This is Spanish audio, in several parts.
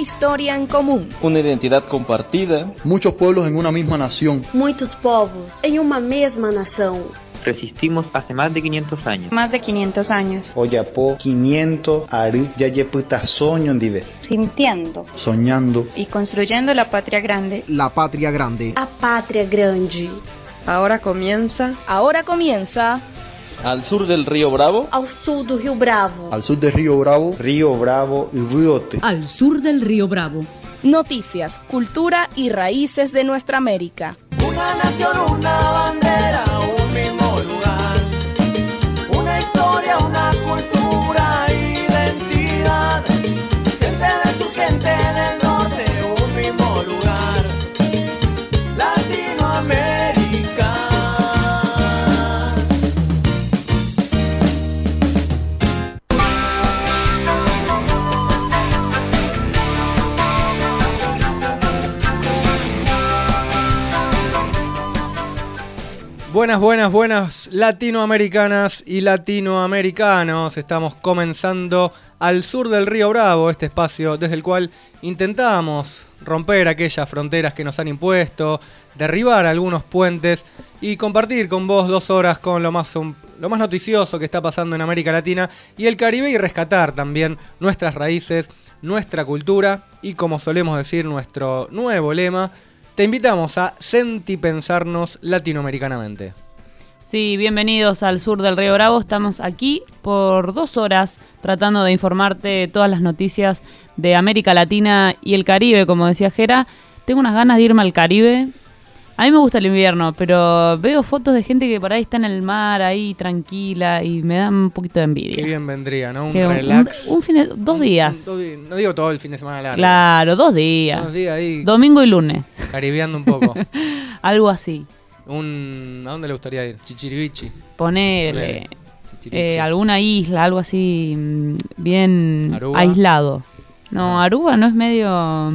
história em comum. Uma identidade compartida. Muitos pueblos em uma mesma nação. Muitos povos em uma mesma nação. Resistimos hace más de 500 años. Más de 500 años. Oyapo 500 ari yayeputa soñondive. Sintiendo. Soñando. Y construyendo la patria grande. La patria grande. A pátria grande. Ahora comienza. Al sur del río Bravo. Ao sul do Rio Bravo. Al sur del río Bravo. Río Bravo y Riote. Al sur del río Bravo. Noticias, cultura y raíces de nuestra América. Una nación, una bandera, un mismo lugar. Una historia, una cultura, identidad. Gente del sur, gente del norte, un mismo lugar. Latinoamérica. Buenas latinoamericanas y latinoamericanos. Estamos comenzando Al sur del río Bravo, este espacio desde el cual intentamos romper aquellas fronteras que nos han impuesto, derribar algunos puentes y compartir con vos 2 horas con lo más noticioso que está pasando en América Latina y el Caribe, y rescatar también nuestras raíces, nuestra cultura y, como solemos decir, nuestro nuevo lema: te invitamos a sentipensarnos latinoamericanamente. Sí, bienvenidos al sur del río Bravo. Estamos aquí por 2 horas tratando de informarte todas las noticias de América Latina y el Caribe, como decía Jera. Tengo unas ganas de irme al Caribe. A mí me gusta el invierno, pero veo fotos de gente que por ahí está en el mar, ahí tranquila, y me da un poquito de envidia. Qué bien vendría, ¿no? Un relax. 2 días. No digo todo el fin de semana largo. Claro, 2 días. 2 días ahí. Domingo y lunes. Caribeando un poco. Algo así. ¿A dónde le gustaría ir? Chichirivichi. Ponele. Alguna isla, algo así bien Aruba. Aislado. No, Aruba no es medio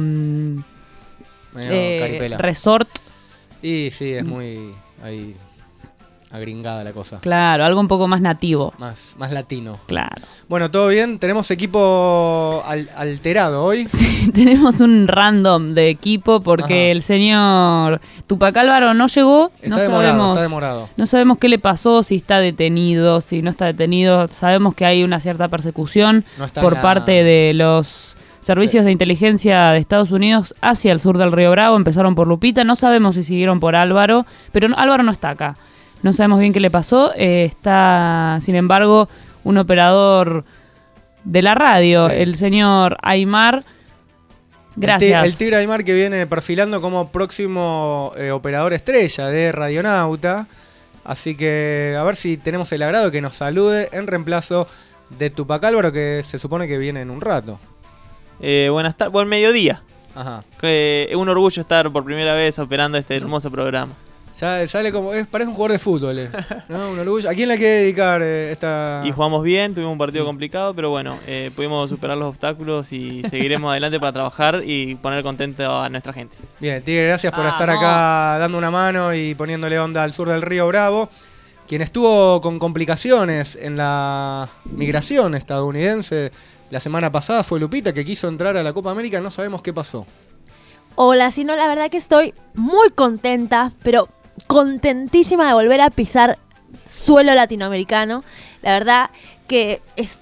caripela. Resort. Y sí, es muy ahí agringada la cosa. Claro, algo un poco más nativo. Más latino. Claro. Bueno, todo bien. Tenemos equipo alterado hoy. Sí, tenemos un random de equipo porque el señor Tupac Álvaro no llegó. Está demorado. No sabemos qué le pasó, si está detenido, si no está detenido. Sabemos que hay una cierta persecución por parte de los servicios de inteligencia de Estados Unidos hacia el sur del río Bravo. Empezaron por Lupita. No sabemos si siguieron por Álvaro, pero Álvaro no está acá. No sabemos bien qué le pasó. Está, sin embargo, un operador de la radio, el señor Aymar. Gracias. El Tigre Aymar, que viene perfilando como próximo operador estrella de Radionauta. Así que a ver si tenemos el agrado que nos salude en reemplazo de Tupac Álvaro, que se supone que viene en un rato. Buenas tardes, buen mediodía. Ajá. Es un orgullo estar por primera vez operando este hermoso programa. Ya sale como, parece un jugador de fútbol, ¿no? Un orgullo. ¿A quién le quiere dedicar esta...? Y jugamos bien, tuvimos un partido complicado, pero bueno, pudimos superar los obstáculos y seguiremos adelante para trabajar y poner contento a nuestra gente. Bien, Tigre, gracias por estar acá dando una mano y poniéndole onda al sur del río Bravo. Quien estuvo con complicaciones en la migración estadounidense la semana pasada fue Lupita, que quiso entrar a la Copa América. No sabemos qué pasó. Hola, Sino, la verdad que estoy muy contenta, pero contentísima de volver a pisar suelo latinoamericano. La verdad que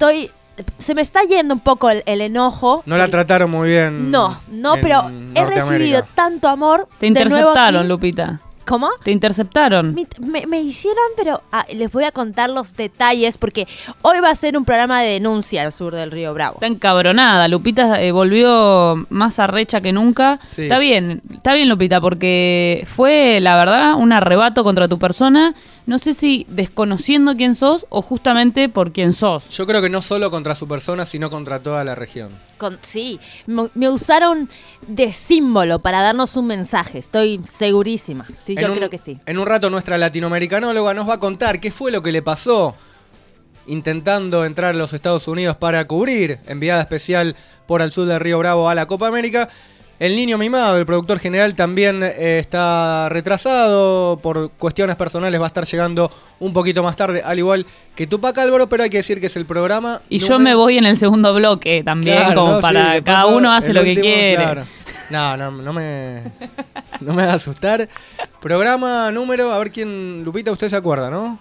se me está yendo un poco el enojo. No la trataron muy bien. No, pero he recibido tanto amor. Te interceptaron, Lupita. ¿Cómo? Te interceptaron. Me hicieron, pero les voy a contar los detalles porque hoy va a ser un programa de denuncia al sur del río Bravo. Está encabronada. Lupita volvió más arrecha que nunca. Sí. Está bien, Lupita, porque fue, la verdad, un arrebato contra tu persona. No sé si desconociendo quién sos o justamente por quién sos. Yo creo que no solo contra su persona, sino contra toda la región. Sí, me usaron de símbolo para darnos un mensaje. Estoy segurísima. Sí, yo creo que sí. En un rato nuestra latinoamericanóloga nos va a contar qué fue lo que le pasó intentando entrar a los Estados Unidos para cubrir, enviada especial por Al sur del río Bravo a la Copa América. El Niño Mimado, el productor general, también está retrasado por cuestiones personales, va a estar llegando un poquito más tarde, al igual que Tupac Álvaro, pero hay que decir que es el programa. Y yo me voy en el segundo bloque también, claro, como para cada uno hace lo que quiere. Claro. No me haga asustar. Programa número, a ver quién, Lupita, usted se acuerda, ¿no?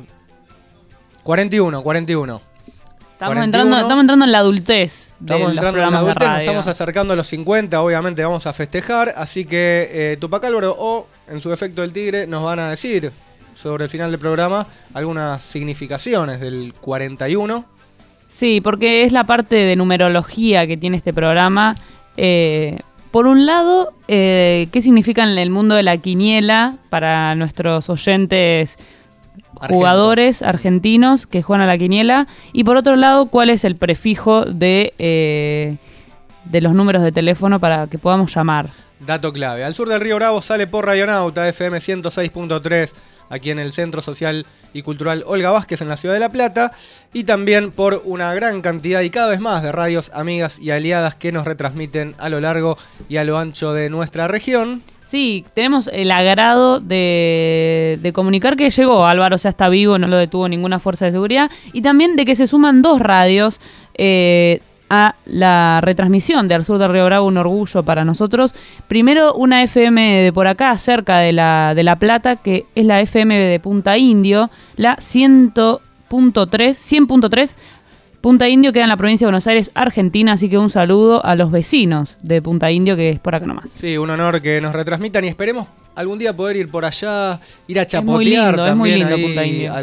41. Estamos entrando en la adultez. Estamos entrando en la adultez, nos estamos acercando a los 50, obviamente vamos a festejar, así que Tupac Álvaro o, en su defecto, el Tigre, nos van a decir sobre el final del programa algunas significaciones del 41. Sí, porque es la parte de numerología que tiene este programa. Por un lado, ¿qué significa en el mundo de la quiniela para nuestros oyentes jugadores argentinos que juegan a la quiniela? Y por otro lado, ¿cuál es el prefijo de los números de teléfono para que podamos llamar? Dato clave. Al sur del Río Bravo sale por Radionauta FM 106.3, aquí en el Centro Social y Cultural Olga Vázquez en la Ciudad de La Plata, y también por una gran cantidad y cada vez más de radios amigas y aliadas que nos retransmiten a lo largo y a lo ancho de nuestra región. Sí, tenemos el agrado de comunicar que llegó Álvaro, ya está vivo, no lo detuvo ninguna fuerza de seguridad, y también de que se suman 2 radios a la retransmisión de Al Sur del Río Bravo, un orgullo para nosotros. Primero, una FM de por acá, cerca de La Plata, que es la FM de Punta Indio, la 100.3. Punta Indio queda en la provincia de Buenos Aires, Argentina, así que un saludo a los vecinos de Punta Indio, que es por acá nomás. Sí, un honor que nos retransmitan y esperemos algún día poder ir por allá, ir a chapotear también. Es muy lindo ahí Punta Indio.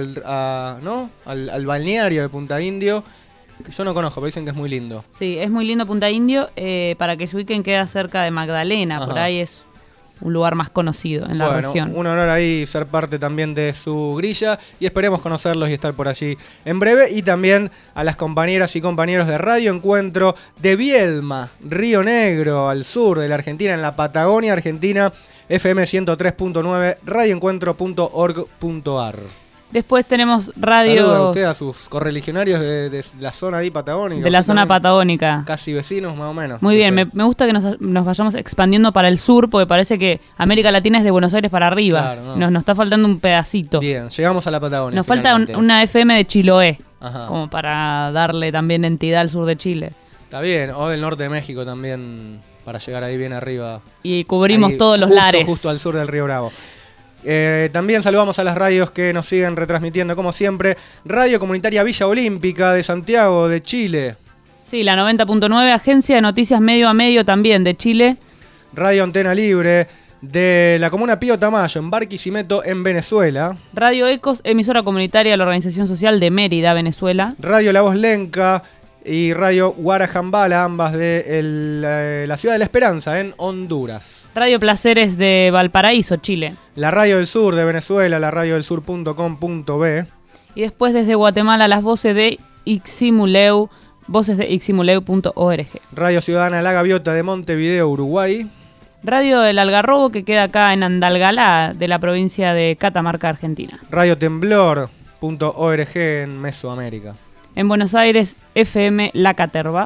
Al balneario de Punta Indio, que yo no conozco, pero dicen que es muy lindo. Sí, es muy lindo Punta Indio, para que se ubiquen queda cerca de Magdalena, Ajá. Por ahí es un lugar más conocido en la región. Un honor ahí ser parte también de su grilla y esperemos conocerlos y estar por allí en breve. Y también a las compañeras y compañeros de Radio Encuentro de Viedma, Río Negro, al sur de la Argentina, en la Patagonia Argentina, FM 103.9, radioencuentro.org.ar. Después tenemos radio... Saluda a usted a sus correligionarios de la zona ahí patagónica. De la zona patagónica. Casi vecinos, más o menos. Muy bien, me gusta que nos vayamos expandiendo para el sur, porque parece que América Latina es de Buenos Aires para arriba. Claro, no. Nos está faltando un pedacito. Bien, llegamos a la Patagonia. Nos falta una FM de Chiloé, Ajá. Como para darle también entidad al sur de Chile. Está bien, o del norte de México también, para llegar ahí bien arriba. Y cubrimos ahí, todos los lares. Justo al sur del Río Bravo. También saludamos a las radios que nos siguen retransmitiendo, como siempre. Radio Comunitaria Villa Olímpica de Santiago, de Chile. Sí, la 90.9, Agencia de Noticias Medio a Medio también de Chile. Radio Antena Libre de la comuna Pío Tamayo, en Barquisimeto, en Venezuela. Radio Ecos, emisora comunitaria de la Organización Social de Mérida, Venezuela. Radio La Voz Lenca y Radio Guarajambala, ambas de la Ciudad de la Esperanza, en Honduras. Radio Placeres de Valparaíso, Chile. La Radio del Sur de Venezuela, la radiodelsur.com.be. Y después desde Guatemala, las voces de Iximuleu, voces de iximuleu.org. Radio Ciudadana La Gaviota de Montevideo, Uruguay. Radio del Algarrobo, que queda acá en Andalgalá, de la provincia de Catamarca, Argentina. Radio Temblor.org en Mesoamérica. En Buenos Aires, FM La Caterva.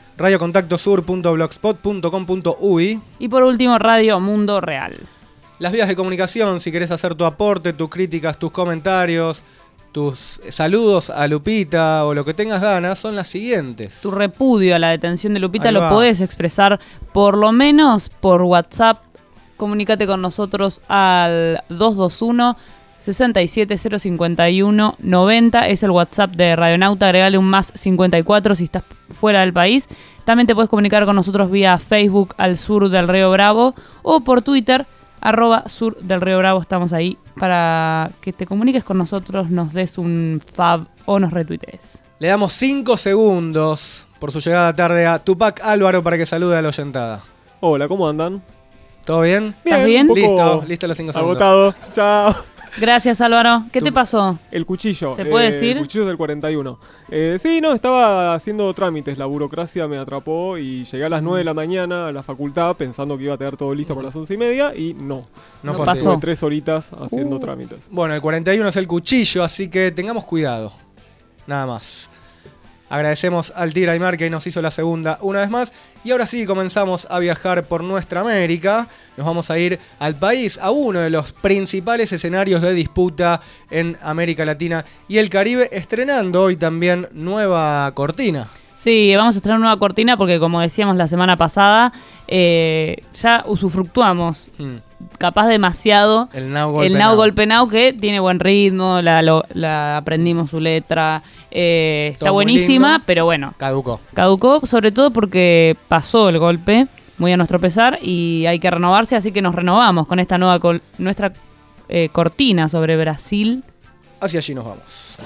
radiocontactosur.blogspot.com.uy. Y por último, Radio Mundo Real. Las vías de comunicación, si querés hacer tu aporte, tus críticas, tus comentarios, tus saludos a Lupita o lo que tengas ganas, son las siguientes. Tu repudio a la detención de Lupita lo podés expresar por lo menos por WhatsApp. Comunícate con nosotros al 221 67051 90, es el WhatsApp de Radionauta, agregale un más 54 si estás fuera del país. También te puedes comunicar con nosotros vía Facebook al Sur del Río Bravo o por Twitter, @Sur del Río Bravo, estamos ahí para que te comuniques con nosotros, nos des un fab o nos retuitees. Le damos 5 segundos por su llegada tarde a Tupac Álvaro para que salude a la oyentada. Hola, ¿cómo andan? ¿Todo bien? ¿Estás bien? Listo los 5 segundos. Agotado, chao. Gracias, Álvaro. ¿Qué te pasó? El cuchillo. ¿Se puede decir? El cuchillo es del 41. Sí, no, estaba haciendo trámites. La burocracia me atrapó y llegué a las 9 de la mañana a la facultad pensando que iba a tener todo listo para las 11:30 y no fue pasó. Estuve 3 horitas haciendo trámites. Bueno, el 41 es el cuchillo, así que tengamos cuidado. Nada más. Agradecemos al Tigre Aymar que nos hizo la segunda una vez más. Y ahora sí, comenzamos a viajar por nuestra América. Nos vamos a ir al país, a uno de los principales escenarios de disputa en América Latina y el Caribe, estrenando hoy también nueva cortina. Sí, vamos a estrenar nueva cortina porque, como decíamos la semana pasada, ya usufructuamos capaz demasiado el Now Golpe Now, que tiene buen ritmo, la aprendimos su letra, está buenísima, pero bueno, caducó sobre todo porque pasó el golpe, muy a nuestro pesar, y hay que renovarse, así que nos renovamos con esta nueva nuestra cortina sobre Brasil. Hacia allí nos vamos.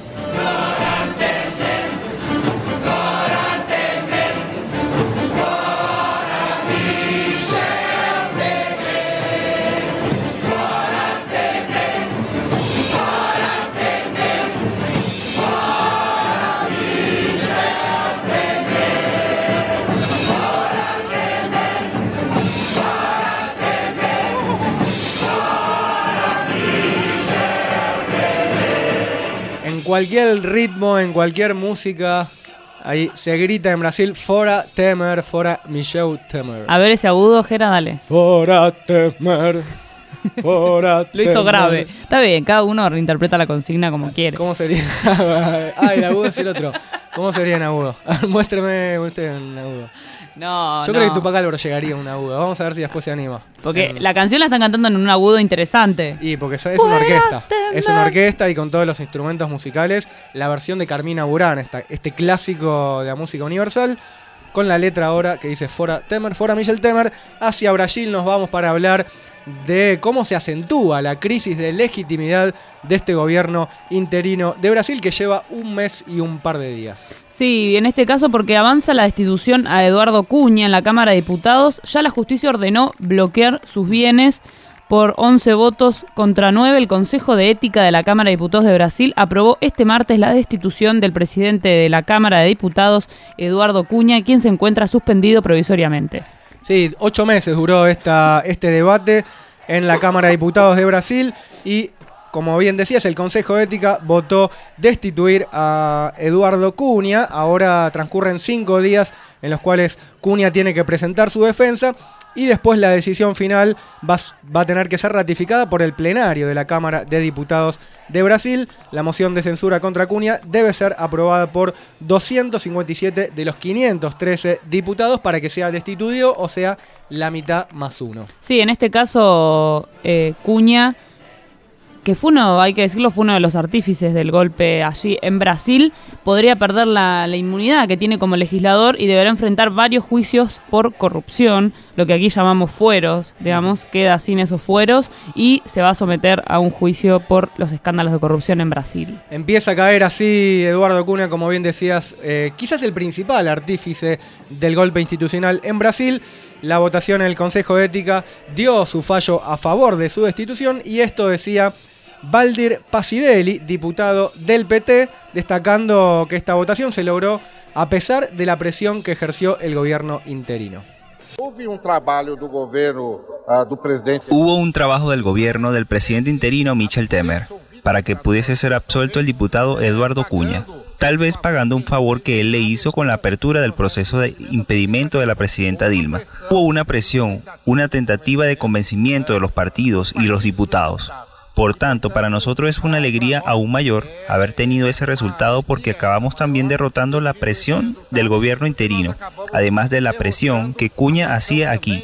En cualquier ritmo, en cualquier música, ahí se grita en Brasil: fora Temer, fora Michel Temer. A ver ese agudo, Jera, dale. Fora Temer, fora Lo hizo grave. Está bien, cada uno reinterpreta la consigna como quiere. ¿Cómo sería? El agudo es el otro. ¿Cómo sería en agudo? Muéstrame un agudo. No, Yo creo que Tupac Álvaro llegaría a un agudo. Vamos a ver si después se anima. Porque la canción la están cantando en un agudo interesante. Y porque es una orquesta. Es una orquesta y con todos los instrumentos musicales. La versión de Carmina Burana, este clásico de la música universal, con la letra ahora que dice fora Temer, fora Michel Temer. Hacia Brasil nos vamos para hablar de cómo se acentúa la crisis de legitimidad de este gobierno interino de Brasil, que lleva un mes y un par de días. Sí, en este caso porque avanza la destitución a Eduardo Cunha en la Cámara de Diputados. Ya la justicia ordenó bloquear sus bienes. Por 11 votos contra 9, el Consejo de Ética de la Cámara de Diputados de Brasil aprobó este martes la destitución del presidente de la Cámara de Diputados, Eduardo Cunha, quien se encuentra suspendido provisoriamente. Sí, 8 meses duró este debate en la Cámara de Diputados de Brasil y, como bien decías, el Consejo de Ética votó destituir a Eduardo Cunha. Ahora transcurren 5 días en los cuales Cunha tiene que presentar su defensa y después la decisión final va a tener que ser ratificada por el plenario de la Cámara de Diputados de Brasil. La moción de censura contra Cunha debe ser aprobada por 257 de los 513 diputados para que sea destituido, o sea, la mitad más uno. Sí, en este caso Cunha, que fue hay que decirlo, fue uno de los artífices del golpe allí en Brasil, podría perder la inmunidad que tiene como legislador y deberá enfrentar varios juicios por corrupción, lo que aquí llamamos fueros, digamos, queda sin esos fueros y se va a someter a un juicio por los escándalos de corrupción en Brasil. Empieza a caer así Eduardo Cunha, como bien decías, quizás el principal artífice del golpe institucional en Brasil. La votación en el Consejo de Ética dio su fallo a favor de su destitución y esto decía Valdir Pacidelli, diputado del PT, destacando que esta votación se logró a pesar de la presión que ejerció el gobierno interino. Hubo un trabajo del gobierno del presidente interino Michel Temer para que pudiese ser absuelto el diputado Eduardo Cunha, tal vez pagando un favor que él le hizo con la apertura del proceso de impedimento de la presidenta Dilma. Hubo una presión, una tentativa de convencimiento de los partidos y los diputados. Por tanto, para nosotros es una alegría aún mayor haber tenido ese resultado porque acabamos también derrotando la presión del gobierno interino, además de la presión que Cunha hacía aquí.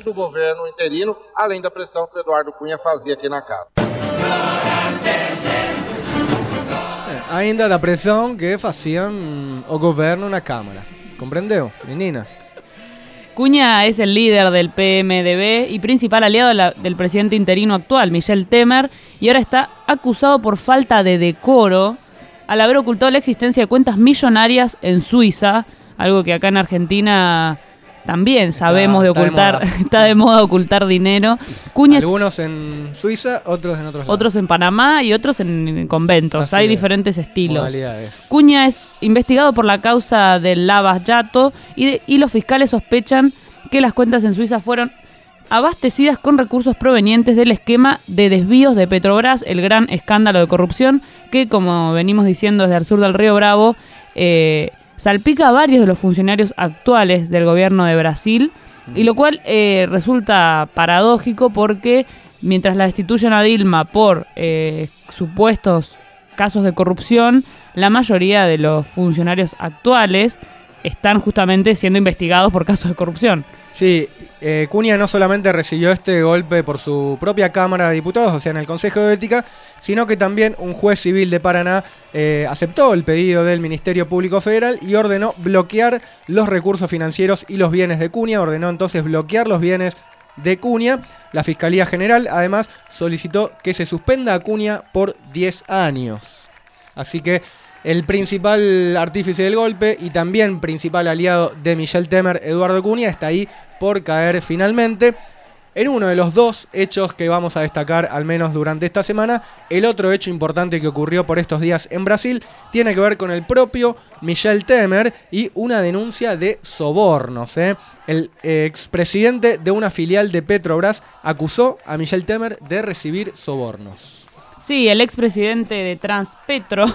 Ainda da pressão que faziam o governo na Câmara. Compreendeu, menina? Cunha es el líder del PMDB y principal aliado del presidente interino actual, Michel Temer, y ahora está acusado por falta de decoro al haber ocultado la existencia de cuentas millonarias en Suiza, algo que acá en Argentina también sabemos de ocultar, está de moda ocultar dinero. Cunha algunos en Suiza, otros en otros lados. Otros en Panamá y otros en conventos. Así hay es. Diferentes estilos. Modalidades. Cunha es investigado por la causa del Lava Jato y los fiscales sospechan que las cuentas en Suiza fueron abastecidas con recursos provenientes del esquema de desvíos de Petrobras, el gran escándalo de corrupción que, como venimos diciendo desde el sur del Río Bravo, salpica a varios de los funcionarios actuales del gobierno de Brasil, y lo cual resulta paradójico porque mientras la destituyen a Dilma por supuestos casos de corrupción, la mayoría de los funcionarios actuales están justamente siendo investigados por casos de corrupción. Sí, Cunha no solamente recibió este golpe por su propia Cámara de Diputados, o sea, en el Consejo de Ética, sino que también un juez civil de Paraná aceptó el pedido del Ministerio Público Federal y ordenó bloquear los recursos financieros y los bienes de Cunha. Ordenó entonces bloquear los bienes de Cunha. La Fiscalía General además solicitó que se suspenda a Cunha por 10 años. Así que el principal artífice del golpe y también principal aliado de Michel Temer, Eduardo Cunha, está ahí por caer finalmente. En uno de los dos hechos que vamos a destacar, al menos durante esta semana, el otro hecho importante que ocurrió por estos días en Brasil tiene que ver con el propio Michel Temer y una denuncia de sobornos. El expresidente de una filial de Petrobras acusó a Michel Temer de recibir sobornos. Sí, el expresidente de Transpetro...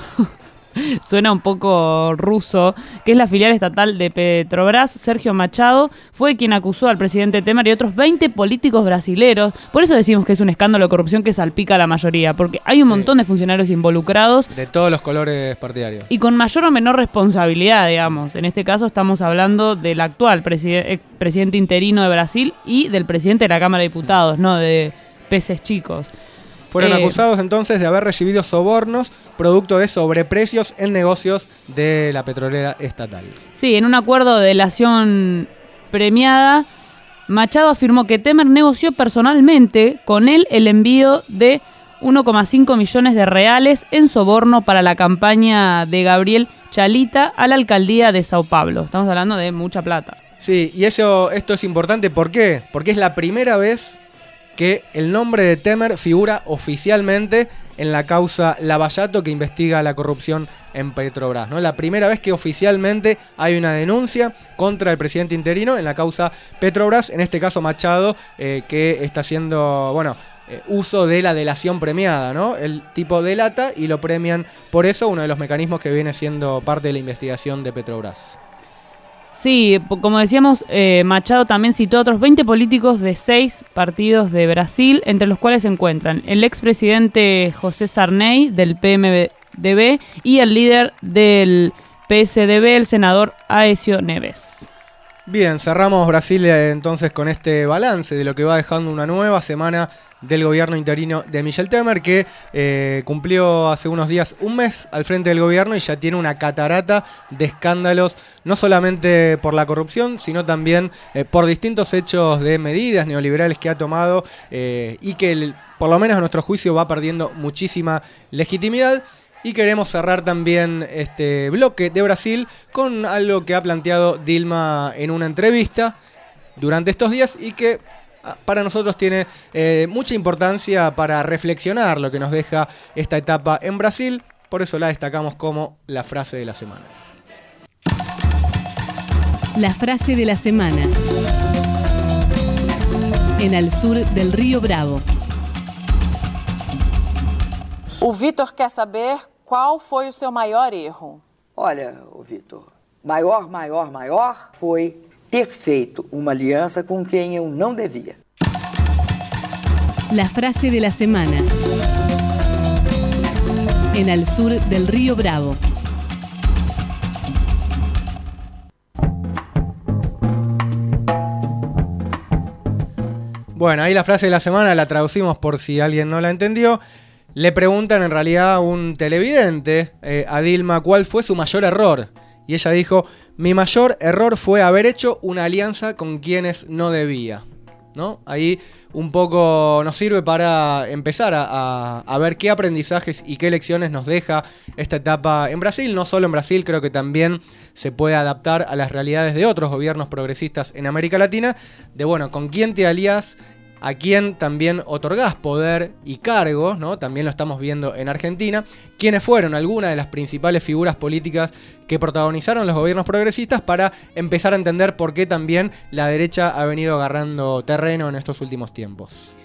Suena un poco ruso, que es la filial estatal de Petrobras, Sergio Machado, fue quien acusó al presidente Temer y otros 20 políticos brasileros. Por eso decimos que es un escándalo de corrupción que salpica a la mayoría, porque hay un montón de funcionarios involucrados. De todos los colores partidarios. Y con mayor o menor responsabilidad, digamos. En este caso estamos hablando del actual presidente interino de Brasil y del presidente de la Cámara de Diputados, no de peces chicos. Fueron acusados entonces de haber recibido sobornos producto de sobreprecios en negocios de la petrolera estatal. Sí, en un acuerdo de delación premiada, Machado afirmó que Temer negoció personalmente con él el envío de 1,5 millones de reales en soborno para la campaña de Gabriel Chalita a la alcaldía de Sao Paulo. Estamos hablando de mucha plata. Sí, y esto es importante. ¿Por qué? Porque es la primera vez que el nombre de Temer figura oficialmente en la causa Lavallato que investiga la corrupción en Petrobras, ¿no? La primera vez que oficialmente hay una denuncia contra el presidente interino en la causa Petrobras, en este caso Machado, que está haciendo, uso de la delación premiada, ¿no? El tipo delata y lo premian por eso, uno de los mecanismos que viene siendo parte de la investigación de Petrobras. Sí, como decíamos, Machado también citó a otros 20 políticos de 6 partidos de Brasil, entre los cuales se encuentran el expresidente José Sarney del PMDB y el líder del PSDB, el senador Aécio Neves. Bien, cerramos Brasil entonces con este balance de lo que va dejando una nueva semana del gobierno interino de Michel Temer, que cumplió hace unos días un mes al frente del gobierno y ya tiene una catarata de escándalos, no solamente por la corrupción, sino también por distintos hechos de medidas neoliberales que ha tomado y que, por lo menos a nuestro juicio, va perdiendo muchísima legitimidad. Y queremos cerrar también este bloque de Brasil con algo que ha planteado Dilma en una entrevista durante estos días y que para nosotros tiene mucha importancia para reflexionar lo que nos deja esta etapa en Brasil. Por eso la destacamos como la frase de la semana. La frase de la semana. En Al Sur del Río Bravo. O Vitor quer saber qual foi o seu maior erro. Olha, Vitor, maior foi ter feito uma aliança com quem eu não devia. La frase de la semana. En Al Sur del Río Bravo. Bueno, ahí la frase de la semana la traducimos por si alguien no la entendió. Le preguntan en realidad a un televidente, a Dilma, cuál fue su mayor error. Y ella dijo, mi mayor error fue haber hecho una alianza con quienes no debía, ¿no? Ahí un poco nos sirve para empezar a ver qué aprendizajes y qué lecciones nos deja esta etapa en Brasil. No solo en Brasil, creo que también se puede adaptar a las realidades de otros gobiernos progresistas en América Latina. De con quién te alías, a quién también otorgás poder y cargos, ¿no? También lo estamos viendo en Argentina. ¿Quiénes fueron algunas de las principales figuras políticas que protagonizaron los gobiernos progresistas para empezar a entender por qué también la derecha ha venido agarrando terreno en estos últimos tiempos?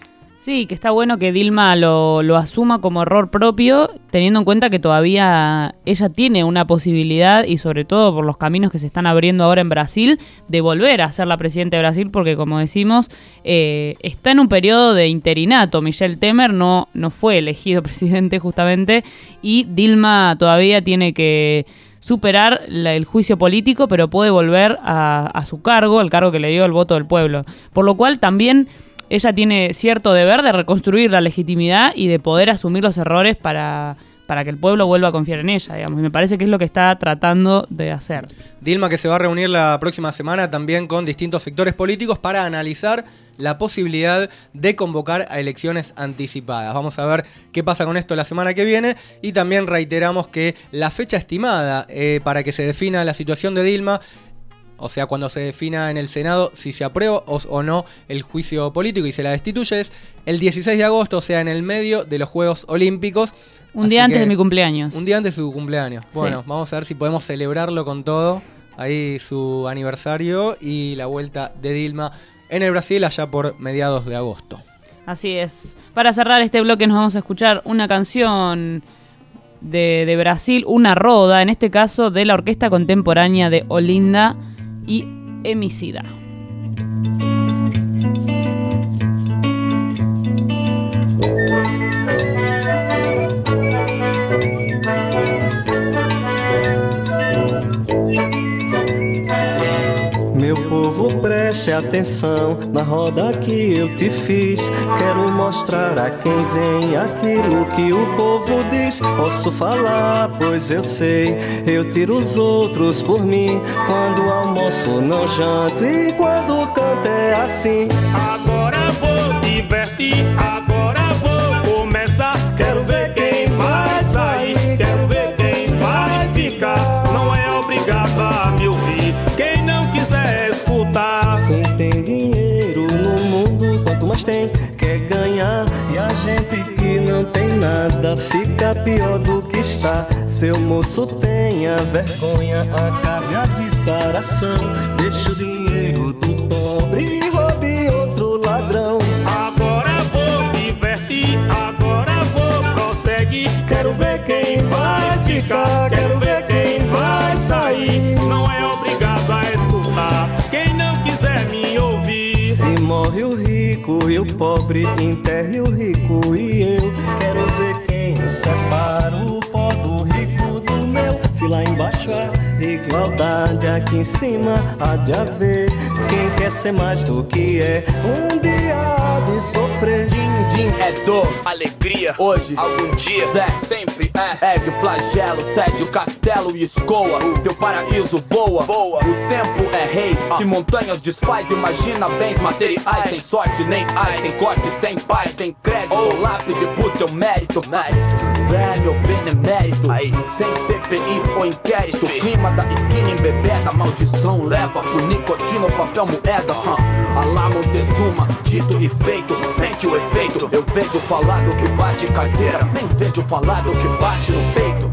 Sí, que está bueno que Dilma lo asuma como error propio, teniendo en cuenta que todavía ella tiene una posibilidad, y sobre todo por los caminos que se están abriendo ahora en Brasil, de volver a ser la presidenta de Brasil, porque como decimos, está en un periodo de interinato. Michel Temer no fue elegido presidente justamente, y Dilma todavía tiene que superar el juicio político, pero puede volver a su cargo, el cargo que le dio el voto del pueblo. Por lo cual también ella tiene cierto deber de reconstruir la legitimidad y de poder asumir los errores para que el pueblo vuelva a confiar en ella, digamos. Y me parece que es lo que está tratando de hacer. Dilma, que se va a reunir la próxima semana también con distintos sectores políticos para analizar la posibilidad de convocar a elecciones anticipadas. Vamos a ver qué pasa con esto la semana que viene, y también reiteramos que la fecha estimada para que se defina la situación de Dilma, o sea, cuando se defina en el Senado si se aprueba o no el juicio político y se la destituye, es el 16 de agosto, o sea, en el medio de los Juegos Olímpicos. Un día antes de mi cumpleaños. Un día antes de su cumpleaños. Bueno, sí. Vamos a ver si podemos celebrarlo con todo. Ahí su aniversario y la vuelta de Dilma en el Brasil allá por mediados de agosto. Así es. Para cerrar este bloque nos vamos a escuchar una canción de Brasil, una roda, en este caso de la Orquesta Contemporánea de Olinda y Emicida. Meu povo, preste atenção na roda que eu te fiz. Quero mostrar a quem vem aquilo que o povo diz. Posso falar, pois eu sei. Eu tiro os outros por mim. Quando almoço não janto e quando canto é assim. Agora vou divertir, agora vou começar. Quero ver quem vai sair, quero ver quem vai ficar. Não é obrigado a me ouvir quem não quiser escutar. Quem tem dinheiro no mundo, quanto mais tem, quer ganhar. E a gente que não tem nada fica pior do que está. Seu moço, tenha vergonha, acabe a descaração. Deixa o dinheiro do pobre e roube outro ladrão. Agora vou divertir, agora vou prosseguir. Quero ver quem vai ficar, quero ver quem vai sair. Não é obrigado a escutar quem não quiser me ouvir. Se morre o rico e o pobre, enterre o rico e eu. Quero ver quem separa o pó do rico do meu. Se lá embaixo há igualdade, aqui em cima há de haver. Quem quer ser mais do que é, um dia há de sofrer. Din-din é dor, alegria, hoje, algum dia, Zé, sempre é. Ergue o flagelo, cede o castelo e escoa. Teu paraíso voa, o tempo é rei. Se montanhas desfaz, imagina bens materiais. Sem sorte nem ai, tem corte sem paz, sem crédito ou lápide por teu mérito. Zé, meu benemérito, sem CPI ou inquérito. Clima da esquina embebeda, maldição leva por nicotina ou papel moeda. Alá Montezuma, dito e feito, sente o efeito. Eu vejo falar do que bate carteira, nem vejo falar do que bate no peito.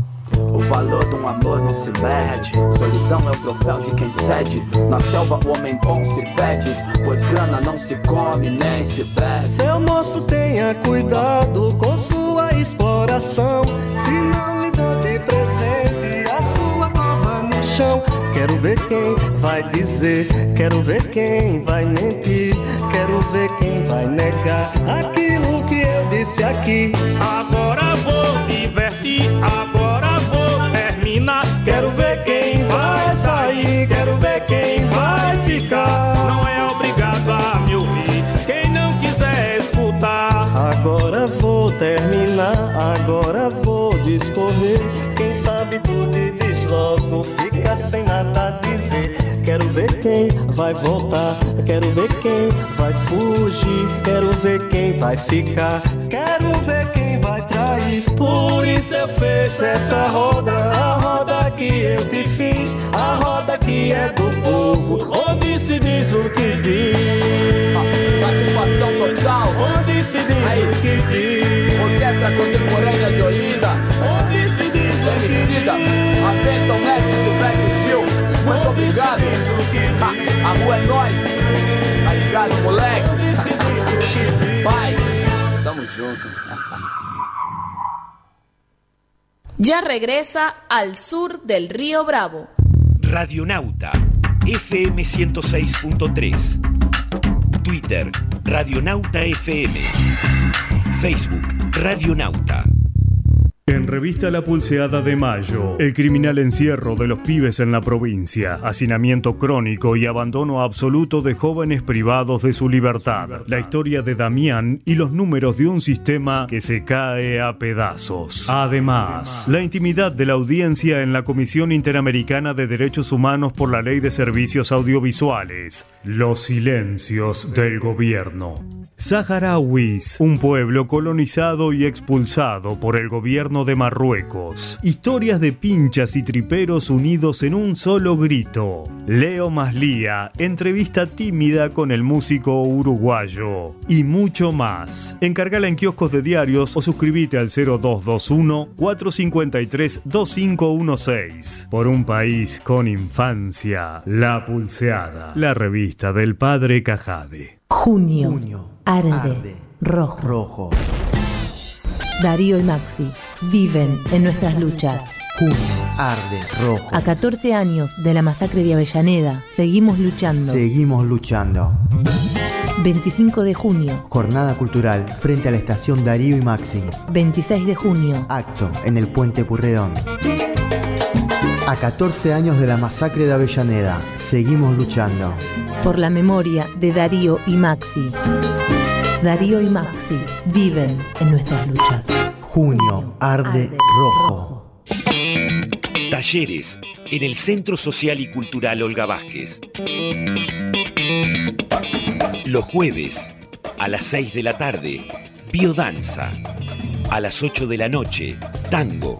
O valor de um amor não se mede. Solidão é o troféu de quem cede. Na selva o homem bom se pede, pois grana não se come nem se bebe. Seu moço, tenha cuidado com sua exploração. Se não lhe dou de presente a sua cova no chão. Quero ver quem vai dizer, quero ver quem vai mentir. Quero ver quem vai negar aquilo que eu disse aqui. Agora vou divertir, agora vou terminar. Quero ver quem vai sair, quero ver quem vai ficar. Não é obrigado a me ouvir quem não quiser escutar. Agora vou terminar, agora vou discorrer. Quem sabe tudo e diz logo, fica sem nada a dizer. Quero ver quem vai voltar, quero ver quem vai fugir. Quero ver quem vai ficar, quero ver quem vai trair. Por isso eu fecho essa roda, a roda que eu te fiz. A roda que é do povo, onde se diz o que diz. Satisfação total, onde se diz o que diz. Orquestra Contemporânea de Olinda, onde se diz o que diz. A bênção Neves e Beto Gil. Muito obrigado. A rua é nóis. Tá ligado, moleque? Paz. junto. Ya regresa al sur del Río Bravo. Radionauta, FM 106.3. Twitter, Radionauta FM. Facebook, Radionauta. En revista La Pulseada de Mayo, el criminal encierro de los pibes en la provincia, hacinamiento crónico y abandono absoluto de jóvenes privados de su libertad. La historia de Damián y los números de un sistema que se cae a pedazos. Además, la intimidad de la audiencia en la Comisión Interamericana de Derechos Humanos por la Ley de Servicios Audiovisuales. Los silencios del gobierno. Saharauis, un pueblo colonizado y expulsado por el gobierno de Marruecos. Historias de pinchas y triperos unidos en un solo grito. Leo Maslía, entrevista tímida con el músico uruguayo. Y mucho más. Encargala en kioscos de diarios o suscríbete al 0221-453-2516. Por un país con infancia. La Pulseada, la revista del padre Cajade. Junio. Arde. Rojo. Darío y Maxi viven en nuestras luchas. Junio, arde, rojo. A 14 años de la masacre de Avellaneda, seguimos luchando. 25 de junio. Jornada cultural frente a la estación Darío y Maxi. 26 de junio. Acto en el Puente Purredón. A 14 años de la masacre de Avellaneda, seguimos luchando. Por la memoria de Darío y Maxi. Darío y Maxi viven en nuestras luchas. Junio, arde, rojo. Talleres en el Centro Social y Cultural Olga Vázquez. Los jueves a las 6 de la tarde, biodanza. A las 8 de la noche, tango.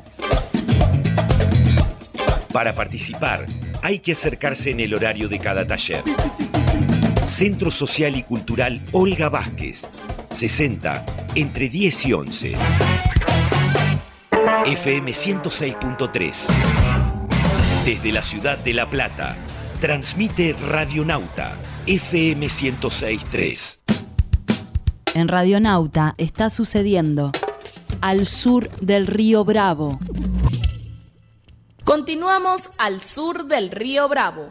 Para participar, hay que acercarse en el horario de cada taller. Centro Social y Cultural Olga Vázquez, 60, entre 10 y 11. FM 106.3. Desde la ciudad de La Plata, transmite Radionauta, FM 106.3. En Radionauta está sucediendo al sur del Río Bravo. Continuamos al sur del Río Bravo.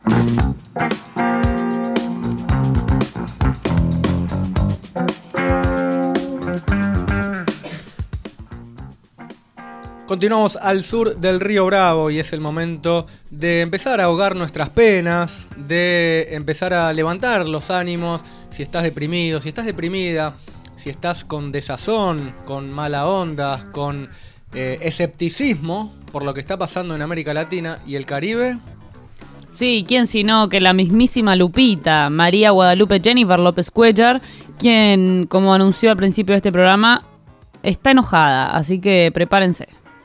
Continuamos al sur del Río Bravo y es el momento de empezar a ahogar nuestras penas, de empezar a levantar los ánimos. Si estás deprimido, si estás deprimida, si estás con desazón, con mala onda, con escepticismo por lo que está pasando en América Latina y el Caribe. Sí, ¿quién sino que la mismísima Lupita, María Guadalupe Jennifer López Cuellar, quien, como anunció al principio de este programa, está enojada, así que prepárense.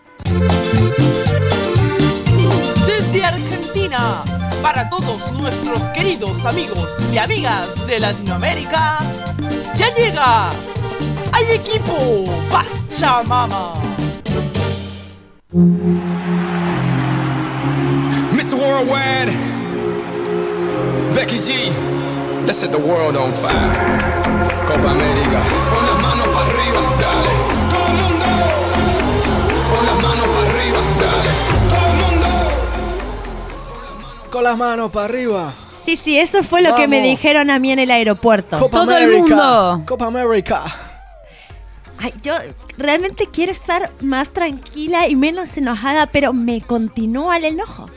Desde Argentina, para todos nuestros queridos amigos y amigas de Latinoamérica, ya llega ¡Hay equipo Pachamama! Mr. Worldwide, Becky G, let's set the world on fire. Copa América, con las manos para arriba, dale. Todo el mundo, con las manos para arriba, dale. Todo el mundo, con las manos para arriba. Sí, eso fue lo que me dijeron a mí en el aeropuerto. Copa Todo América, el mundo. Copa América. Ay, yo realmente quiero estar más tranquila y menos enojada, pero me continúa el enojo.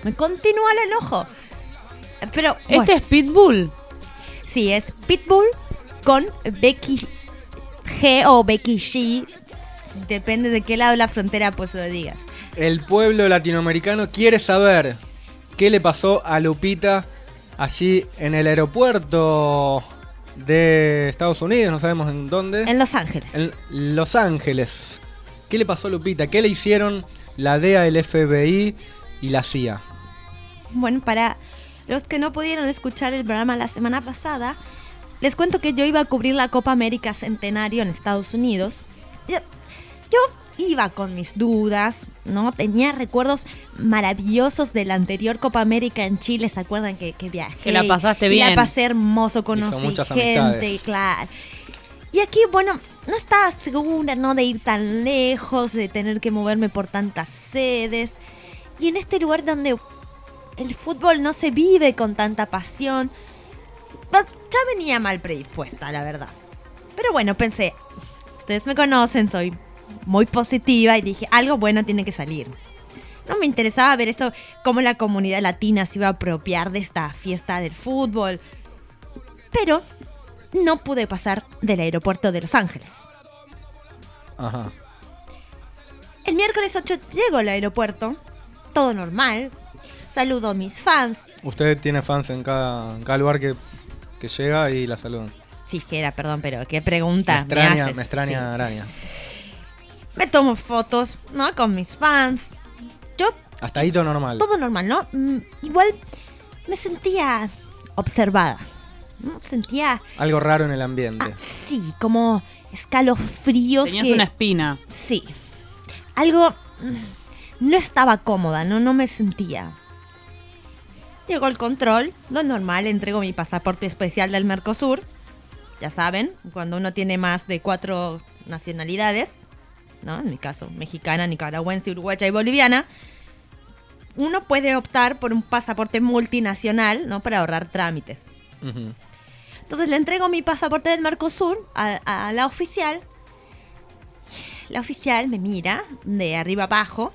Pero, bueno. ¿Este es Pitbull? Sí, es Pitbull con Becky G o Becky G. Depende de qué lado de la frontera pues lo digas. El pueblo latinoamericano quiere saber qué le pasó a Lupita allí en el aeropuerto de Estados Unidos, no sabemos en dónde. En Los Ángeles. En Los Ángeles. ¿Qué le pasó a Lupita? ¿Qué le hicieron la DEA, el FBI y la CIA? Bueno, para los que no pudieron escuchar el programa la semana pasada, les cuento que yo iba a cubrir la Copa América Centenario en Estados Unidos. Yo iba con mis dudas, ¿no? Tenía recuerdos maravillosos de la anterior Copa América en Chile, ¿se acuerdan que viajé? Que la pasaste bien. Y la pasé hermoso, conocí gente, claro. Y aquí, bueno, no estaba segura, ¿no? De ir tan lejos, de tener que moverme por tantas sedes. Y en este lugar donde el fútbol no se vive con tanta pasión, ya venía mal predispuesta, la verdad. Pero bueno, pensé, ustedes me conocen, soy muy positiva y dije, algo bueno tiene que salir. No me interesaba ver esto, cómo la comunidad latina se iba a apropiar de esta fiesta del fútbol. Pero no pude pasar del aeropuerto de Los Ángeles. Ajá. El miércoles 8 llego al aeropuerto, todo normal, saludo a mis fans. Usted tiene fans en cada lugar que llega y la saludan. Sí, Jera, perdón, pero qué pregunta me extraña sí. Araña. Me tomo fotos, ¿no? Con mis fans. Yo... Hasta ahí todo normal. Todo normal, ¿no? Igual me sentía observada, ¿no? Sentía... Algo raro en el ambiente. Sí, como escalofríos. Tenías una espina. Sí. Algo... No estaba cómoda, no me sentía. Llegó el control, lo normal, entrego mi pasaporte especial del Mercosur. Ya saben, cuando uno tiene más de 4 nacionalidades, ¿no? En mi caso, mexicana, nicaragüense, uruguaya y boliviana, uno puede optar por un pasaporte multinacional, ¿no? Para ahorrar trámites. Uh-huh. Entonces le entrego mi pasaporte del Mercosur a la oficial. La oficial me mira de arriba abajo,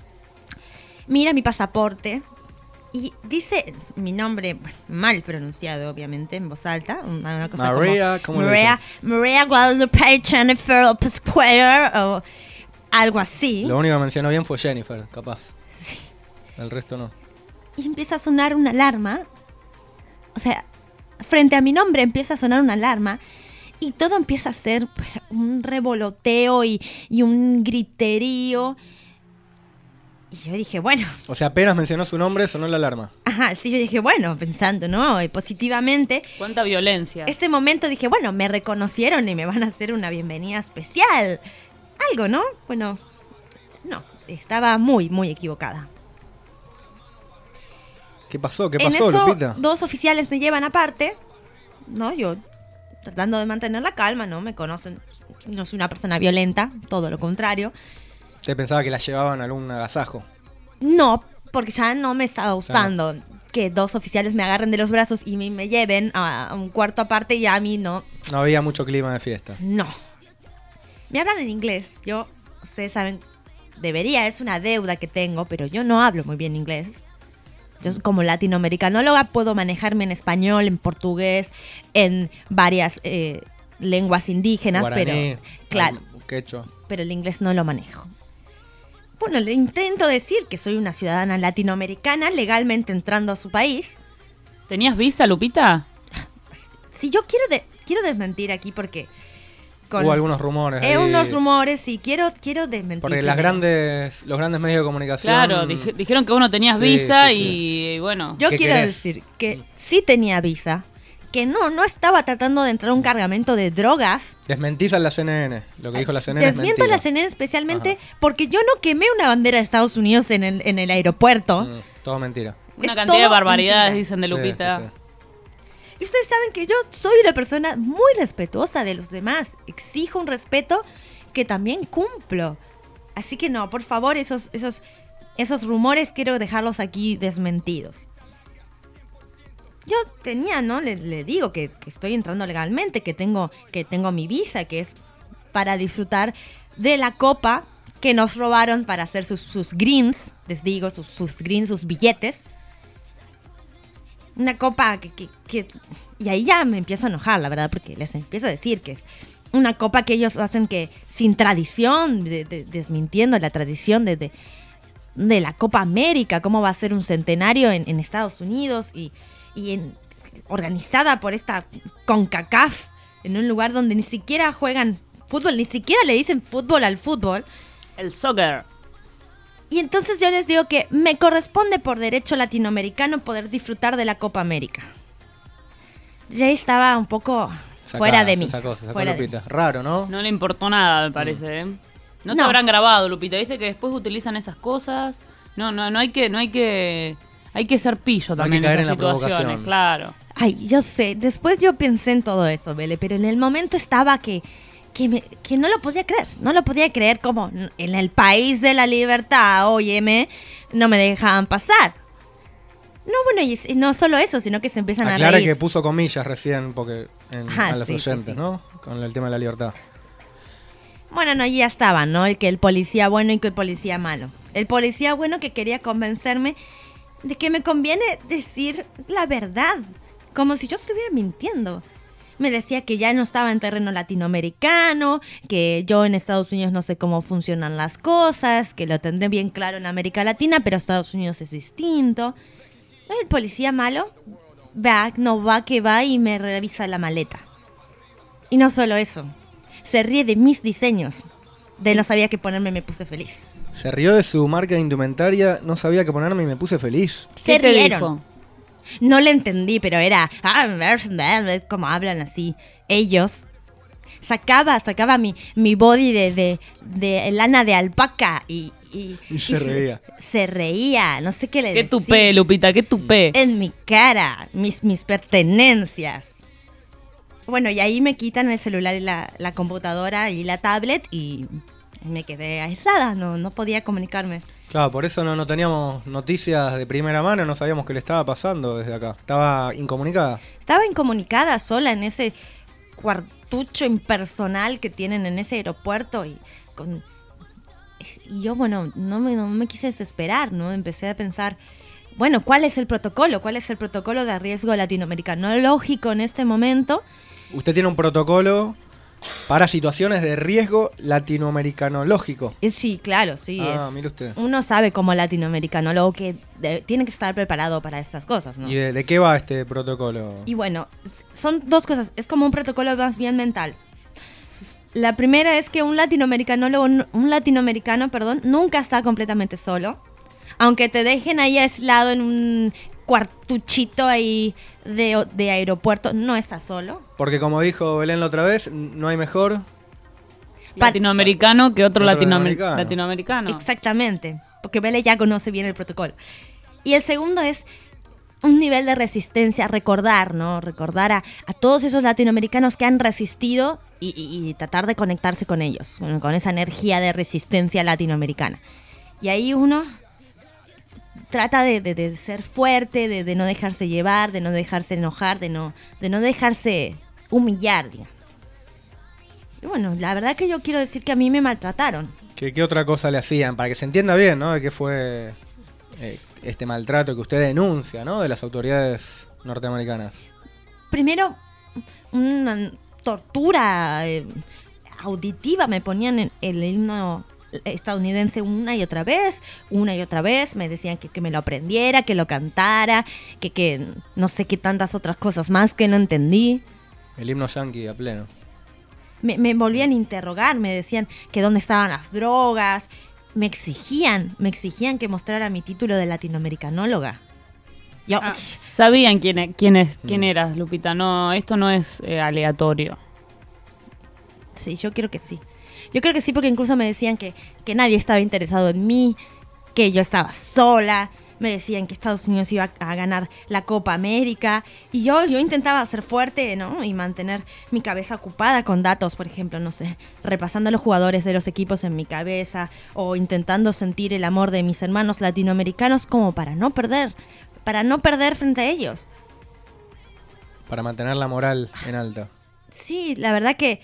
mira mi pasaporte y dice mi nombre, mal pronunciado obviamente, en voz alta, una cosa María, como María Guadalupe Jennifer López Cuellar o algo así. Lo único que mencionó bien fue Jennifer, capaz. Sí. El resto no. Y empieza a sonar una alarma. O sea, frente a mi nombre empieza a sonar una alarma y todo empieza a ser un revoloteo y un griterío. Y yo dije, bueno... O sea, apenas mencionó su nombre, sonó la alarma. Ajá, sí, yo dije, bueno, pensando, ¿no? Positivamente. ¿Cuánta violencia? Este momento dije, bueno, me reconocieron y me van a hacer una bienvenida especial. Algo, ¿no? Bueno, no, estaba muy, muy equivocada. ¿Qué pasó, en eso, Lupita? 2 oficiales me llevan aparte, ¿no? Yo tratando de mantener la calma, ¿no? Me conocen, no soy una persona violenta, todo lo contrario. ¿Te pensaba que la llevaban a algún agasajo? No, porque ya no me estaba gustando que 2 oficiales me agarren de los brazos y me lleven a un cuarto aparte y a mí no. No había mucho clima de fiesta. No. Me hablan en inglés. Yo, ustedes saben, es una deuda que tengo, pero yo no hablo muy bien inglés. Yo como latinoamericanóloga puedo manejarme en español, en portugués, en varias lenguas indígenas, Guaraní, pero claro, quechua. Pero el inglés no lo manejo. Bueno, le intento decir que soy una ciudadana latinoamericana legalmente entrando a su país. ¿Tenías visa, Lupita? Sí, yo quiero desmentir aquí porque... Hubo algunos rumores. Unos rumores y quiero desmentir. Porque los grandes medios de comunicación... Claro, dijeron que vos no tenías visa y bueno... Yo quiero decir que sí tenía visa, que no estaba tratando de entrar a un cargamento de drogas. Desmentís a la CNN, lo que dijo la CNN Desmiento a la CNN especialmente porque yo no quemé una bandera de Estados Unidos en el aeropuerto. Todo mentira. Una cantidad de barbaridades dicen de Lupita. Sí. Y ustedes saben que yo soy una persona muy respetuosa de los demás. Exijo un respeto que también cumplo. Así que no, por favor, esos rumores quiero dejarlos aquí desmentidos. Yo tenía, ¿no? Le digo que estoy entrando legalmente, que tengo mi visa, que es para disfrutar de la copa que nos robaron para hacer sus greens, les digo, sus greens, sus billetes. Una copa que... Y ahí ya me empiezo a enojar, la verdad, porque les empiezo a decir que es una copa que ellos hacen que sin tradición, desmintiendo la tradición de la Copa América, cómo va a ser un centenario en Estados Unidos y organizada por esta CONCACAF, en un lugar donde ni siquiera juegan fútbol, ni siquiera le dicen fútbol al fútbol. El soccer. Y entonces yo les digo que me corresponde por derecho latinoamericano poder disfrutar de la Copa América. Ya estaba un poco fuera de mí. Se sacó Lupita. Raro, ¿no? No le importó nada, me parece. No te habrán grabado, Lupita. Viste que después utilizan esas cosas. No hay que ser pillo también en esas situaciones, claro. Ay, yo sé. Después yo pensé en todo eso, Bele, pero en el momento estaba que que no lo podía creer. No lo podía creer, como en el país de la libertad, óyeme, no me dejaban pasar. No, bueno, y no solo eso, sino que se empiezan a reír. Que puso comillas recién porque a los oyentes, ¿no? Con el tema de la libertad. Bueno, no, ya estaban, ¿no? El policía bueno y que el policía malo. El policía bueno que quería convencerme de que me conviene decir la verdad, como si yo estuviera mintiendo. Me decía que ya no estaba en terreno latinoamericano, que yo en Estados Unidos no sé cómo funcionan las cosas, que lo tendré bien claro en América Latina, pero Estados Unidos es distinto. El policía malo va y me revisa la maleta. Y no solo eso, se ríe de mis diseños. De no sabía qué ponerme, me puse feliz. Se rió de su marca de indumentaria, no sabía qué ponerme y me puse feliz. Se rieron. No le entendí, pero era como hablan así. Ellos sacaba mi body de lana de alpaca y se reía. Se reía, no sé qué le decía. Qué tupé, Lupita, qué tupé. En mi cara, mis pertenencias. Bueno, y ahí me quitan el celular y la computadora y la tablet y me quedé aislada, no podía comunicarme. Claro, por eso no teníamos noticias de primera mano, no sabíamos qué le estaba pasando desde acá. Estaba incomunicada. Estaba incomunicada sola en ese cuartucho impersonal que tienen en ese aeropuerto y yo, bueno, no me quise desesperar, ¿no? Empecé a pensar, bueno, ¿cuál es el protocolo? ¿Cuál es el protocolo de riesgo latinoamericano? Lógico en este momento. Usted tiene un protocolo para situaciones de riesgo latinoamericano lógico. Sí, claro, sí. Mire usted. Uno sabe como latinoamericanólogo que tiene que estar preparado para estas cosas, ¿no? ¿Y de qué va este protocolo? Y bueno, son dos cosas. Es como un protocolo más bien mental. La primera es que un latinoamericano, nunca está completamente solo. Aunque te dejen ahí aislado en un cuartuchito ahí de aeropuerto, no está solo. Porque como dijo Belén la otra vez, no hay mejor latinoamericano que otro latinoamericano. Exactamente, porque Belén ya conoce bien el protocolo. Y el segundo es un nivel de resistencia, recordar, ¿no? Recordar a todos esos latinoamericanos que han resistido y tratar de conectarse con ellos, con esa energía de resistencia latinoamericana. Y ahí uno trata de ser fuerte, de no dejarse llevar, de no dejarse enojar, de no dejarse humillar, digamos. Y bueno, la verdad que yo quiero decir que a mí me maltrataron. ¿Qué otra cosa le hacían? Para que se entienda bien, ¿no? De qué fue este maltrato que usted denuncia, ¿no? De las autoridades norteamericanas. Primero, una tortura auditiva. Me ponían el himno estadounidense una y otra vez. Me decían que me lo aprendiera, que lo cantara, que no sé qué tantas otras cosas más que no entendí. El himno yankee a pleno. Me volvían a interrogar, me decían que dónde estaban las drogas. Me exigían que mostrara mi título de latinoamericanóloga. Sabían quién eras, Lupita. No, esto no es aleatorio. Sí, yo creo que sí. Yo creo que sí, porque incluso me decían que nadie estaba interesado en mí, que yo estaba sola. Me decían que Estados Unidos iba a ganar la Copa América. Y yo intentaba ser fuerte, ¿no? Y mantener mi cabeza ocupada con datos, por ejemplo, no sé, repasando a los jugadores de los equipos en mi cabeza, o intentando sentir el amor de mis hermanos latinoamericanos como para no perder frente a ellos. Para mantener la moral en alto. Sí, la verdad que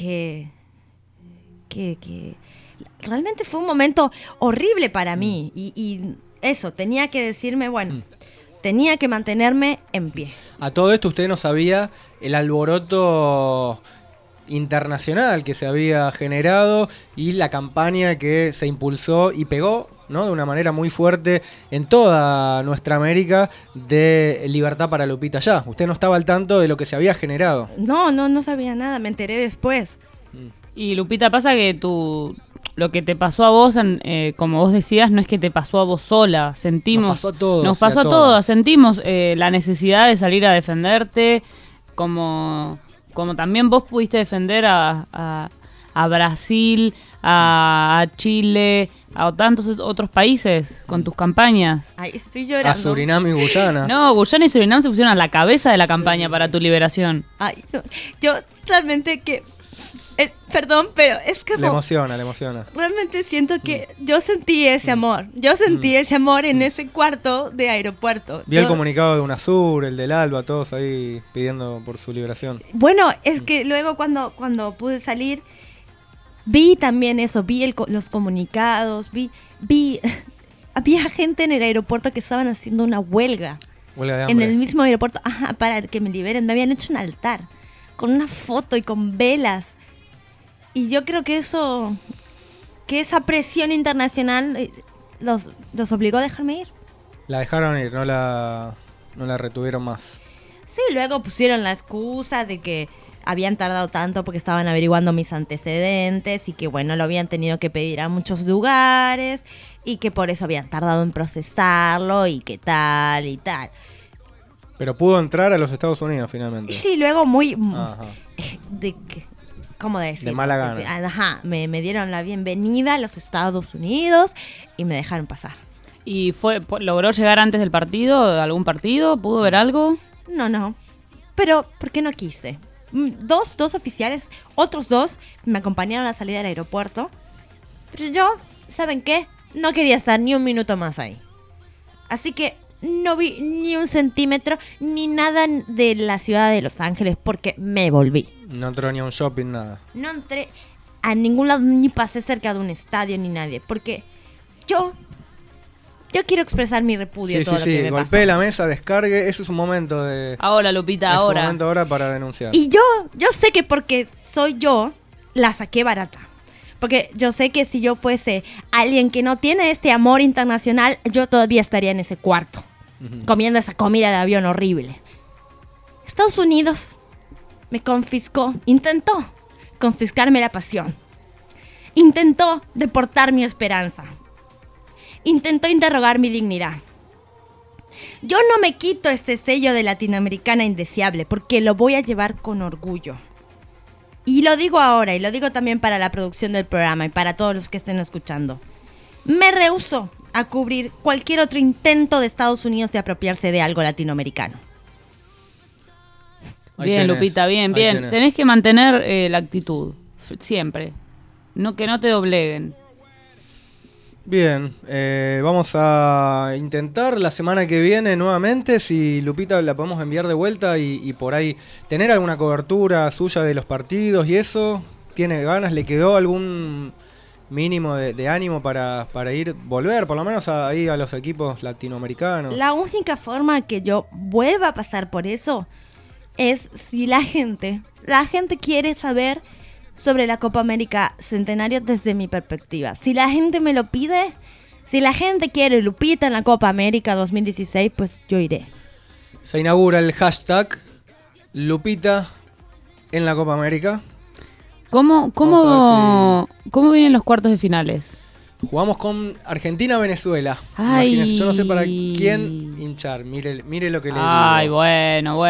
realmente fue un momento horrible para mí. Y eso, tenía que decirme, bueno, tenía que mantenerme en pie. A todo esto usted no sabía el alboroto internacional que se había generado y la campaña que se impulsó y pegó, ¿no? De una manera muy fuerte en toda nuestra América de libertad para Lupita Ya. Usted no estaba al tanto de lo que se había generado. No sabía nada, me enteré después. Y Lupita, pasa que lo que te pasó a vos, como vos decías, no es que te pasó a vos sola. Sentimos, nos pasó a todos. Sentimos la necesidad de salir a defenderte, como también vos pudiste defender a Brasil, a Chile, a tantos otros países con tus campañas. Ay, estoy llorando. A Surinam y Guyana. No, Guyana y Surinam se pusieron a la cabeza de la campaña para tu liberación. Ay, no, yo realmente que Perdón, pero es que... Le emociona. Realmente siento que yo sentí ese amor. Yo sentí ese amor en ese cuarto de aeropuerto. Vi el comunicado de UNASUR, el del ALBA, todos ahí pidiendo por su liberación. Bueno, es que luego cuando pude salir, vi también eso, vi los comunicados, vi había gente en el aeropuerto que estaban haciendo una huelga. Huelga de hambre. En el mismo aeropuerto, para que me liberen. Me habían hecho un altar con una foto y con velas. Y yo creo que esa presión internacional los obligó a dejarme ir. La dejaron ir, no la retuvieron más. Sí, luego pusieron la excusa de que habían tardado tanto porque estaban averiguando mis antecedentes y que bueno, lo habían tenido que pedir a muchos lugares y que por eso habían tardado en procesarlo y que tal y tal. Pero pudo entrar a los Estados Unidos finalmente. Sí, luego ¿cómo decir? De mala gana. Me dieron la bienvenida a los Estados Unidos y me dejaron pasar. ¿Y logró llegar antes del partido? ¿Algún partido? ¿Pudo ver algo? No. Pero, ¿por qué no quise? Dos oficiales, otros dos, me acompañaron a la salida del aeropuerto. Pero yo, ¿saben qué? No quería estar ni un minuto más ahí. Así que no vi ni un centímetro, ni nada de la ciudad de Los Ángeles, porque me volví. No entró ni a un shopping, nada. No entré a ningún lado, ni pasé cerca de un estadio, ni nadie. Porque yo quiero expresar mi repudio a todo lo que me pasó. Golpee la mesa, descargue. Ese es un momento de... Ahora, Lupita, ahora. Es un momento ahora para denunciar. Y yo sé que porque soy yo, la saqué barata. Porque yo sé que si yo fuese alguien que no tiene este amor internacional, yo todavía estaría en ese cuarto, comiendo esa comida de avión horrible. Estados Unidos intentó confiscarme la pasión. Intentó deportar mi esperanza. Intentó interrogar mi dignidad. Yo no me quito este sello de latinoamericana indeseable porque lo voy a llevar con orgullo. Y lo digo ahora, y lo digo también para la producción del programa y para todos los que estén escuchando. Me rehúso a cubrir cualquier otro intento de Estados Unidos de apropiarse de algo latinoamericano. Bien, Lupita, bien. Tenés que mantener la actitud, siempre. Que no te dobleguen. Bien, vamos a intentar la semana que viene nuevamente, si Lupita la podemos enviar de vuelta y por ahí tener alguna cobertura suya de los partidos y eso. ¿Tiene ganas? ¿Le quedó algún mínimo de ánimo para volver, por lo menos ahí a los equipos latinoamericanos? La única forma que yo vuelva a pasar por eso es si la gente quiere saber sobre la Copa América Centenario desde mi perspectiva. Si la gente me lo pide, si la gente quiere Lupita en la Copa América 2016, pues yo iré. Se inaugura el hashtag Lupita en la Copa América. ¿Cómo vienen los cuartos de finales? Jugamos con Argentina-Venezuela. Ay. Yo no sé para quién hinchar. Mire lo que le digo. Ay, bueno.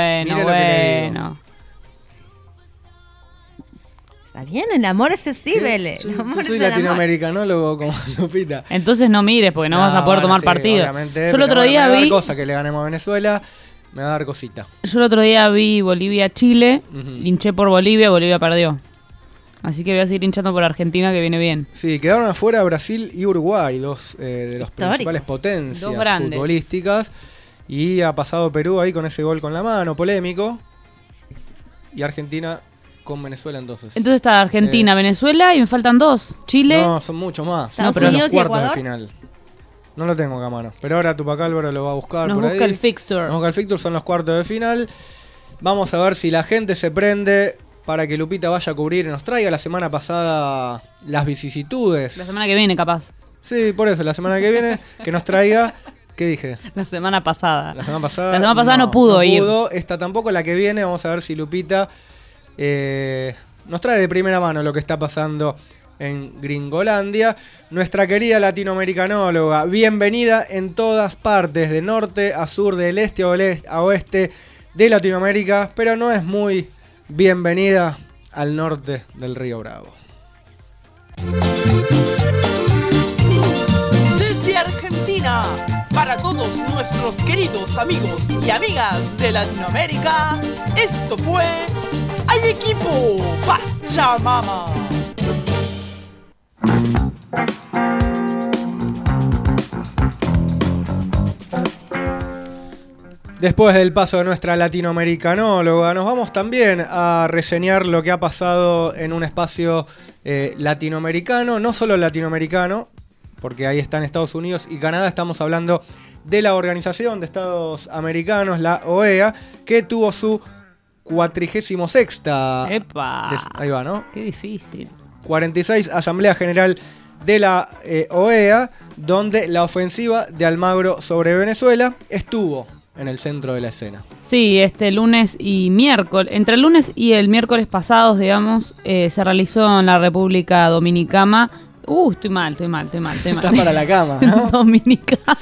Está bien, el amor es accesible. Yo soy latinoamericanólogo como Lupita. Entonces no mires porque no vas a poder tomar partido. Obviamente, yo el otro día me va a dar cosa que le ganemos a Venezuela, me va a dar cosita. Yo el otro día vi Bolivia-Chile, hinché por Bolivia perdió. Así que voy a seguir hinchando por Argentina, que viene bien. Sí, quedaron afuera Brasil y Uruguay, dos de los principales potencias futbolísticas. Y ha pasado Perú ahí con ese gol con la mano, polémico. Y Argentina con Venezuela entonces. Entonces está Argentina, Venezuela y me faltan dos. Chile. No, son muchos más. Estados Unidos los cuartos y Ecuador. De final. No lo tengo acá a mano. Pero ahora Tupac Álvaro lo va a buscar Nos por busca ahí. el fixture. Nos busca el fixture, son los cuartos de final. Vamos a ver si la gente se prende para que Lupita vaya a cubrir y nos traiga la semana pasada las vicisitudes. La semana que viene, capaz. Sí, por eso, la semana que viene, que nos traiga... ¿Qué dije? La semana pasada. La semana pasada no pudo ir. Esta tampoco, la que viene, vamos a ver si Lupita nos trae de primera mano lo que está pasando en Gringolandia. Nuestra querida latinoamericanóloga, bienvenida en todas partes, de norte a sur, del este a oeste de Latinoamérica, pero no es muy bienvenida al norte del Río Bravo. Desde Argentina, para todos nuestros queridos amigos y amigas de Latinoamérica, esto fue Hay ¡Hay equipo! ¡Pachamama! Después del paso de nuestra latinoamericanóloga, nos vamos también a reseñar lo que ha pasado en un espacio latinoamericano, no solo latinoamericano, porque ahí están Estados Unidos y Canadá. Estamos hablando de la Organización de Estados Americanos, la OEA, que tuvo su 46ª... ¡Epa! Ahí va, ¿no? ¡Qué difícil! 46 Asamblea General de la OEA, donde la ofensiva de Almagro sobre Venezuela estuvo en el centro de la escena. Sí, este lunes y miércoles, entre el lunes y el miércoles pasados, digamos, se realizó en la República Dominicana. Estoy mal. Estás para la cama, ¿no? Dominicama.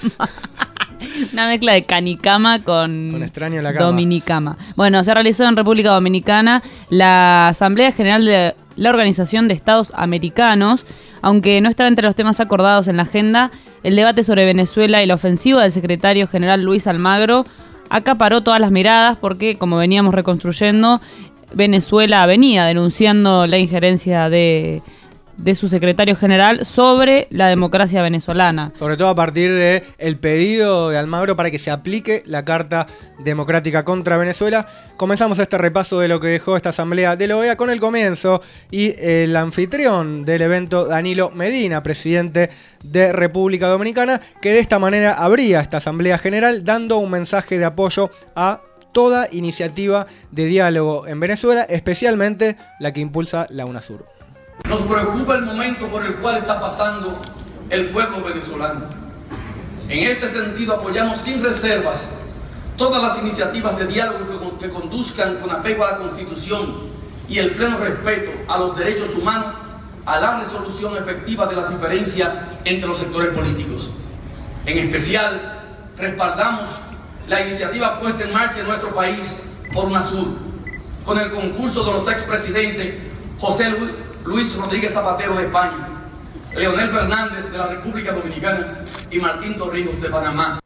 Una mezcla de canicama con extraño la cama. Dominicama. Bueno, se realizó en República Dominicana la Asamblea General de la Organización de Estados Americanos. Aunque no estaba entre los temas acordados en la agenda, el debate sobre Venezuela y la ofensiva del secretario general Luis Almagro acaparó todas las miradas porque, como veníamos reconstruyendo, Venezuela venía denunciando la injerencia de su secretario general sobre la democracia venezolana. Sobre todo a partir del pedido de Almagro para que se aplique la Carta Democrática contra Venezuela. Comenzamos este repaso de lo que dejó esta asamblea de la OEA con el comienzo y el anfitrión del evento, Danilo Medina, presidente de República Dominicana, que de esta manera abría esta asamblea general dando un mensaje de apoyo a toda iniciativa de diálogo en Venezuela, especialmente la que impulsa la UNASUR. Nos preocupa el momento por el cual está pasando el pueblo venezolano. En este sentido, apoyamos sin reservas todas las iniciativas de diálogo que conduzcan con apego a la Constitución y el pleno respeto a los derechos humanos, a la resolución efectiva de las diferencias entre los sectores políticos. En especial, respaldamos la iniciativa puesta en marcha en nuestro país por UNASUR, con el concurso de los expresidentes José Luis Rodríguez Zapatero de España, Leonel Fernández de la República Dominicana y Martín Torrijos de Panamá.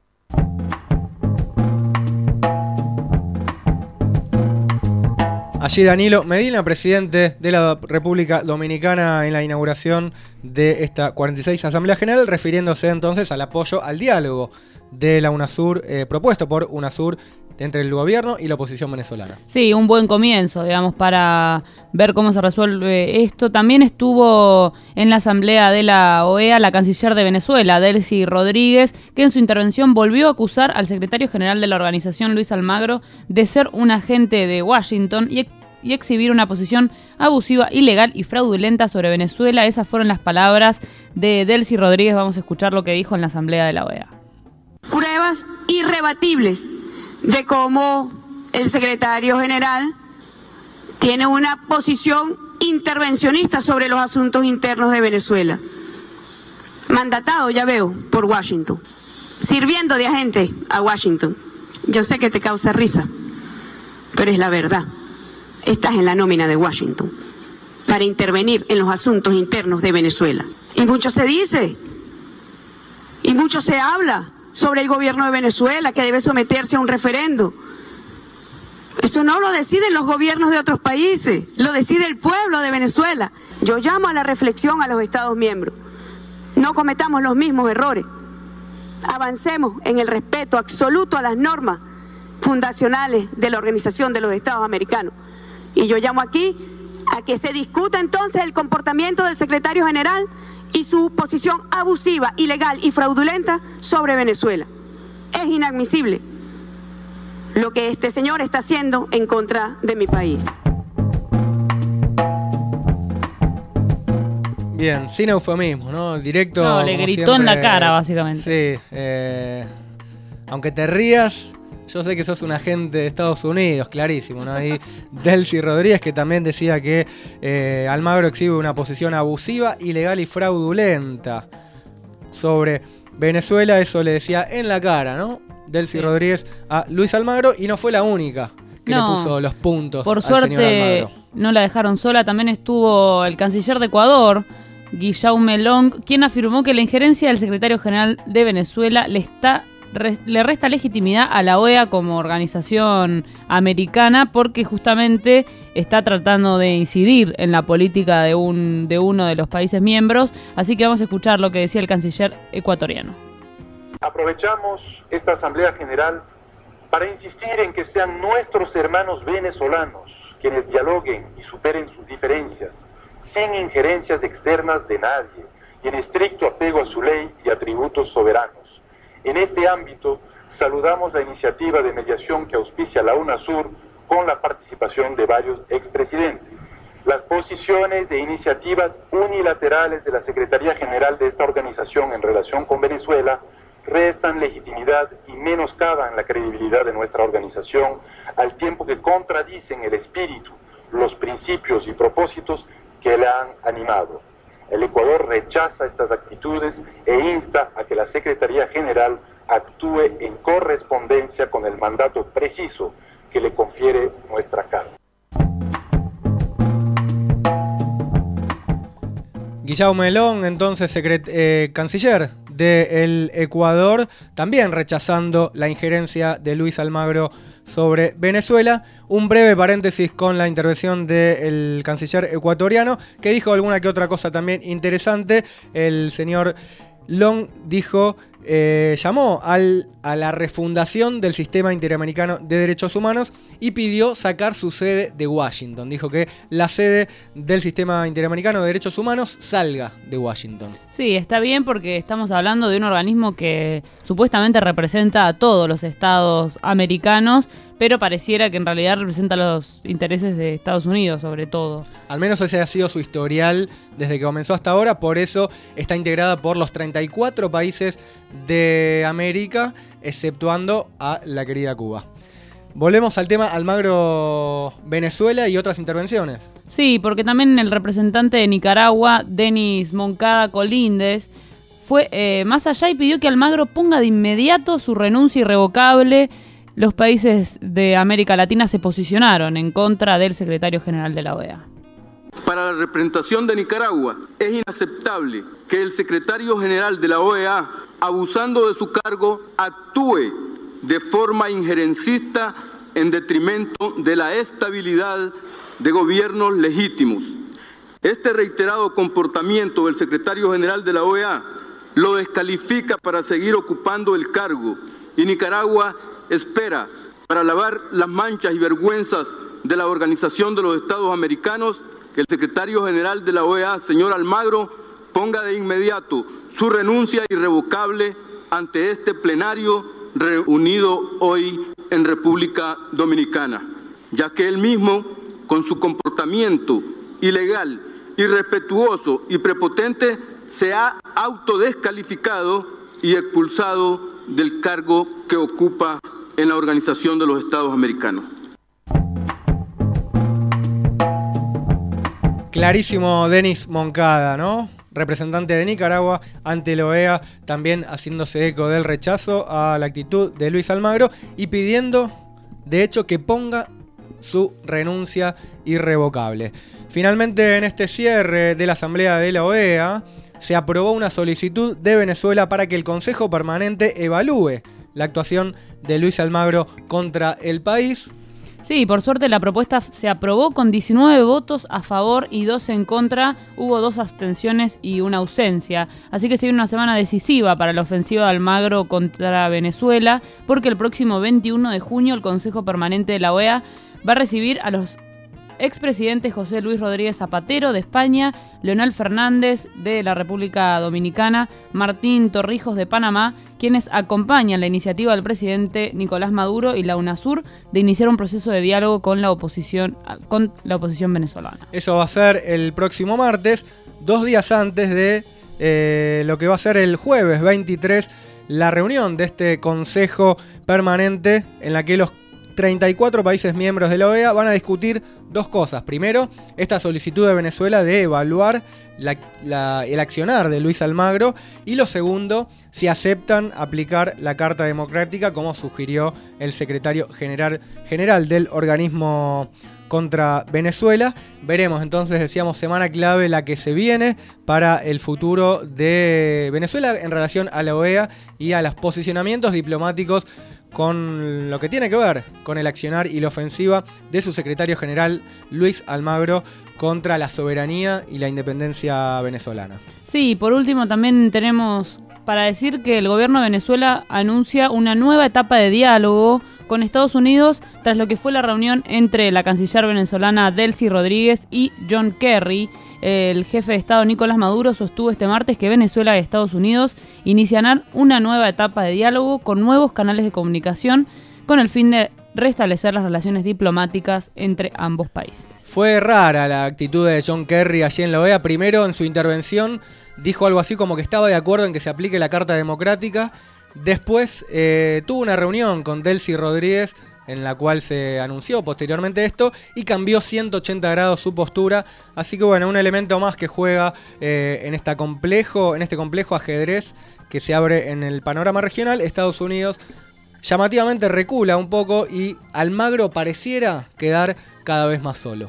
Allí Danilo Medina, presidente de la República Dominicana, en la inauguración de esta 46 Asamblea General, refiriéndose entonces al apoyo al diálogo de la UNASUR, propuesto por UNASUR entre el gobierno y la oposición venezolana. Sí, un buen comienzo, digamos, para ver cómo se resuelve esto. También estuvo en la asamblea de la OEA la canciller de Venezuela, Delcy Rodríguez, que en su intervención volvió a acusar al secretario general de la organización, Luis Almagro, de ser un agente de Washington y exhibir una posición abusiva, ilegal y fraudulenta sobre Venezuela. Esas fueron las palabras de Delcy Rodríguez. Vamos a escuchar lo que dijo en la asamblea de la OEA. Pruebas irrebatibles de cómo el secretario general tiene una posición intervencionista sobre los asuntos internos de Venezuela. Mandatado, ya veo, por Washington. Sirviendo de agente a Washington. Yo sé que te causa risa, pero es la verdad. Estás en la nómina de Washington para intervenir en los asuntos internos de Venezuela. Y mucho se dice, y mucho se habla sobre el gobierno de Venezuela, que debe someterse a un referendo. Eso no lo deciden los gobiernos de otros países, lo decide el pueblo de Venezuela. Yo llamo a la reflexión a los Estados miembros. No cometamos los mismos errores. Avancemos en el respeto absoluto a las normas fundacionales de la Organización de los Estados Americanos. Y yo llamo aquí a que se discuta entonces el comportamiento del secretario general y su posición abusiva, ilegal y fraudulenta sobre Venezuela. Es inadmisible lo que este señor está haciendo en contra de mi país. Bien, sin eufemismo, ¿no? Directo. No, le gritó siempre en la cara, básicamente. Sí, aunque te rías, yo sé que sos un agente de Estados Unidos, clarísimo, ¿no? Ahí Delcy Rodríguez, que también decía que Almagro exhibe una posición abusiva, ilegal y fraudulenta sobre Venezuela. Eso le decía en la cara, ¿no? Delcy Rodríguez a Luis Almagro, y no fue la única que le puso los puntos por al suerte, señor Almagro. No la dejaron sola. También estuvo el canciller de Ecuador, Guillaume Long, quien afirmó que la injerencia del secretario general de Venezuela le está le resta legitimidad a la OEA como organización americana porque justamente está tratando de incidir en la política de uno de los países miembros. Así que vamos a escuchar lo que decía el canciller ecuatoriano. Aprovechamos esta Asamblea General para insistir en que sean nuestros hermanos venezolanos quienes dialoguen y superen sus diferencias, sin injerencias externas de nadie y en estricto apego a su ley y atributos soberanos. En este ámbito, saludamos la iniciativa de mediación que auspicia la UNASUR con la participación de varios expresidentes. Las posiciones e iniciativas unilaterales de la Secretaría General de esta organización en relación con Venezuela restan legitimidad y menoscaban la credibilidad de nuestra organización, al tiempo que contradicen el espíritu, los principios y propósitos que la han animado. El Ecuador rechaza estas actitudes e insta a que la Secretaría General actúe en correspondencia con el mandato preciso que le confiere nuestra Carta. Guillermo Melón, entonces canciller del Ecuador, también rechazando la injerencia de Luis Almagro sobre Venezuela. Un breve paréntesis con la intervención del canciller ecuatoriano, que dijo alguna que otra cosa también interesante. El señor Long dijo, llamó a la refundación del Sistema Interamericano de Derechos Humanos y pidió sacar su sede de Washington. Dijo que la sede del Sistema Interamericano de Derechos Humanos salga de Washington. Sí, está bien porque estamos hablando de un organismo que supuestamente representa a todos los estados americanos, pero pareciera que en realidad representa los intereses de Estados Unidos sobre todo. Al menos ese ha sido su historial desde que comenzó hasta ahora, por eso está integrada por los 34 países de América, exceptuando a la querida Cuba. Volvemos al tema Almagro-Venezuela y otras intervenciones. Sí, porque también el representante de Nicaragua, Denis Moncada Colíndez, fue más allá y pidió que Almagro ponga de inmediato su renuncia irrevocable. Los países de América Latina se posicionaron en contra del secretario general de la OEA. Para la representación de Nicaragua, es inaceptable que el secretario general de la OEA, abusando de su cargo, actúe de forma injerencista en detrimento de la estabilidad de gobiernos legítimos. Este reiterado comportamiento del secretario general de la OEA lo descalifica para seguir ocupando el cargo, y Nicaragua espera, para lavar las manchas y vergüenzas de la Organización de los Estados Americanos, que el secretario general de la OEA, señor Almagro, ponga de inmediato su renuncia irrevocable ante este plenario reunido hoy en República Dominicana, ya que él mismo, con su comportamiento ilegal, irrespetuoso y prepotente, se ha autodescalificado y expulsado del cargo que ocupa en la Organización de los Estados Americanos. Clarísimo Denis Moncada, ¿no? Representante de Nicaragua ante la OEA, también haciéndose eco del rechazo a la actitud de Luis Almagro y pidiendo, de hecho, que ponga su renuncia irrevocable. Finalmente, en este cierre de la Asamblea de la OEA, se aprobó una solicitud de Venezuela para que el Consejo Permanente evalúe la actuación de Luis Almagro contra el país. Sí, por suerte la propuesta se aprobó con 19 votos a favor y 2 en contra. Hubo 2 abstenciones y una ausencia. Así que se viene una semana decisiva para la ofensiva de Almagro contra Venezuela, porque el próximo 21 de junio el Consejo Permanente de la OEA va a recibir a los expresidentes José Luis Rodríguez Zapatero de España, Leonel Fernández de la República Dominicana, Martín Torrijos de Panamá, quienes acompañan la iniciativa del presidente Nicolás Maduro y la UNASUR de iniciar un proceso de diálogo con la oposición venezolana. Eso va a ser el próximo martes, 2 días antes de lo que va a ser el jueves 23, la reunión de este Consejo Permanente en la que los 34 países miembros de la OEA van a discutir dos cosas. Primero, esta solicitud de Venezuela de evaluar el accionar de Luis Almagro. Y lo segundo, si aceptan aplicar la Carta Democrática como sugirió el secretario general del organismo contra Venezuela. Veremos entonces, decíamos, semana clave la que se viene para el futuro de Venezuela en relación a la OEA y a los posicionamientos diplomáticos con lo que tiene que ver con el accionar y la ofensiva de su secretario general Luis Almagro contra la soberanía y la independencia venezolana. Sí, por último también tenemos para decir que el gobierno de Venezuela anuncia una nueva etapa de diálogo con Estados Unidos tras lo que fue la reunión entre la canciller venezolana Delcy Rodríguez y John Kerry. El jefe de Estado Nicolás Maduro sostuvo este martes que Venezuela y Estados Unidos iniciarán una nueva etapa de diálogo con nuevos canales de comunicación con el fin de restablecer las relaciones diplomáticas entre ambos países. Fue rara la actitud de John Kerry allí en la OEA. Primero, en su intervención, dijo algo así como que estaba de acuerdo en que se aplique la Carta Democrática. Después tuvo una reunión con Delcy Rodríguez en la cual se anunció posteriormente esto y cambió 180 grados su postura. Así que bueno, un elemento más que juega en este complejo ajedrez que se abre en el panorama regional. Estados Unidos llamativamente recula un poco y Almagro pareciera quedar cada vez más solo.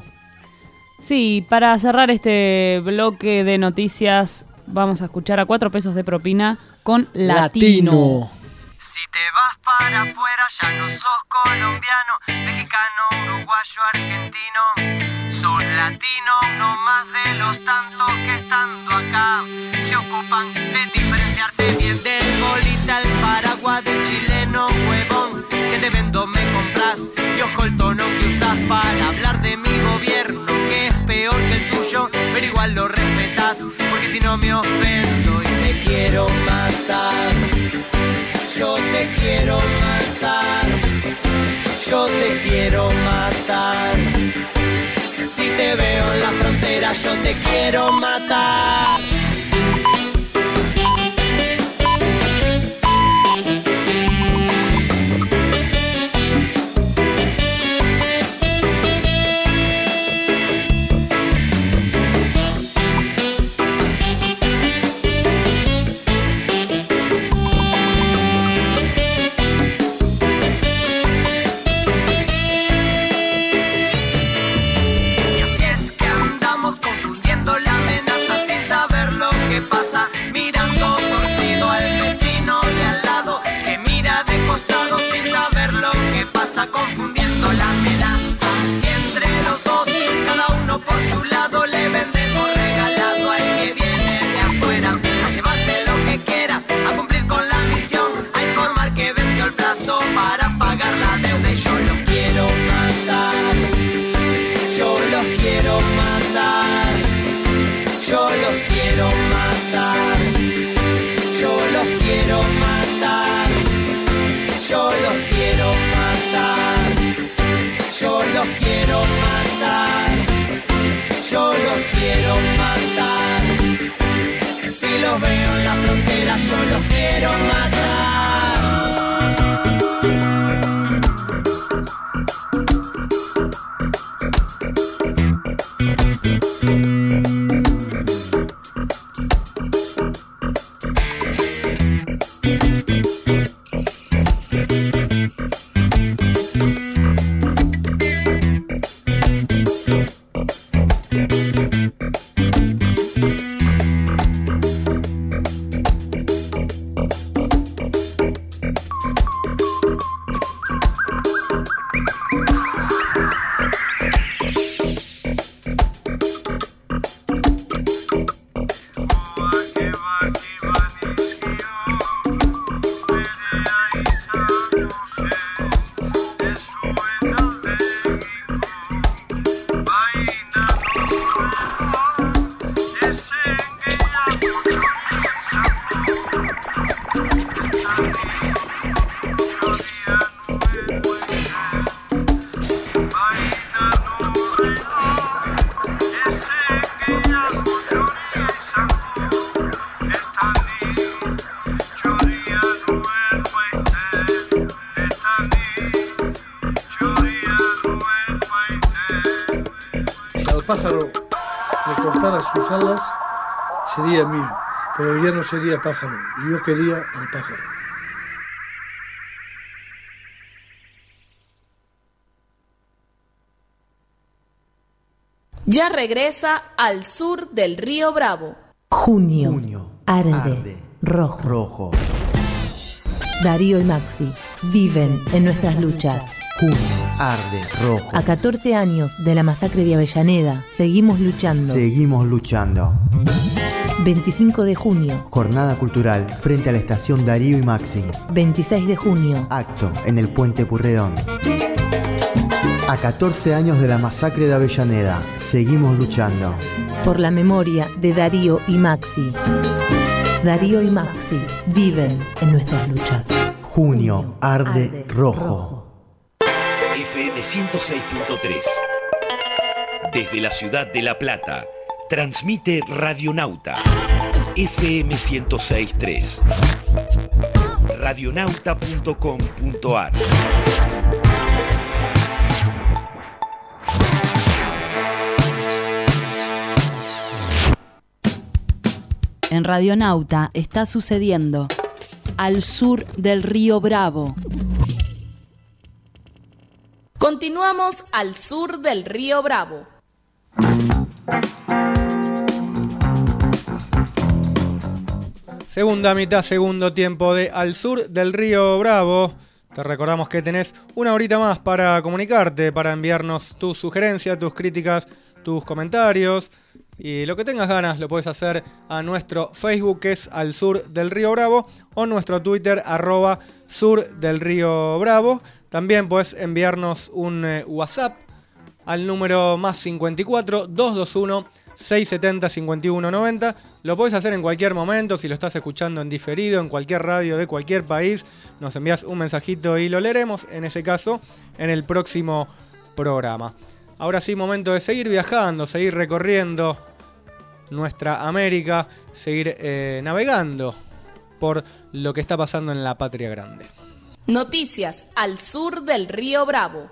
Sí, para cerrar este bloque de noticias vamos a escuchar a 4 pesos de propina con Latino. Si te vas para afuera ya no sos colombiano, mexicano, uruguayo, argentino. Sos latino, no más de los tantos que estando acá se ocupan de diferenciarse bien del bolita, el paraguas, del chileno, huevón, que te vendo me compras. Y ojo el tono que usas para hablar de mi gobierno, que es peor que el tuyo, pero igual lo respetas, porque si no me ofendo y te quiero matar. Yo te quiero matar, yo te quiero matar. Si te veo en la frontera, yo te quiero matar. Confundiendo la amenaza entre los dos, cada uno por su lado le vendemos regalado al que viene de afuera a llevarse lo que quiera, a cumplir con la misión, a informar que venció el plazo para pagar la deuda. Y yo los quiero matar, yo los quiero matar, yo los quiero matar, yo los quiero matar, yo los quiero matar, yo los quiero matar, yo los quiero matar. Si los veo en la frontera, yo los quiero matar. pájaro le cortara sus alas, sería mío, pero ya no sería pájaro, y yo quería al pájaro. Ya regresa al sur del río Bravo. Junio. Arde. Rojo. Darío y Maxi viven en nuestras luchas. Junio. Arde. Rojo. A 14 años de la masacre de Avellaneda, seguimos luchando. Seguimos luchando. 25 de junio. Jornada cultural frente a la estación Darío y Maxi. 26 de junio. Acto en el Puente Purredón. A 14 años de la masacre de Avellaneda, seguimos luchando. Por la memoria de Darío y Maxi. Darío y Maxi viven en nuestras luchas. Junio, arde rojo. FM 106.3. Desde la ciudad de La Plata, transmite Radionauta. FM 106.3. Radionauta.com.ar. En Radionauta está sucediendo al sur del río Bravo. Continuamos al sur del río Bravo. Segunda mitad, segundo tiempo de Al Sur del Río Bravo. Te recordamos que tenés una horita más para comunicarte, para enviarnos tus sugerencias, tus críticas, tus comentarios. Y lo que tengas ganas lo puedes hacer a nuestro Facebook, que es Al Sur del Río Bravo, o nuestro Twitter, @Sur del Río Bravo. También puedes enviarnos un WhatsApp al número +54 221 670 5190. Lo podés hacer en cualquier momento, si lo estás escuchando en diferido, en cualquier radio de cualquier país. Nos envías un mensajito y lo leeremos, en ese caso, en el próximo programa. Ahora sí, momento de seguir viajando, seguir recorriendo nuestra América, seguir navegando por lo que está pasando en la patria grande. Noticias al sur del río Bravo.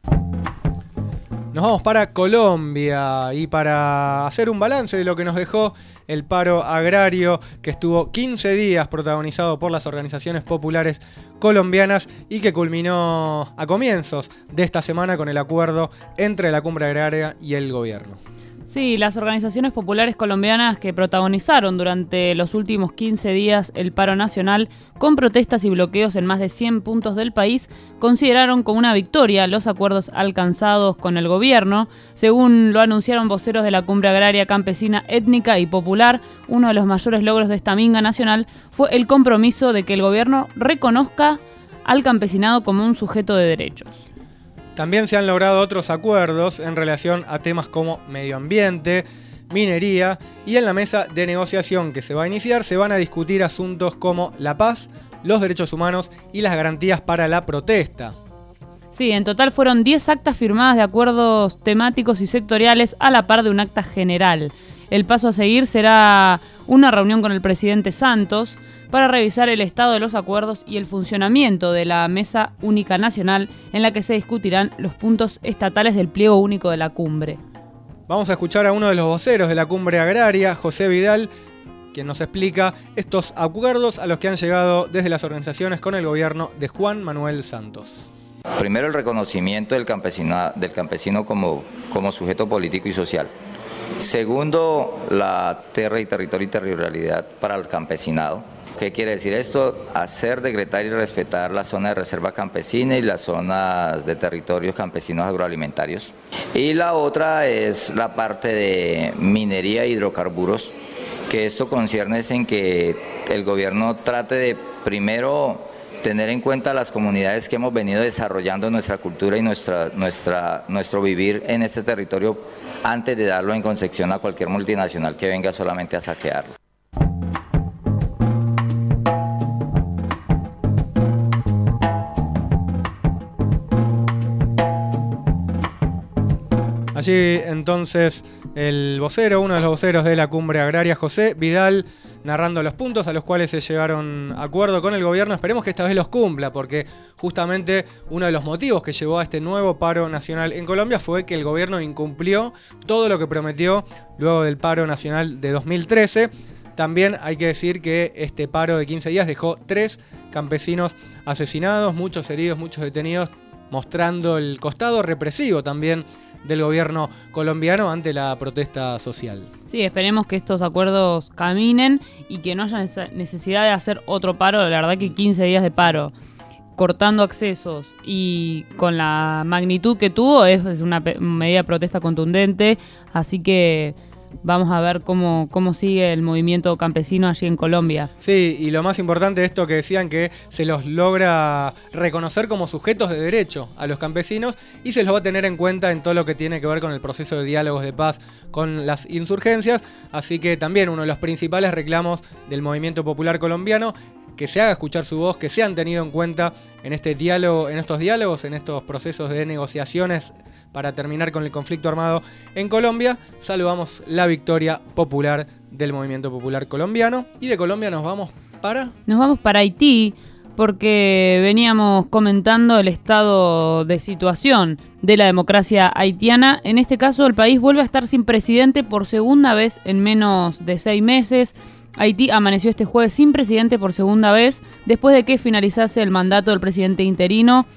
Nos vamos para Colombia y para hacer un balance de lo que nos dejó el paro agrario, que estuvo 15 días protagonizado por las organizaciones populares colombianas y que culminó a comienzos de esta semana con el acuerdo entre la cumbre agraria y el gobierno. Sí, las organizaciones populares colombianas que protagonizaron durante los últimos 15 días el paro nacional con protestas y bloqueos en más de 100 puntos del país consideraron como una victoria los acuerdos alcanzados con el gobierno. Según lo anunciaron voceros de la cumbre agraria, campesina, étnica y popular, uno de los mayores logros de esta minga nacional fue el compromiso de que el gobierno reconozca al campesinado como un sujeto de derechos. También se han logrado otros acuerdos en relación a temas como medio ambiente, minería, y en la mesa de negociación que se va a iniciar se van a discutir asuntos como la paz, los derechos humanos y las garantías para la protesta. Sí, en total fueron 10 actas firmadas de acuerdos temáticos y sectoriales a la par de un acta general. El paso a seguir será una reunión con el presidente Santos para revisar el estado de los acuerdos y el funcionamiento de la Mesa Única Nacional, en la que se discutirán los puntos estatales del pliego único de la cumbre. Vamos a escuchar a uno de los voceros de la cumbre agraria, José Vidal, quien nos explica estos acuerdos a los que han llegado desde las organizaciones con el gobierno de Juan Manuel Santos. Primero, el reconocimiento del campesino como sujeto político y social. Segundo, la tierra y territorio y territorialidad para el campesinado. ¿Qué quiere decir esto? Hacer, decretar y respetar la zona de reserva campesina y las zonas de territorios campesinos agroalimentarios. Y la otra es la parte de minería e hidrocarburos, que esto concierne en que el gobierno trate de primero tener en cuenta las comunidades que hemos venido desarrollando nuestra cultura y nuestro vivir en este territorio antes de darlo en concesión a cualquier multinacional que venga solamente a saquearlo. Allí entonces el vocero, uno de los voceros de la cumbre agraria, José Vidal, narrando los puntos a los cuales se llegaron a acuerdo con el gobierno. Esperemos que esta vez los cumpla, porque justamente uno de los motivos que llevó a este nuevo paro nacional en Colombia fue que el gobierno incumplió todo lo que prometió luego del paro nacional de 2013. También hay que decir que este paro de 15 días dejó 3 campesinos asesinados, muchos heridos, muchos detenidos, mostrando el costado represivo también del gobierno colombiano ante la protesta social. Sí, esperemos que estos acuerdos caminen y que no haya necesidad de hacer otro paro. La verdad que 15 días de paro, cortando accesos y con la magnitud que tuvo, es una medida de protesta contundente, así que vamos a ver cómo sigue el movimiento campesino allí en Colombia. Sí, y lo más importante de esto que decían, que se los logra reconocer como sujetos de derecho a los campesinos y se los va a tener en cuenta en todo lo que tiene que ver con el proceso de diálogos de paz con las insurgencias. Así que también uno de los principales reclamos del movimiento popular colombiano, que se haga escuchar su voz, que sean tenidos en cuenta en este diálogo, en estos diálogos, en estos procesos de negociaciones para terminar con el conflicto armado en Colombia. Saludamos la victoria popular del movimiento popular colombiano. Y de Colombia nos vamos para Haití, porque veníamos comentando el estado de situación de la democracia haitiana. En este caso, el país vuelve a estar sin presidente por segunda vez en menos de 6 meses. Haití amaneció este jueves sin presidente por segunda vez, después de que finalizase el mandato del presidente interino,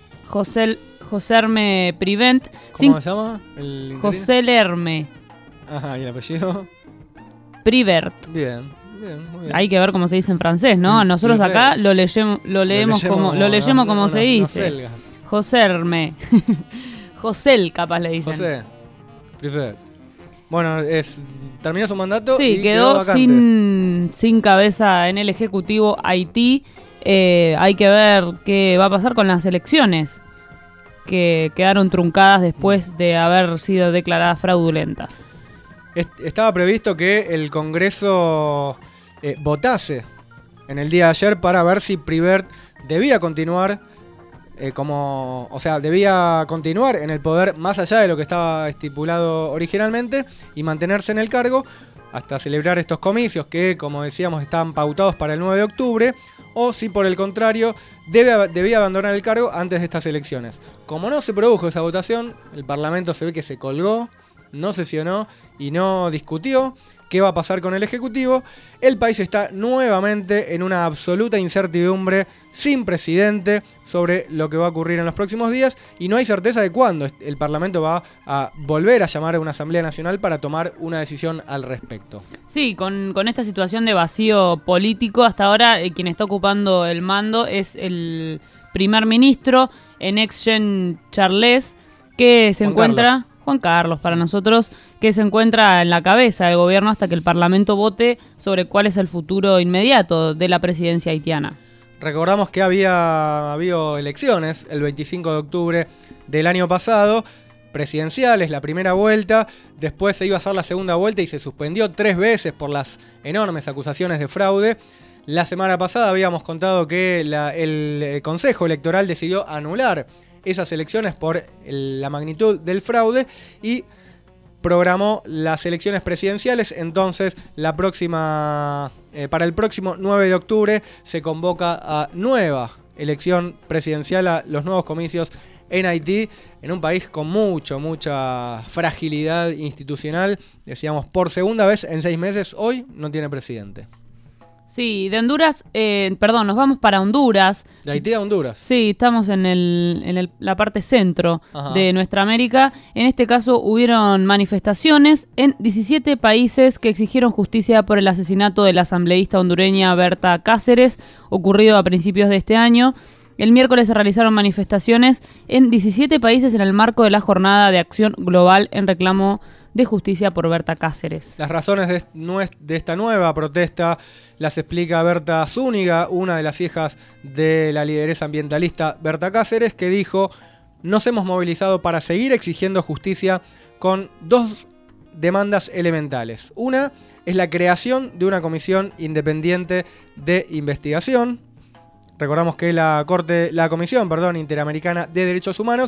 Joserme Prevent. ¿Cómo se llama? José Lerme. Ajá, ¿y el apellido? Privert. Bien, muy bien. Hay que ver cómo se dice en francés, ¿no? Nosotros acá lo leemos como se dice. Joserme. Josel, capaz le dicen. José. Privert. Bueno, terminó su mandato. Sí, y quedó sin cabeza en el Ejecutivo Haití. Hay que ver qué va a pasar con las elecciones, que quedaron truncadas después de haber sido declaradas fraudulentas. Estaba previsto que el Congreso votase en el día de ayer para ver si Privert debía continuar debía continuar en el poder más allá de lo que estaba estipulado originalmente y mantenerse en el cargo hasta celebrar estos comicios que, como decíamos, estaban pautados para el 9 de octubre, o si por el contrario debía abandonar el cargo antes de estas elecciones. Como no se produjo esa votación, el Parlamento se ve que se colgó, no sesionó y no discutió qué va a pasar con el Ejecutivo. El país está nuevamente en una absoluta incertidumbre, sin presidente, sobre lo que va a ocurrir en los próximos días, y no hay certeza de cuándo el Parlamento va a volver a llamar a una Asamblea Nacional para tomar una decisión al respecto. Sí, con esta situación de vacío político, hasta ahora quien está ocupando el mando es el primer ministro, Enexgen Charles, que se encuentra... Juan Carlos, para nosotros, que se encuentra en la cabeza del gobierno hasta que el Parlamento vote sobre cuál es el futuro inmediato de la presidencia haitiana. Recordamos que había habido elecciones el 25 de octubre del año pasado, presidenciales, la primera vuelta, después se iba a hacer la segunda vuelta y se suspendió 3 veces por las enormes acusaciones de fraude. La semana pasada habíamos contado que el Consejo Electoral decidió anular esas elecciones por la magnitud del fraude y programó las elecciones presidenciales. Entonces para el próximo 9 de octubre se convoca a nueva elección presidencial, a los nuevos comicios en Haití, en un país con mucha fragilidad institucional. Decíamos, por segunda vez en 6 meses, hoy no tiene presidente. Sí, de Honduras, nos vamos para Honduras. ¿De Haití a Honduras? Sí, estamos en la parte centro de nuestra América. En este caso hubieron manifestaciones en 17 países que exigieron justicia por el asesinato de la asambleísta hondureña Berta Cáceres, ocurrido a principios de este año. El miércoles se realizaron manifestaciones en 17 países en el marco de la Jornada de Acción Global en reclamo de justicia por Berta Cáceres. Las razones de esta nueva protesta las explica Berta Zúñiga, una de las hijas de la lideresa ambientalista Berta Cáceres, que dijo: nos hemos movilizado para seguir exigiendo justicia con 2 demandas elementales. Una es la creación de una comisión independiente de investigación. Recordamos que la Comisión Interamericana de Derechos Humanos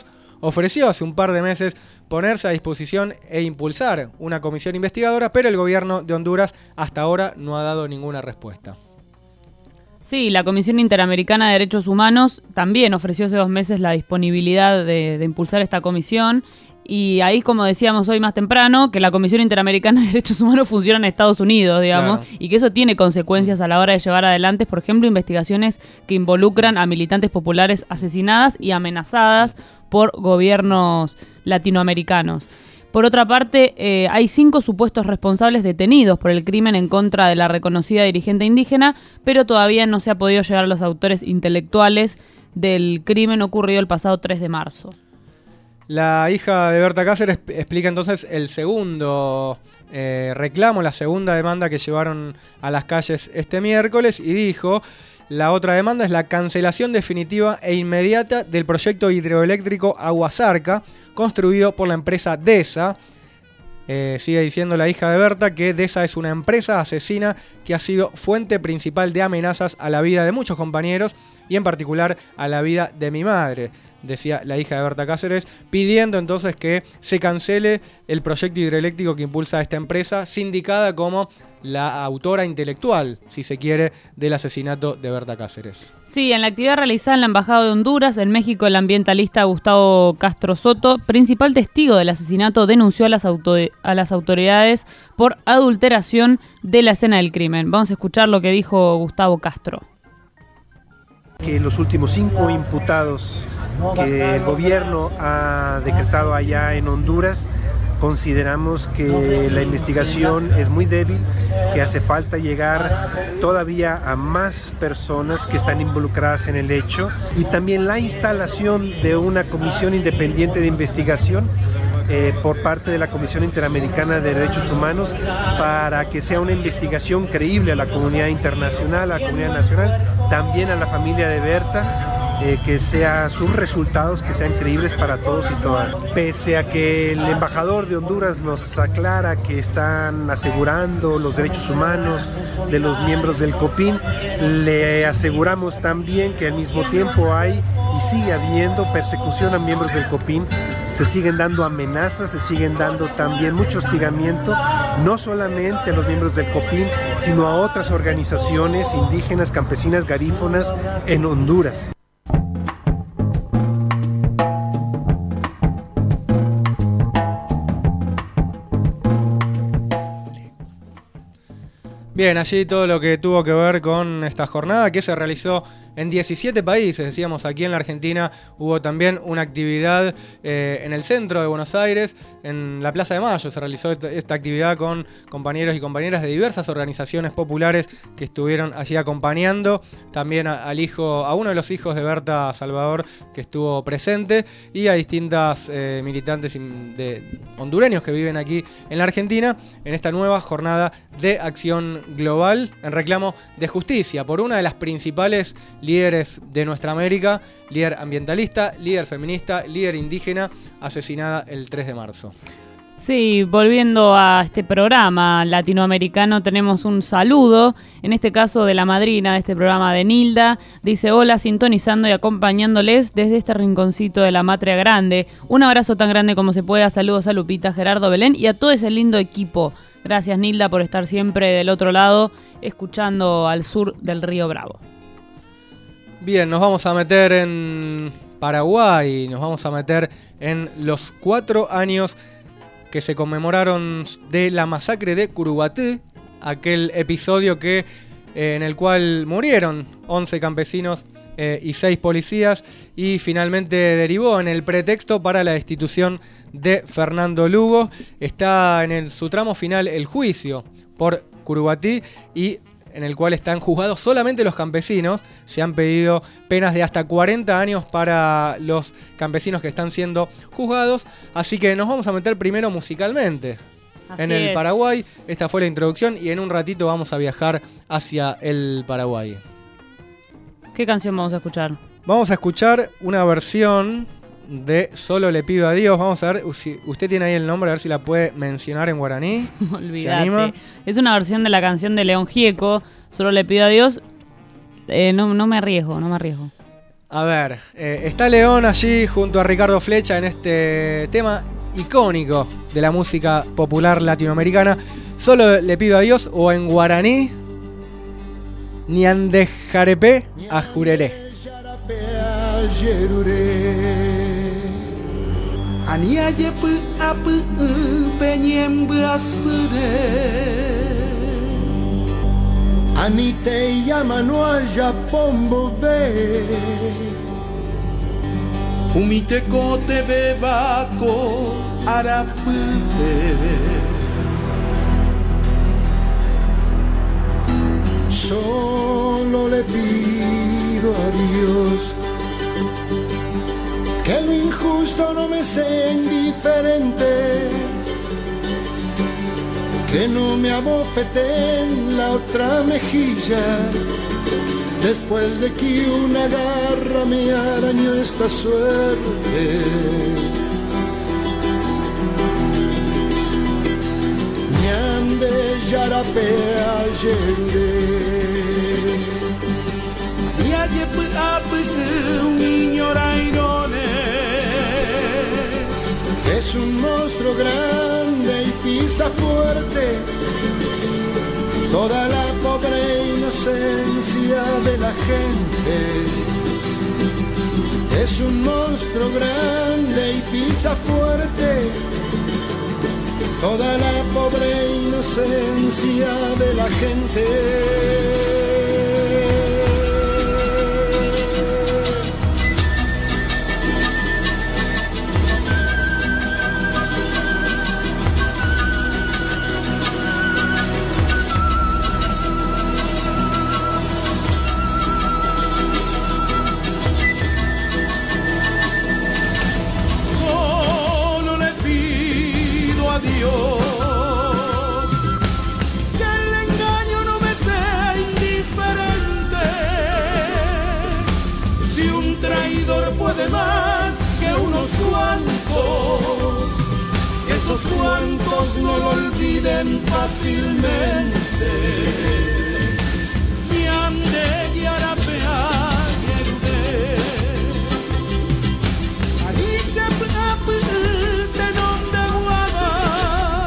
ofreció hace un par de meses ponerse a disposición e impulsar una comisión investigadora, pero el gobierno de Honduras hasta ahora no ha dado ninguna respuesta. Sí, la Comisión Interamericana de Derechos Humanos también ofreció hace 2 meses la disponibilidad de impulsar esta comisión. Y ahí, como decíamos hoy más temprano, que la Comisión Interamericana de Derechos Humanos funciona en Estados Unidos, digamos, claro, y que eso tiene consecuencias a la hora de llevar adelante, por ejemplo, investigaciones que involucran a militantes populares asesinadas y amenazadas por gobiernos latinoamericanos. Por otra parte, hay 5 supuestos responsables detenidos por el crimen en contra de la reconocida dirigente indígena, pero todavía no se ha podido llegar a los autores intelectuales del crimen ocurrido el pasado 3 de marzo. La hija de Berta Cáceres explica entonces el segundo reclamo, la segunda demanda que llevaron a las calles este miércoles, y dijo: la otra demanda es la cancelación definitiva e inmediata del proyecto hidroeléctrico Aguasarca, construido por la empresa DESA. Sigue diciendo la hija de Berta que DESA es una empresa asesina que ha sido fuente principal de amenazas a la vida de muchos compañeros y en particular a la vida de mi madre, decía la hija de Berta Cáceres, pidiendo entonces que se cancele el proyecto hidroeléctrico que impulsa esta empresa, sindicada como la autora intelectual, si se quiere, del asesinato de Berta Cáceres. Sí, en la actividad realizada en la Embajada de Honduras, en México, el ambientalista Gustavo Castro Soto, principal testigo del asesinato, denunció a las autoridades por adulteración de la escena del crimen. Vamos a escuchar lo que dijo Gustavo Castro. Que los últimos 5 imputados que el gobierno ha decretado allá en Honduras, consideramos que la investigación es muy débil, que hace falta llegar todavía a más personas que están involucradas en el hecho, y también la instalación de una comisión independiente de investigación por parte de la Comisión Interamericana de Derechos Humanos para que sea una investigación creíble a la comunidad internacional, a la comunidad nacional, también a la familia de Berta, que sea sus resultados que sean creíbles para todos y todas. Pese a que el embajador de Honduras nos aclara que están asegurando los derechos humanos de los miembros del COPIN, le aseguramos también que al mismo tiempo hay y sigue habiendo persecución a miembros del COPIN. Se siguen dando amenazas, se siguen dando también mucho hostigamiento, no solamente a los miembros del COPIN, sino a otras organizaciones indígenas, campesinas, garífonas en Honduras. Bien, allí todo lo que tuvo que ver con esta jornada que se realizó en 17 países, decíamos, aquí en la Argentina hubo también una actividad en el centro de Buenos Aires, en la Plaza de Mayo, se realizó esta actividad con compañeros y compañeras de diversas organizaciones populares que estuvieron allí acompañando, también a uno de los hijos de Berta Salvador que estuvo presente, y a distintas militantes de hondureños que viven aquí en la Argentina, en esta nueva jornada de acción global en reclamo de justicia por una de las principales líderes de nuestra América, líder ambientalista, líder feminista, líder indígena, asesinada el 3 de marzo. Sí, volviendo a este programa latinoamericano, tenemos un saludo, en este caso de la madrina de este programa, de Nilda. Dice: hola, sintonizando y acompañándoles desde este rinconcito de la Matria Grande. Un abrazo tan grande como se pueda. Saludos a Lupita, Gerardo, Belén y a todo ese lindo equipo. Gracias, Nilda, por estar siempre del otro lado, escuchando al sur del Río Bravo. Bien, nos vamos a meter en Paraguay, nos vamos a meter en los 4 años que se conmemoraron de la masacre de Curuguatí, aquel episodio en el cual murieron 11 campesinos y 6 policías, y finalmente derivó en el pretexto para la destitución de Fernando Lugo. Está en su tramo final el juicio por Curuguatí, y en el cual están juzgados solamente los campesinos. Se han pedido penas de hasta 40 años para los campesinos que están siendo juzgados. Así que nos vamos a meter primero musicalmente en el Paraguay. Esta fue la introducción y en un ratito vamos a viajar hacia el Paraguay. ¿Qué canción vamos a escuchar? Vamos a escuchar una versión de Solo le pido a Dios. Vamos a ver si usted tiene ahí el nombre, a ver si la puede mencionar en guaraní. Olvídate. ¿Se anima? Es una versión de la canción de León Gieco, Solo le pido a Dios. No me arriesgo. A ver, está León allí junto a Ricardo Flecha en este tema icónico de la música popular latinoamericana. Solo le pido a Dios, o en guaraní, Ñande Jarepe a Jureré. Anite Yamanoya Pombo ve Umiteko te bebako Arapupe. Solo le pido a Dios que lo injusto no me sea indiferente, que no me abofeten la otra mejilla, después de que una garra me arañó esta suerte. Ñande yarapea yerure Yayepu apu miñorairone. Es un monstruo grande y pisa fuerte toda la pobre inocencia de la gente. Es un monstruo grande y pisa fuerte toda la pobre inocencia de la gente. Más que unos cuantos, esos cuantos no lo olviden fácilmente. Ñande yarapea yerube Arisha p'apu te nombre guava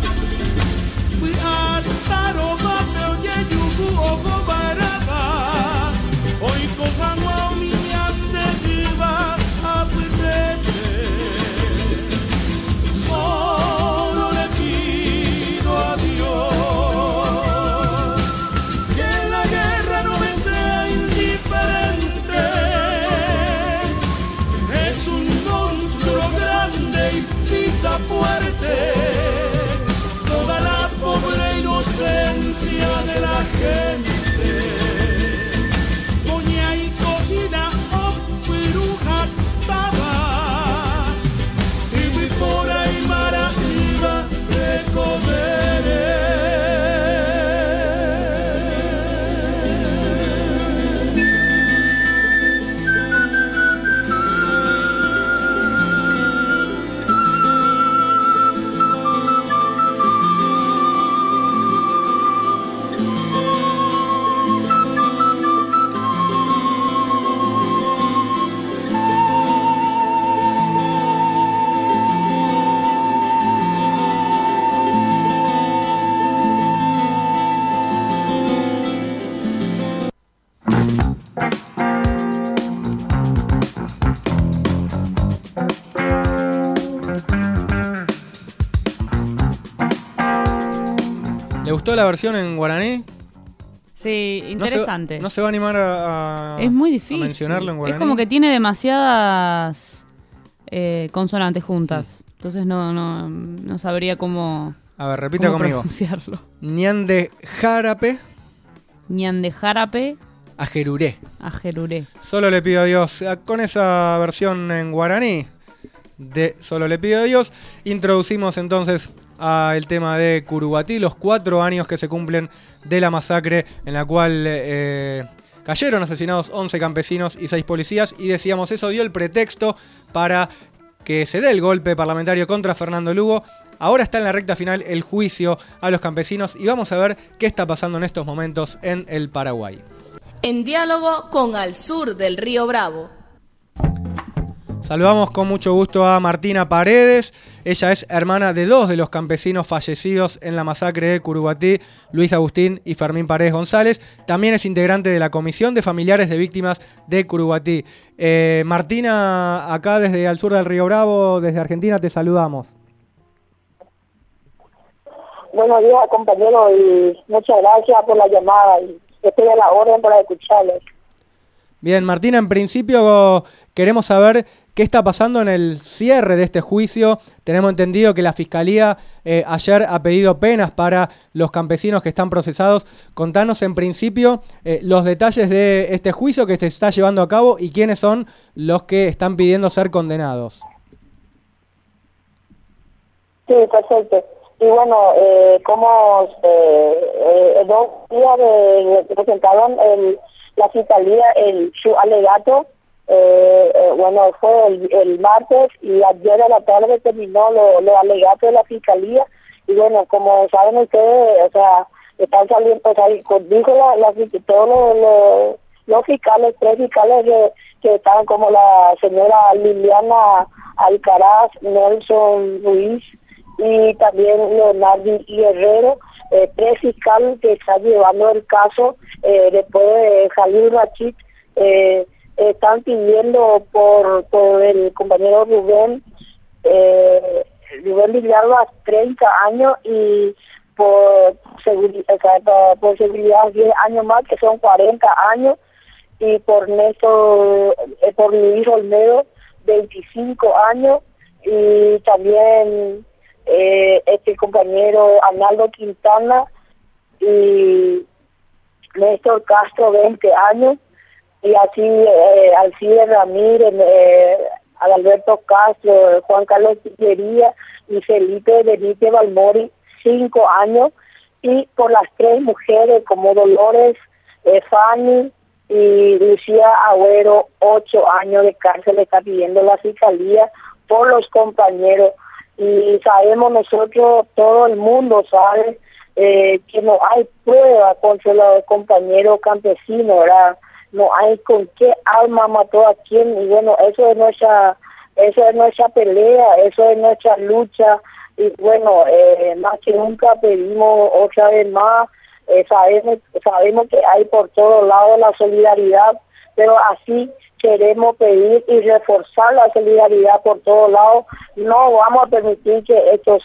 P'ataro bapeo yeyugu ogo baraba Hoy cojan a mi solo le pido a Dios que la guerra no me sea indiferente. Es un monstruo grande y pisa fuerte toda la pobre inocencia de la gente. Coña y cocina piruja taba y por ahí mara iba de comer. ¿Le gustó la versión en guaraní? Sí, interesante. No se va a animar a es muy difícil. A mencionarlo en guaraní. Es como que tiene demasiadas consonantes juntas. Entonces no sabría cómo. A ver, repita conmigo. Pronunciarlo. Ñande Jarape. Ñande Jarape. A Jeruré. A Jeruré. Solo le pido a Dios. Con esa versión en guaraní de Solo le pido a Dios, introducimos entonces el tema de Curuguatí, los 4 años que se cumplen de la masacre en la cual cayeron asesinados 11 campesinos y 6 policías, y decíamos, eso dio el pretexto para que se dé el golpe parlamentario contra Fernando Lugo. Ahora está en la recta final el juicio a los campesinos y vamos a ver qué está pasando en estos momentos en el Paraguay. En diálogo con Al Sur del Río Bravo. Saludamos con mucho gusto a Martina Paredes. Ella es hermana de 2 de los campesinos fallecidos en la masacre de Curuguatí, Luis Agustín y Fermín Paredes González. También es integrante de la Comisión de Familiares de Víctimas de Curuguatí. Martina, acá desde Al Sur del Río Bravo, desde Argentina, te saludamos. Buenos días, compañeros, y muchas gracias por la llamada. Y estoy a la orden para escucharles. Bien, Martina, en principio queremos saber qué está pasando en el cierre de este juicio. Tenemos entendido que la Fiscalía ayer ha pedido penas para los campesinos que están procesados. Contanos en principio los detalles de este juicio que se está llevando a cabo y quiénes son los que están pidiendo ser condenados. Sí, perfecto. Y bueno, como 2 días presentaron la Fiscalía su alegato, bueno, fue el martes y ayer a la tarde terminó los alegatos de la Fiscalía. Y bueno, como saben ustedes, o sea, están saliendo, o sea, dijo todos los fiscales, 3 fiscales que estaban, como la señora Liliana Alcaraz, Nelson Ruiz y también Leonardo Guerrero, 3 fiscales que están llevando el caso después de Jalil Rachid. Están pidiendo por el compañero Rubén Villalba 30 años y por seguridad 10 años más, que son 40 años, y por Luis Olmedo 25 años, y también este compañero Arnaldo Quintana y Néstor Castro 20 años, y así Alcides Ramírez, Adalberto Castro, Juan Carlos Tillería y Felipe Benítez Balmori 5 años, y por las 3 mujeres como Dolores Fanny y Lucía Agüero 8 años de cárcel está pidiendo la Fiscalía por los compañeros. Y sabemos nosotros, todo el mundo sabe que no hay prueba contra los compañeros campesinos, ¿verdad? No hay con qué arma mató a quién, y bueno, eso es nuestra pelea, eso es nuestra lucha, y bueno, más que nunca pedimos otra vez más, sabemos que hay por todos lados la solidaridad, pero así queremos pedir y reforzar la solidaridad por todos lados. No vamos a permitir que estos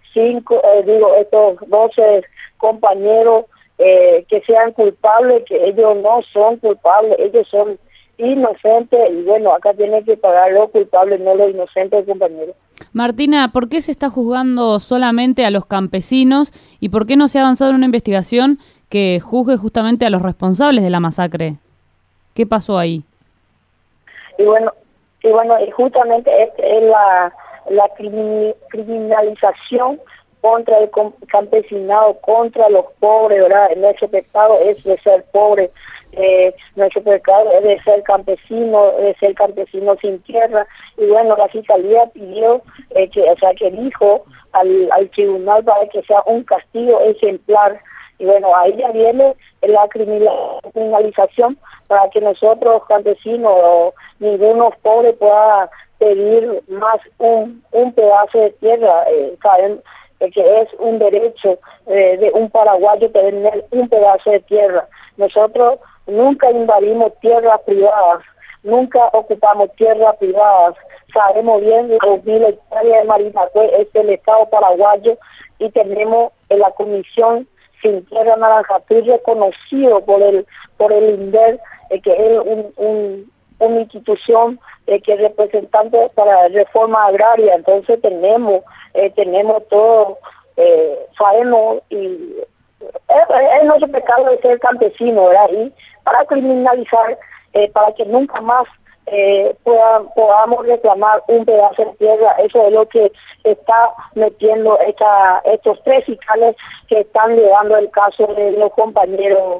12 compañeros que sean culpables, que ellos no son culpables, ellos son inocentes, y bueno, acá tienen que pagar los culpables, no los inocentes, compañeros. Martina, ¿por qué se está juzgando solamente a los campesinos y por qué no se ha avanzado en una investigación que juzgue justamente a los responsables de la masacre? ¿Qué pasó ahí? Y bueno, y justamente es la criminalización contra el campesinado, contra los pobres, ¿verdad? Nuestro pecado es de ser pobre, nuestro pecado es de ser campesino sin tierra. Y bueno, la Fiscalía pidió, que dijo al tribunal para que sea un castigo ejemplar. Y bueno, ahí ya viene la criminalización para que nosotros campesinos o ninguno pobre pueda pedir más un pedazo de tierra. Saben que es un derecho de un paraguayo tener un pedazo de tierra. Nosotros nunca invadimos tierras privadas, nunca ocupamos tierras privadas. Sabemos bien que 2.000 hectáreas de Marinacue es el Estado paraguayo, y tenemos en la Comisión Sin Tierra Naranjatú reconocido por el INDER, que es una institución que es representante para reforma agraria. Entonces tenemos todo, sabemos, y es nuestro pecado de ser campesino, ¿verdad? Y para criminalizar, para que nunca más podamos reclamar un pedazo de tierra. Eso es lo que está metiendo estos 3 fiscales que están llevando el caso de los compañeros.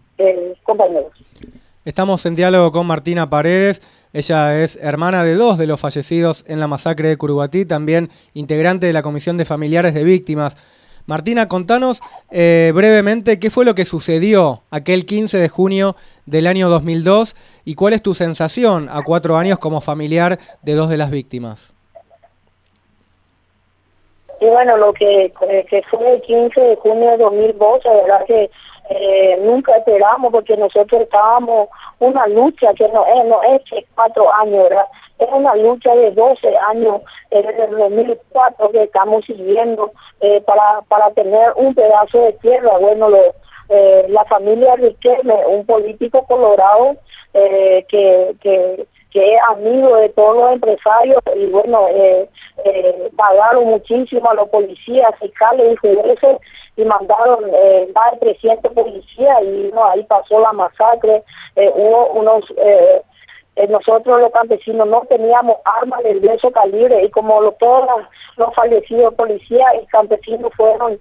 Estamos en diálogo con Martina Paredes. Ella es hermana de 2 de los fallecidos en la masacre de Curuguatí, también integrante de la Comisión de Familiares de Víctimas. Martina, contanos brevemente qué fue lo que sucedió aquel 15 de junio del año 2002 y cuál es tu sensación a 4 años como familiar de 2 de las víctimas. Y bueno, lo que fue el 15 de junio de 2002, la verdad que nunca esperamos, porque nosotros estábamos una lucha que no es 4 años, ¿verdad? Es una lucha de 12 años, desde el 2004 que estamos siguiendo para tener un pedazo de tierra. Bueno, la familia Riquelme, un político colorado que es amigo de todos los empresarios, y bueno, pagaron muchísimo a los policías, fiscales y jueces, y mandaron más de 300 policías, y no, ahí pasó la masacre. Hubo unos... nosotros los campesinos no teníamos armas de grueso calibre, y como todos los fallecidos policías y campesinos fueron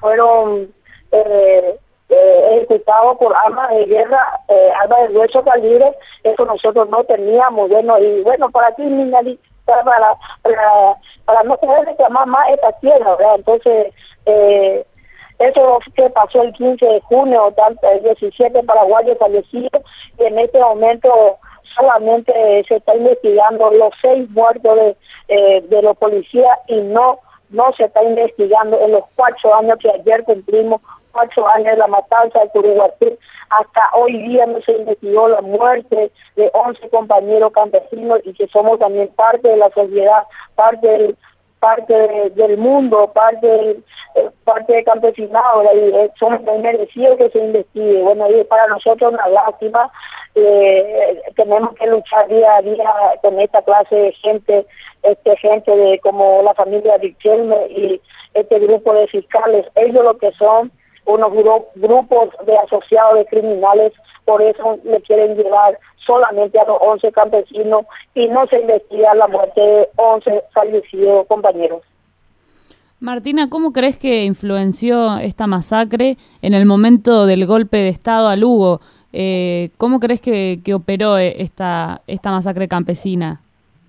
ejecutados por armas de guerra, armas de grueso calibre, eso nosotros no teníamos. Bueno, y bueno, para criminalizar, para no poder reclamar más esta tierra, ¿verdad? Entonces, eso que pasó el 15 de junio, tanto el 17 paraguayos fallecidos, y en este momento solamente se está investigando los 6 muertos de los policías, y no se está investigando en los 4 años que ayer cumplimos, 4 años de la matanza de Curuguatí. Hasta hoy día no se investigó la muerte de 11 compañeros campesinos, y que somos también parte de la sociedad, parte del mundo, parte de campesinado, y somos muy merecidos que se investigue. Bueno, y para nosotros una lástima. Tenemos que luchar día a día con esta clase de gente, gente de como la familia Riquelme y este grupo de fiscales. Ellos lo que son unos grupos de asociados de criminales, por eso le quieren llevar solamente a los 11 campesinos, y no se investiga la muerte de 11 fallecidos compañeros. Martina, ¿cómo crees que influenció esta masacre en el momento del golpe de Estado a Lugo? ¿Cómo crees que operó esta masacre campesina?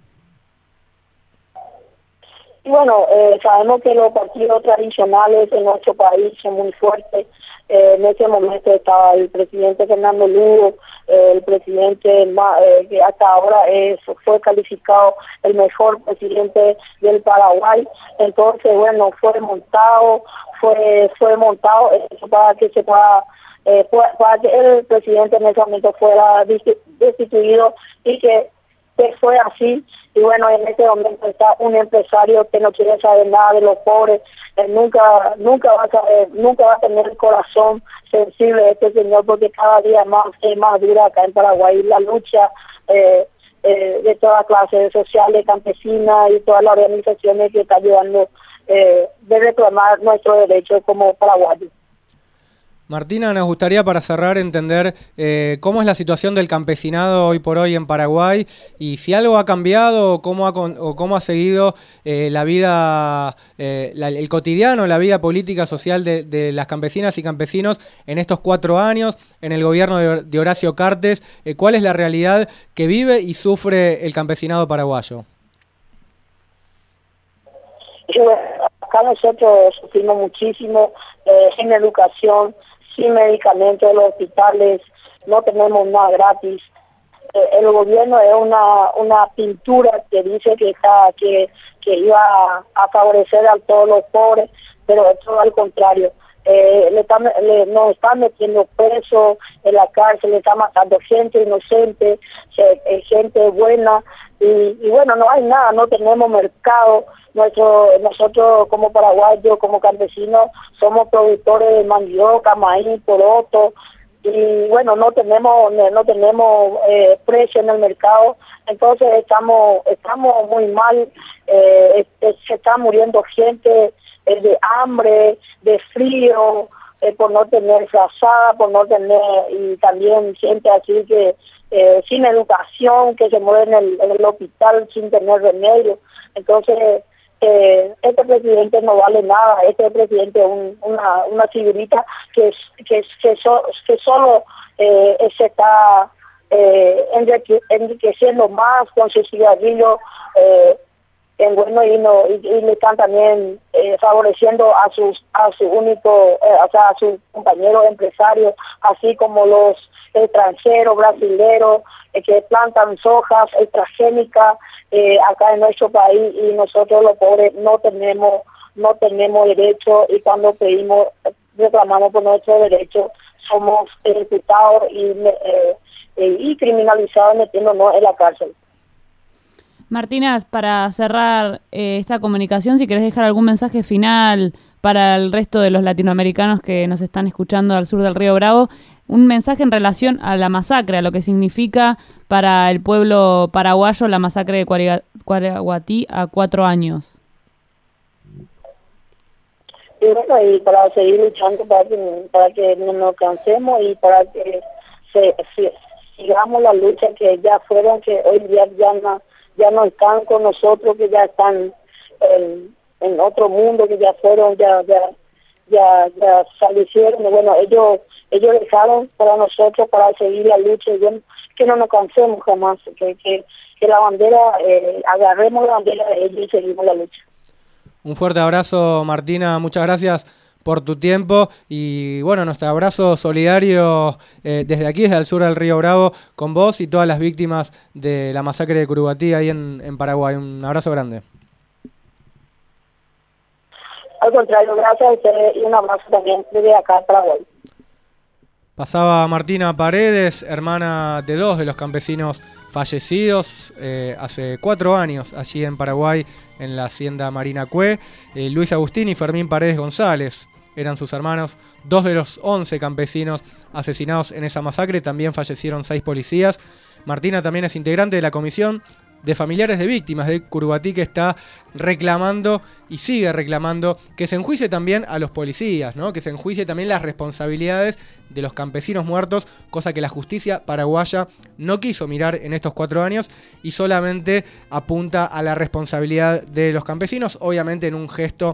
Y bueno, sabemos que los partidos tradicionales en nuestro país son muy fuertes. En ese momento estaba el presidente Fernando Lugo, el presidente que hasta ahora fue calificado el mejor presidente del Paraguay. Entonces, bueno, fue montado eso para que se pueda para que el presidente en ese momento fuera destituido, y que fue así. Y bueno, en este momento está un empresario que no quiere saber nada de los pobres. Nunca va a tener el corazón sensible de este señor, porque cada día es más dura acá en Paraguay la lucha de todas clases sociales, campesinas y todas las organizaciones que están ayudando de reclamar nuestros derechos como paraguayos. Martina, nos gustaría para cerrar entender cómo es la situación del campesinado hoy por hoy en Paraguay, y si algo ha cambiado o cómo ha seguido la vida, el cotidiano, la vida política, social de las campesinas y campesinos en estos 4 años, en el gobierno de Horacio Cartes. ¿Cuál es la realidad que vive y sufre el campesinado paraguayo? Acá nosotros sufrimos muchísimo en educación, sin medicamentos en los hospitales, no tenemos nada gratis. El gobierno es una pintura que dice que iba a favorecer a todos los pobres, pero es todo al contrario. Nos están metiendo presos en la cárcel, le están matando gente inocente, gente buena, y bueno, no hay nada, no tenemos mercado. Nosotros como paraguayos, como campesinos, somos productores de mandioca, maíz, poroto, y bueno, no tenemos precio en el mercado. Entonces estamos muy mal. Se está muriendo gente de hambre, de frío, por no tener frazada, por no tener, y también gente así que sin educación, que se muere en el hospital sin tener remedio. Entonces este presidente no vale nada. Este presidente es una figurita que solo se está enriqueciendo más con su cigarrillo bueno, y le están también favoreciendo a su único, a su compañero empresario, así como los extranjeros, brasileros, que plantan sojas extragénicas acá en nuestro país, y nosotros los pobres no tenemos derecho, y cuando reclamamos por nuestros derechos, somos ejecutados y criminalizados, metiéndonos en la cárcel. Martina, para cerrar esta comunicación, si querés dejar algún mensaje final para el resto de los latinoamericanos que nos están escuchando al sur del Río Bravo, un mensaje en relación a la masacre, a lo que significa para el pueblo paraguayo la masacre de Caraguatí a 4 años. Y bueno, y para seguir luchando, para que no nos cansemos y para que sigamos la lucha que ya fueron, que hoy día ya no están con nosotros, que ya están en otro mundo, que ya fueron, ya fallecieron. Bueno, ellos dejaron para nosotros, para seguir la lucha, y bueno, que no nos cansemos jamás, que la bandera, agarremos la bandera de ellos y seguimos la lucha. Un fuerte abrazo, Martina, muchas gracias por tu tiempo, y bueno, nuestro abrazo solidario desde aquí, desde el sur del Río Bravo, con vos y todas las víctimas de la masacre de Caraguatí ahí en Paraguay. Un abrazo grande. Al contrario, gracias a ustedes, y un abrazo también desde acá, Paraguay. Pasaba Martina Paredes, hermana de 2 de los campesinos fallecidos hace 4 años allí en Paraguay, en la hacienda Marina Cue. Luis Agustín y Fermín Paredes González eran sus hermanos. 2 de los 11 campesinos asesinados en esa masacre, también fallecieron 6 policías. Martina también es integrante de la comisión de familiares de víctimas de Caraguatí, que está reclamando y sigue reclamando que se enjuicie también a los policías, ¿no? Que se enjuicie también las responsabilidades de los campesinos muertos, cosa que la justicia paraguaya no quiso mirar en estos 4 años y solamente apunta a la responsabilidad de los campesinos, obviamente en un gesto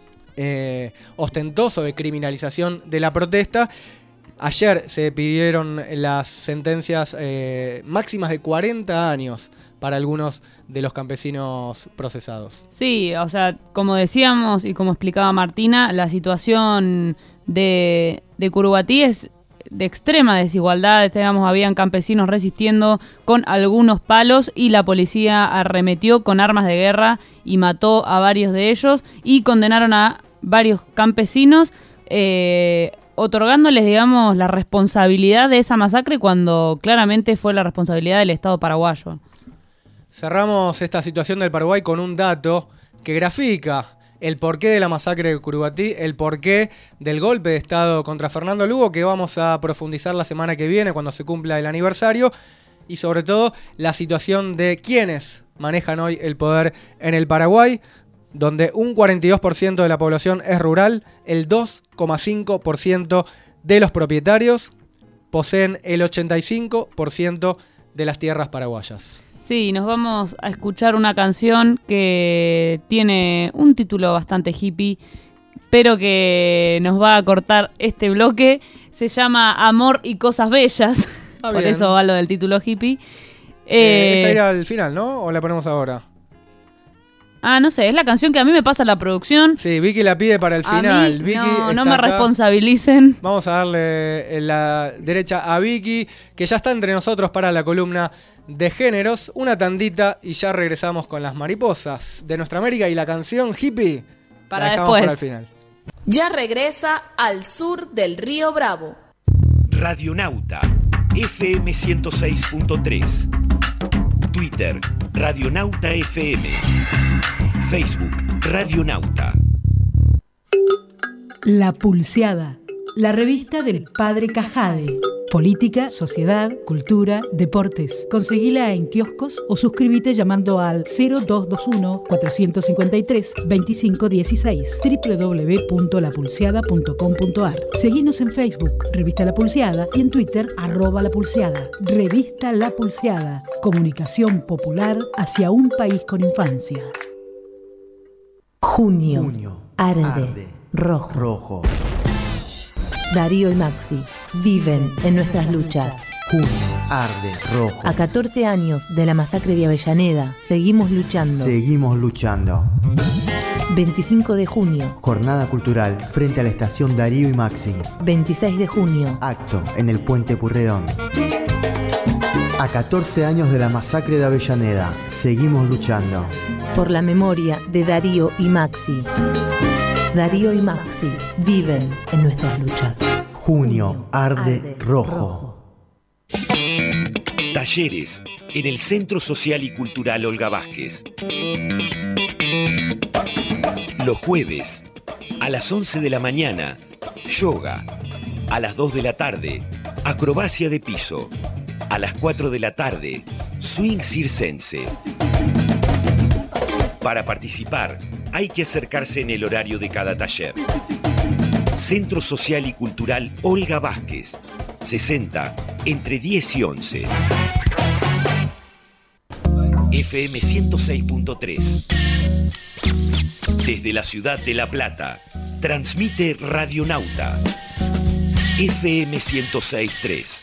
ostentoso de criminalización de la protesta. Ayer se pidieron las sentencias máximas de 40 años para algunos de los campesinos procesados. Sí, o sea, como decíamos y como explicaba Martina, la situación de Caraguatí es de extrema desigualdad. Digamos, habían campesinos resistiendo con algunos palos y la policía arremetió con armas de guerra y mató a varios de ellos, y condenaron a varios campesinos, otorgándoles, digamos, la responsabilidad de esa masacre cuando claramente fue la responsabilidad del Estado paraguayo. Cerramos esta situación del Paraguay con un dato que grafica el porqué de la masacre de Caraguatí, el porqué del golpe de Estado contra Fernando Lugo, que vamos a profundizar la semana que viene cuando se cumpla el aniversario, y sobre todo la situación de quienes manejan hoy el poder en el Paraguay, donde un 42% de la población es rural, el 2,5% de los propietarios poseen el 85% de las tierras paraguayas. Sí, nos vamos a escuchar una canción que tiene un título bastante hippie, pero que nos va a cortar este bloque. Se llama Amor y Cosas Bellas, por eso va lo del título hippie. Esa irá al final, ¿no? ¿O la ponemos ahora? No sé, es la canción que a mí me pasa la producción. Sí, Vicky la pide para el final. Vicky no me responsabilicen. Vamos a darle la derecha a Vicky, que ya está entre nosotros para la columna de géneros. Una tandita y ya regresamos con las mariposas de nuestra América y la canción hippie. Para después. Para el final. Ya regresa al sur del Río Bravo. Radionauta, FM 106.3. Twitter, Radionauta FM. Facebook, Radionauta. La Pulseada, la revista del Padre Cajade. Política, sociedad, cultura, deportes. Conseguila en kioscos o suscríbete llamando al 0221-453-2516 www.lapulseada.com.ar. Seguinos en Facebook, Revista La Pulseada, y en Twitter, @lapulseada. Revista La Pulseada, comunicación popular hacia un país con infancia. Junio. Arde. Rojo. Darío y Maxi viven en nuestras luchas. Junio arde rojo. A 14 años de la masacre de Avellaneda, seguimos luchando. Seguimos luchando. 25 de junio. Jornada cultural frente a la estación Darío y Maxi. 26 de junio. Acto en el Puente Purredón. A 14 años de la masacre de Avellaneda, seguimos luchando. Por la memoria de Darío y Maxi. Darío y Maxi viven en nuestras luchas. Junio arde rojo. Talleres en el Centro Social y Cultural Olga Vázquez. Los jueves, a las 11 de la mañana, yoga. A las 2 de la tarde, acrobacia de piso. A las 4 de la tarde, swing circense. Para participar, hay que acercarse en el horario de cada taller. Centro Social y Cultural Olga Vázquez, 60, entre 10 y 11. FM 106.3. Desde la ciudad de La Plata, transmite Radionauta. FM 106.3.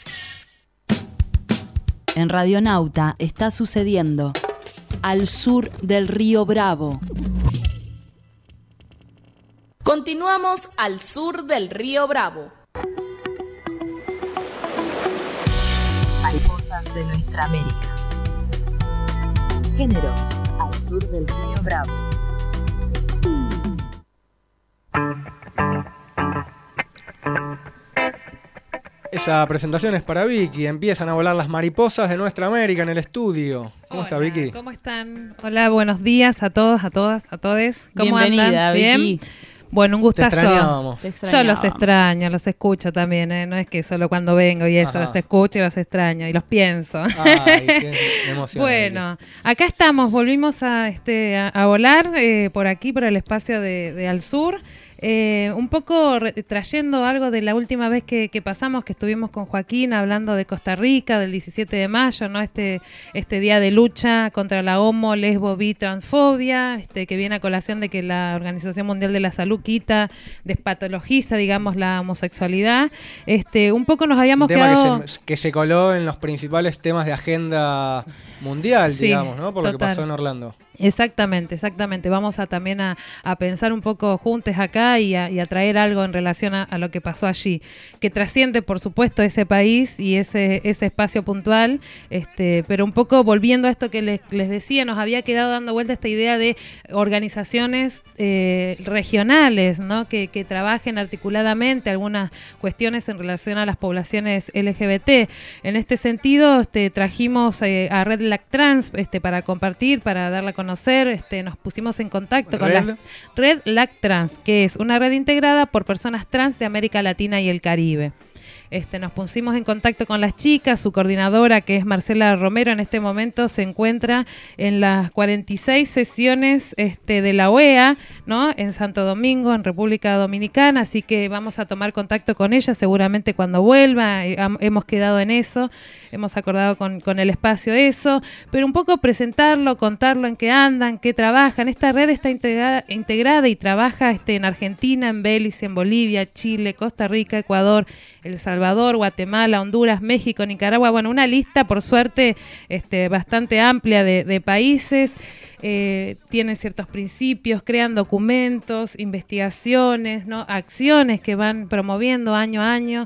En Radionauta está sucediendo al sur del río Bravo. Continuamos al sur del río Bravo. Mariposas de nuestra América. Géneros al sur del río Bravo. Esa presentación es para Vicky. Empiezan a volar las mariposas de nuestra América en el estudio. ¿Cómo está, Vicky? ¿Cómo están? Hola, buenos días a todos, a todas, a todes. ¿Cómo Bienvenida, andan? Vicky. ¿Bien? Bueno, un gustazo. Te extrañábamos. Yo los extraño, los escucho también, ¿eh? No es que solo cuando vengo y eso, Ajá. Los escucho y los extraño y los pienso. Ay, qué emoción. Bueno, acá estamos, volvimos a volar por aquí, por el espacio de Al Sur. Un poco trayendo algo de la última vez que pasamos, que estuvimos con Joaquín hablando de Costa Rica, del 17 de mayo, ¿no? Este día de lucha contra la homo, lesbo, bi, transfobia, que viene a colación de que la Organización Mundial de la Salud despatologiza, digamos, la homosexualidad. Un poco nos habíamos quedado... que se coló en los principales temas de agenda mundial, Sí, digamos, ¿no? Por lo que total. pasó en Orlando. Exactamente. Vamos a también a pensar un poco juntos acá y a traer algo en relación a lo que pasó allí, que trasciende, por supuesto, ese país y ese espacio puntual, pero un poco volviendo a esto que les decía, nos había quedado dando vuelta esta idea de organizaciones regionales, ¿no? Que trabajen articuladamente algunas cuestiones en relación a las poblaciones LGBT. En este sentido, trajimos a Red Lac Trans para compartir, para darla a conocer, nos pusimos en contacto con la Red Lac Trans, que es una red integrada por personas trans de América Latina y el Caribe. Nos pusimos en contacto con las chicas, su coordinadora, que es Marcela Romero, en este momento se encuentra en las 46 sesiones de la OEA, ¿no? En Santo Domingo, en República Dominicana, así que vamos a tomar contacto con ella seguramente cuando vuelva. Hemos quedado en eso, hemos acordado con el espacio eso, pero un poco presentarlo, contarlo en qué andan, qué trabajan. Esta red está integrada y trabaja en Argentina, en Belice, en Bolivia, Chile, Costa Rica, Ecuador, El Salvador, Guatemala, Honduras, México, Nicaragua. Bueno, una lista, por suerte, bastante amplia de países. Tienen ciertos principios, crean documentos, investigaciones, ¿no? Acciones que van promoviendo año a año.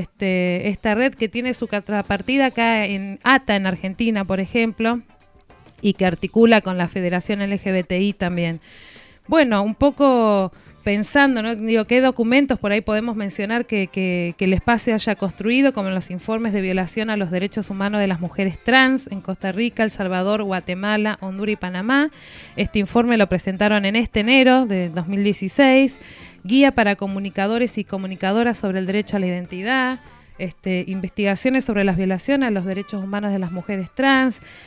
Esta red que tiene su contrapartida acá en ATA, en Argentina, por ejemplo, y que articula con la Federación LGBTI también. Bueno, un poco pensando, ¿no? Digo, ¿qué documentos por ahí podemos mencionar que el espacio haya construido, como los informes de violación a los derechos humanos de las mujeres trans en Costa Rica, El Salvador, Guatemala, Honduras y Panamá? Este informe lo presentaron en enero de 2016. Guía para comunicadores y comunicadoras sobre el derecho a la identidad. Investigaciones sobre las violaciones a los derechos humanos de las mujeres trans.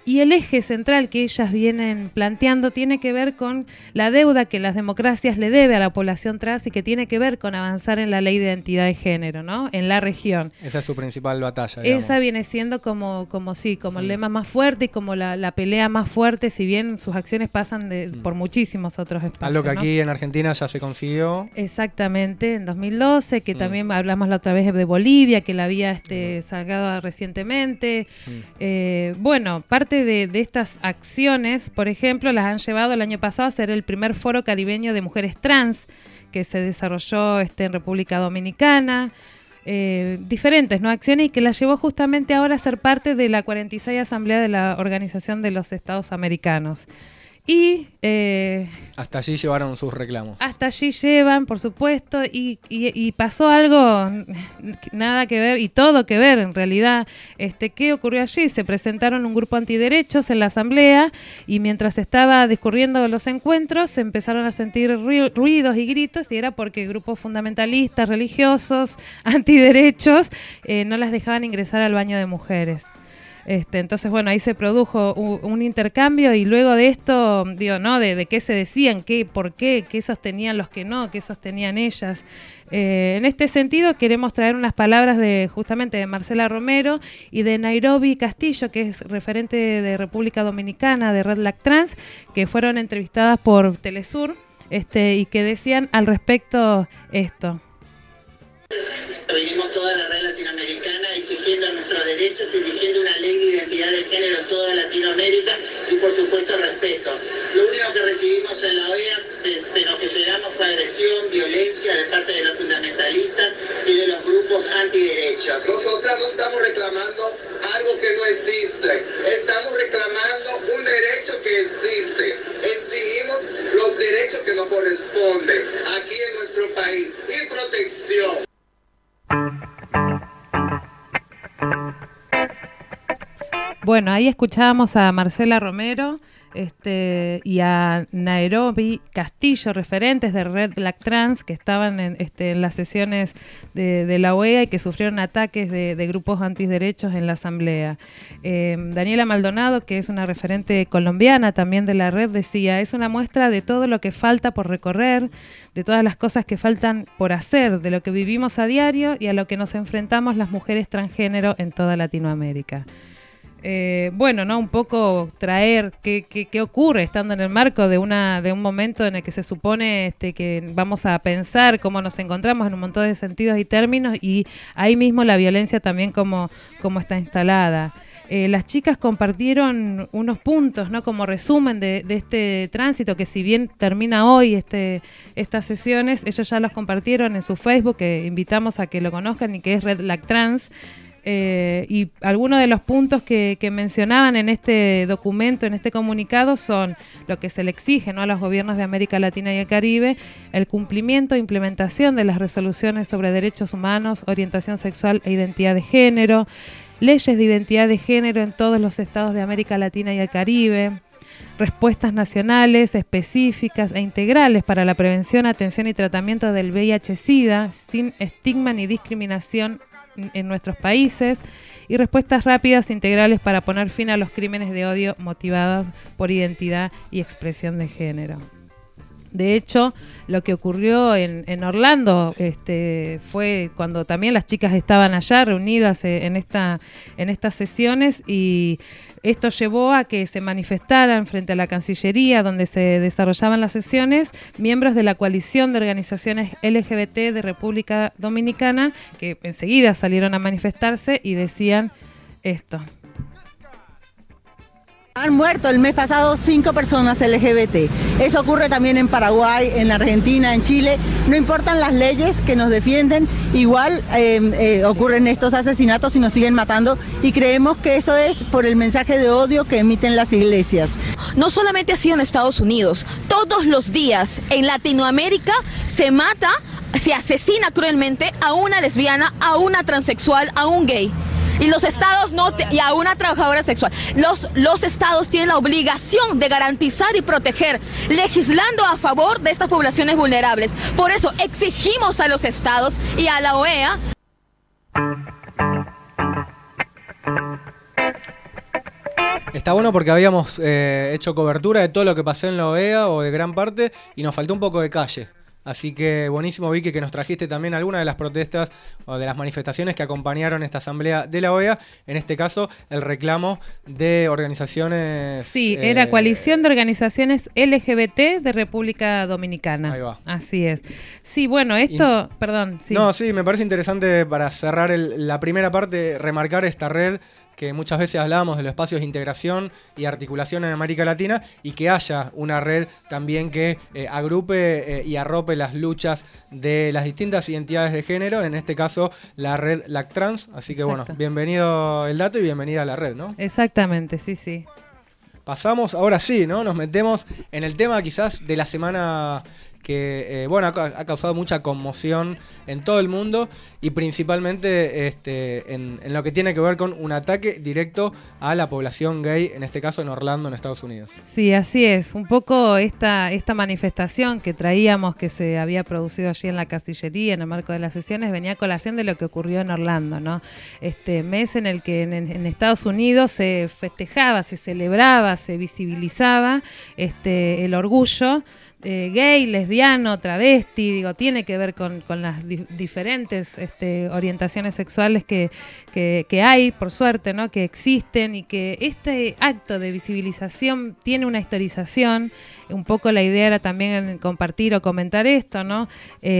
Y el eje central que ellas vienen planteando tiene que ver con la deuda que las democracias le debe a la población trans y que tiene que ver con avanzar en la ley de identidad de género, ¿no? En la región. Esa es su principal batalla, digamos. Esa viene siendo como el lema más fuerte y como la pelea más fuerte, si bien sus acciones pasan por muchísimos otros espacios. Algo que ¿no? aquí en Argentina ya se consiguió. Exactamente, en 2012, que también hablamos la otra vez de Bolivia, que la había sacado recientemente. Bueno, parte de estas acciones, por ejemplo, las han llevado el año pasado a ser el primer foro caribeño de mujeres trans que se desarrolló en República Dominicana. Diferentes, ¿no?, acciones, y que la llevó justamente ahora a ser parte de la 46 Asamblea de la Organización de los Estados Americanos. Y hasta allí llevaron sus reclamos. Hasta allí llevan, por supuesto, y pasó algo nada que ver y todo que ver en realidad. ¿Qué ocurrió allí? Se presentaron un grupo antiderechos en la asamblea y mientras estaba discurriendo los encuentros se empezaron a sentir ruidos y gritos, y era porque grupos fundamentalistas, religiosos, antiderechos, no las dejaban ingresar al baño de mujeres. Entonces, bueno, ahí se produjo un intercambio, y luego de esto, digo, ¿no? De qué se decían, por qué sostenían los que no, qué sostenían ellas. En este sentido, queremos traer unas palabras justamente de Marcela Romero y de Nairobi Castillo, que es referente de República Dominicana, de Red Black Trans, que fueron entrevistadas por Telesur, y que decían al respecto esto. Venimos toda la red latinoamericana exigiendo nuestros derechos, exigiendo una ley de identidad de género en toda Latinoamérica y por supuesto respeto. Lo único que recibimos en la OEA de lo que llegamos fue agresión, violencia de parte de los fundamentalistas y de los grupos antiderechos. Nosotras no estamos reclamando algo que no existe, estamos reclamando un derecho que existe. Exigimos los derechos que nos corresponden aquí en nuestro país y protección. Bueno, ahí escuchábamos a Marcela Romero y a Nairobi Castillo, referentes de Red Black Trans, que estaban en las sesiones de la OEA y que sufrieron ataques de grupos antiderechos en la asamblea. Daniela Maldonado, que es una referente colombiana también de la red, decía: es una muestra de todo lo que falta por recorrer, de todas las cosas que faltan por hacer, de lo que vivimos a diario y a lo que nos enfrentamos las mujeres transgénero en toda Latinoamérica. Bueno, ¿no? Un poco traer qué ocurre estando en el marco de un momento en el que se supone que vamos a pensar cómo nos encontramos en un montón de sentidos y términos, y ahí mismo la violencia también como está instalada. Las chicas compartieron unos puntos, ¿no?, como resumen de este tránsito, que si bien termina hoy estas sesiones, ellos ya los compartieron en su Facebook, que invitamos a que lo conozcan, y que es Red Black Trans. Y algunos de los puntos que mencionaban en este documento, en este comunicado, son lo que se le exige, ¿no?, a los gobiernos de América Latina y el Caribe: el cumplimiento e implementación de las resoluciones sobre derechos humanos, orientación sexual e identidad de género, leyes de identidad de género en todos los estados de América Latina y el Caribe, respuestas nacionales específicas e integrales para la prevención, atención y tratamiento del VIH-Sida sin estigma ni discriminación en nuestros países, y respuestas rápidas e integrales para poner fin a los crímenes de odio motivados por identidad y expresión de género. De hecho, lo que ocurrió en Orlando fue cuando también las chicas estaban allá reunidas en estas sesiones, y esto llevó a que se manifestaran frente a la Cancillería, donde se desarrollaban las sesiones, miembros de la coalición de organizaciones LGBT de República Dominicana, que enseguida salieron a manifestarse y decían esto. Han muerto el mes pasado 5 personas LGBT. Eso ocurre también en Paraguay, en Argentina, en Chile. No importan las leyes que nos defienden, igual ocurren estos asesinatos y nos siguen matando, y creemos que eso es por el mensaje de odio que emiten las iglesias. No solamente así en Estados Unidos, todos los días en Latinoamérica se mata, se asesina cruelmente a una lesbiana, a una transexual, a un gay. Y los estados y a una trabajadora sexual. Los estados tienen la obligación de garantizar y proteger, legislando a favor de estas poblaciones vulnerables. Por eso exigimos a los estados y a la OEA. Está bueno porque habíamos hecho cobertura de todo lo que pasó en la OEA o de gran parte y nos faltó un poco de calle. Así que buenísimo, Vicky, que nos trajiste también algunas de las protestas o de las manifestaciones que acompañaron esta asamblea de la OEA. En este caso, el reclamo de organizaciones... Sí, era Coalición de Organizaciones LGBT de República Dominicana. Ahí va. Así es. Sí, bueno, esto... Perdón. Sí. No, sí, me parece interesante para cerrar la primera parte, remarcar esta red que muchas veces hablábamos de los espacios de integración y articulación en América Latina, y que haya una red también que agrupe y arrope las luchas de las distintas identidades de género, en este caso la red LACTRANS. Así que Exacto. bueno, bienvenido el dato y bienvenida a la red, ¿no? Exactamente, sí, sí. Pasamos, ahora sí, ¿no? Nos metemos en el tema quizás de la semana que, bueno, ha causado mucha conmoción en todo el mundo y principalmente en lo que tiene que ver con un ataque directo a la población gay, en este caso en Orlando, en Estados Unidos. Sí, así es. Un poco esta manifestación que traíamos, que se había producido allí en la Cancillería en el marco de las sesiones, venía a colación de lo que ocurrió en Orlando, ¿no? Este mes en el que en Estados Unidos se festejaba, se celebraba, se visibilizaba el orgullo gay, lesbiano, travesti, digo, tiene que ver con las diferentes orientaciones sexuales que hay, por suerte, ¿no? Que existen, y que este acto de visibilización tiene una historización. Un poco la idea era también compartir o comentar esto, ¿no?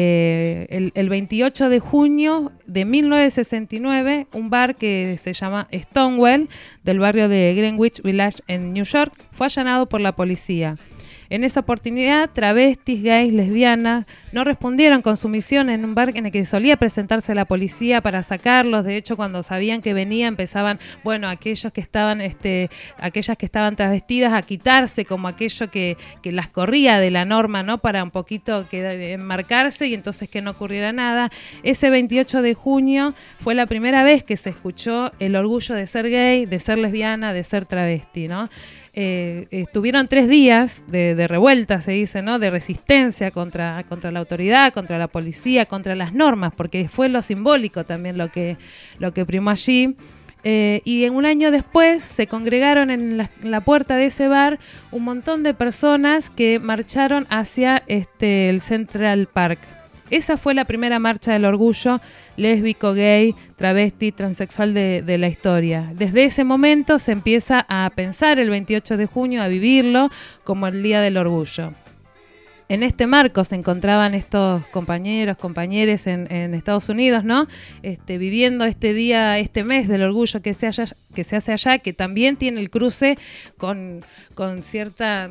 El 28 de junio de 1969, un bar que se llama Stonewall, del barrio de Greenwich Village en New York, fue allanado por la policía. En esa oportunidad, travestis, gays, lesbianas no respondieron con su misión en un bar en el que solía presentarse la policía para sacarlos. De hecho, cuando sabían que venía, empezaban, bueno, aquellas que estaban travestidas a quitarse como aquello que las corría de la norma, ¿no? Para un poquito enmarcarse y entonces que no ocurriera nada. Ese 28 de junio fue la primera vez que se escuchó el orgullo de ser gay, de ser lesbiana, de ser travesti, ¿no? Estuvieron 3 días de revuelta, se dice, ¿no? De resistencia contra la autoridad, contra la policía, contra las normas, porque fue lo simbólico también lo que primó allí. Y en un año después se congregaron en la puerta de ese bar un montón de personas que marcharon hacia el Central Park. Esa fue la primera marcha del orgullo lésbico, gay, travesti, transexual de la historia. Desde ese momento se empieza a pensar el 28 de junio, a vivirlo como el Día del Orgullo. En este marco se encontraban estos compañeros en Estados Unidos, ¿no? Viviendo este día, este mes del orgullo que se hace allá, que también tiene el cruce con cierta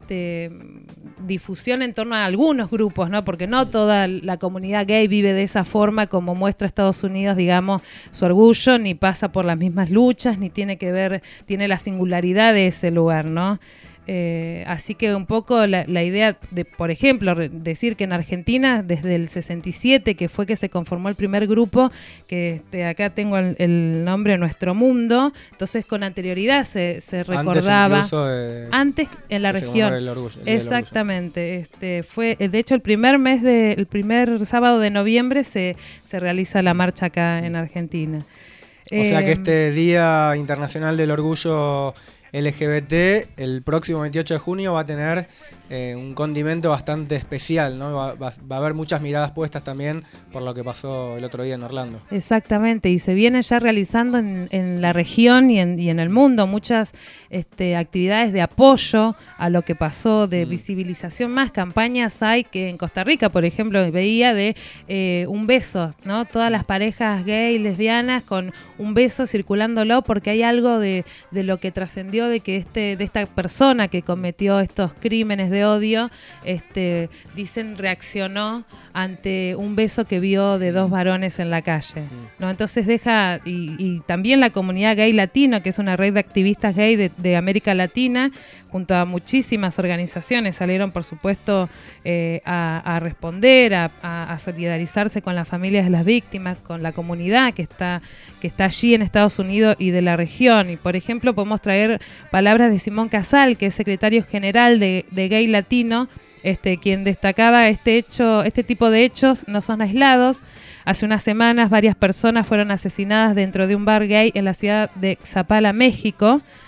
difusión en torno a algunos grupos, ¿no? Porque no toda la comunidad gay vive de esa forma como muestra Estados Unidos, digamos, su orgullo, ni pasa por las mismas luchas, ni tiene la singularidad de ese lugar, ¿no? Así que un poco la idea de, por ejemplo, decir que en Argentina desde el 67, que fue que se conformó el primer grupo, que acá tengo el nombre Nuestro Mundo, entonces con anterioridad se recordaba antes en la región. El orgullo, exactamente, fue de hecho el primer sábado de noviembre se realiza la marcha acá en Argentina. O sea que este Día Internacional del Orgullo LGBT, el próximo 28 de junio va a tener un condimento bastante especial, ¿no? Va a haber muchas miradas puestas también por lo que pasó el otro día en Orlando. Exactamente, y se viene ya realizando en la región y en el mundo muchas actividades de apoyo a lo que pasó, de visibilización, más campañas hay que en Costa Rica, por ejemplo, veía de un beso, ¿no? Todas las parejas gay, lesbianas con un beso circulándolo, porque hay algo de lo que trascendió de que de esta persona que cometió estos crímenes de odio, dicen reaccionó ante un beso que vio de 2 varones en la calle, ¿no? Entonces deja, y también la comunidad gay latino, que es una red de activistas gay de América Latina, junto a muchísimas organizaciones, salieron por supuesto a responder, a solidarizarse con las familias de las víctimas, con la comunidad que está allí en Estados Unidos y de la región. Y por ejemplo podemos traer palabras de Simón Casal, que es secretario general de Gay Latino, quien destacaba este tipo de hechos no son aislados. Hace unas semanas varias personas fueron asesinadas dentro de un bar gay en la ciudad de Xapala, México.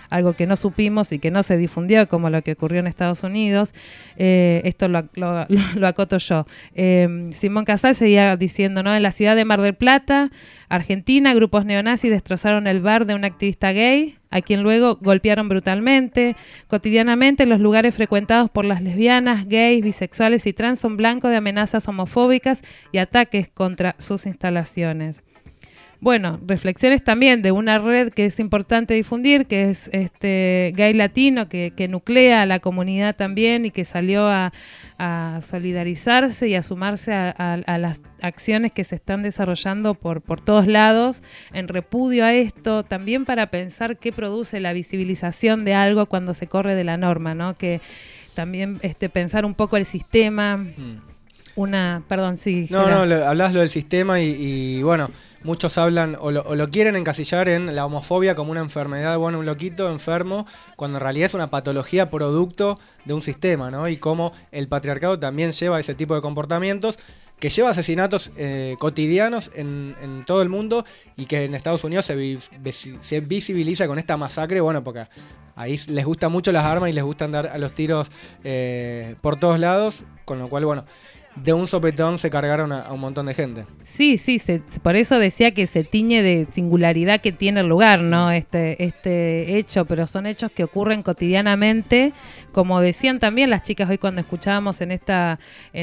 algo que no supimos y que no se difundió como lo que ocurrió en Estados Unidos. Esto lo acoto yo. Simón Casal seguía diciendo, ¿no? En la ciudad de Mar del Plata, Argentina, grupos neonazis destrozaron el bar de un activista gay, a quien luego golpearon brutalmente. Cotidianamente, los lugares frecuentados por las lesbianas, gays, bisexuales y trans son blancos de amenazas homofóbicas y ataques contra sus instalaciones. Bueno, reflexiones también de una red que es importante difundir, que es Gay Latino, que nuclea a la comunidad también y que salió a solidarizarse y a sumarse a las acciones que se están desarrollando por todos lados en repudio a esto, también para pensar qué produce la visibilización de algo cuando se corre de la norma, ¿no? Que también pensar un poco el sistema. Perdón, sí. No, hablás lo del sistema y bueno, muchos hablan o lo quieren encasillar en la homofobia como una enfermedad, bueno, un loquito enfermo, cuando en realidad es una patología producto de un sistema, ¿no? Y cómo el patriarcado también lleva ese tipo de comportamientos, que lleva asesinatos cotidianos en todo el mundo y que en Estados Unidos se visibiliza con esta masacre, bueno, porque ahí les gustan mucho las armas y les gusta andar a los tiros por todos lados, con lo cual, bueno, de un sopetón se cargaron a un montón de gente. Sí, por eso decía que se tiñe de singularidad que tiene el lugar, ¿no? Este hecho, pero son hechos que ocurren cotidianamente, como decían también las chicas hoy cuando escuchábamos en esta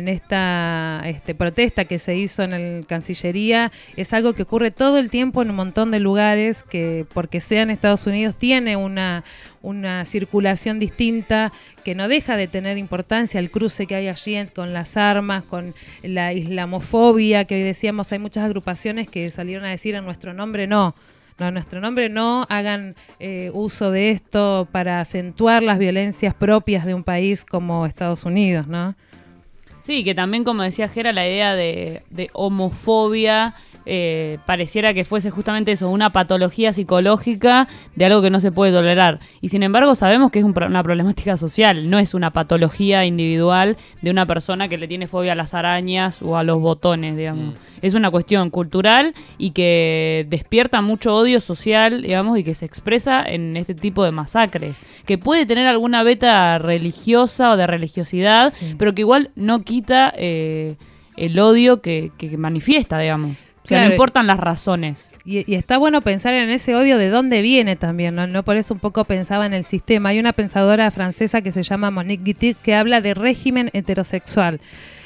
protesta que se hizo en el Cancillería, es algo que ocurre todo el tiempo en un montón de lugares, que porque sea en Estados Unidos tiene una circulación distinta, que no deja de tener importancia el cruce que hay allí con las armas, con la islamofobia, que hoy decíamos hay muchas agrupaciones que salieron a decir en nuestro nombre no, en nuestro nombre no hagan uso de esto para acentuar las violencias propias de un país como Estados Unidos, ¿no? Sí, que también, como decía Jera, la idea de homofobia pareciera que fuese justamente eso, una patología psicológica de algo que no se puede tolerar. Y sin embargo sabemos que es una problemática social, no es una patología individual de una persona que le tiene fobia a las arañas o a los botones, digamos. Es una cuestión cultural y que despierta mucho odio social, digamos, y que se expresa en este tipo de masacres, que puede tener alguna beta religiosa o de religiosidad, sí, pero que igual no quita el odio que manifiesta, digamos. O sea, claro, no importan las razones. Y está bueno pensar en ese odio de dónde viene también, ¿no? No por eso un poco pensaba en el sistema. Hay una pensadora francesa que se llama Monique Guittig que habla de régimen heterosexual.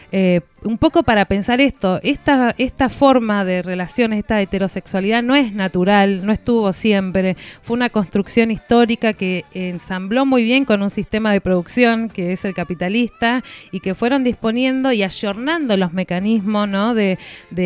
Un poco para pensar esta forma de relaciones, esta heterosexualidad no es natural, no estuvo siempre, fue una construcción histórica que ensambló muy bien con un sistema de producción que es el capitalista y que fueron disponiendo y ayornando los mecanismos, ¿no? de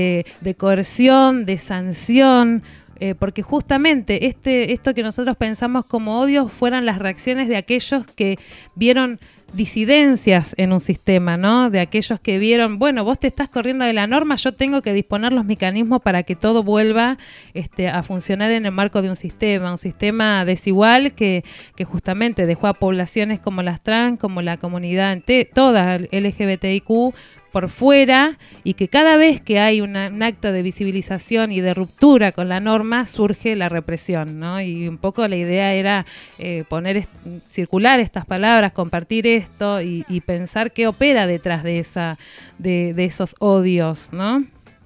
coerción, de sanción, porque justamente esto que nosotros pensamos como odio fueran las reacciones de aquellos que vieron disidencias en un sistema, ¿no? De aquellos que vieron, bueno, vos te estás corriendo de la norma, yo tengo que disponer los mecanismos para que todo vuelva a funcionar en el marco de un sistema desigual que justamente dejó a poblaciones como las trans, como la comunidad toda LGBTIQ por fuera, y que cada vez que hay un acto de visibilización y de ruptura con la norma surge la represión, ¿no? Y un poco la idea era circular estas palabras, compartir esto y pensar qué opera detrás de esos odios, ¿no?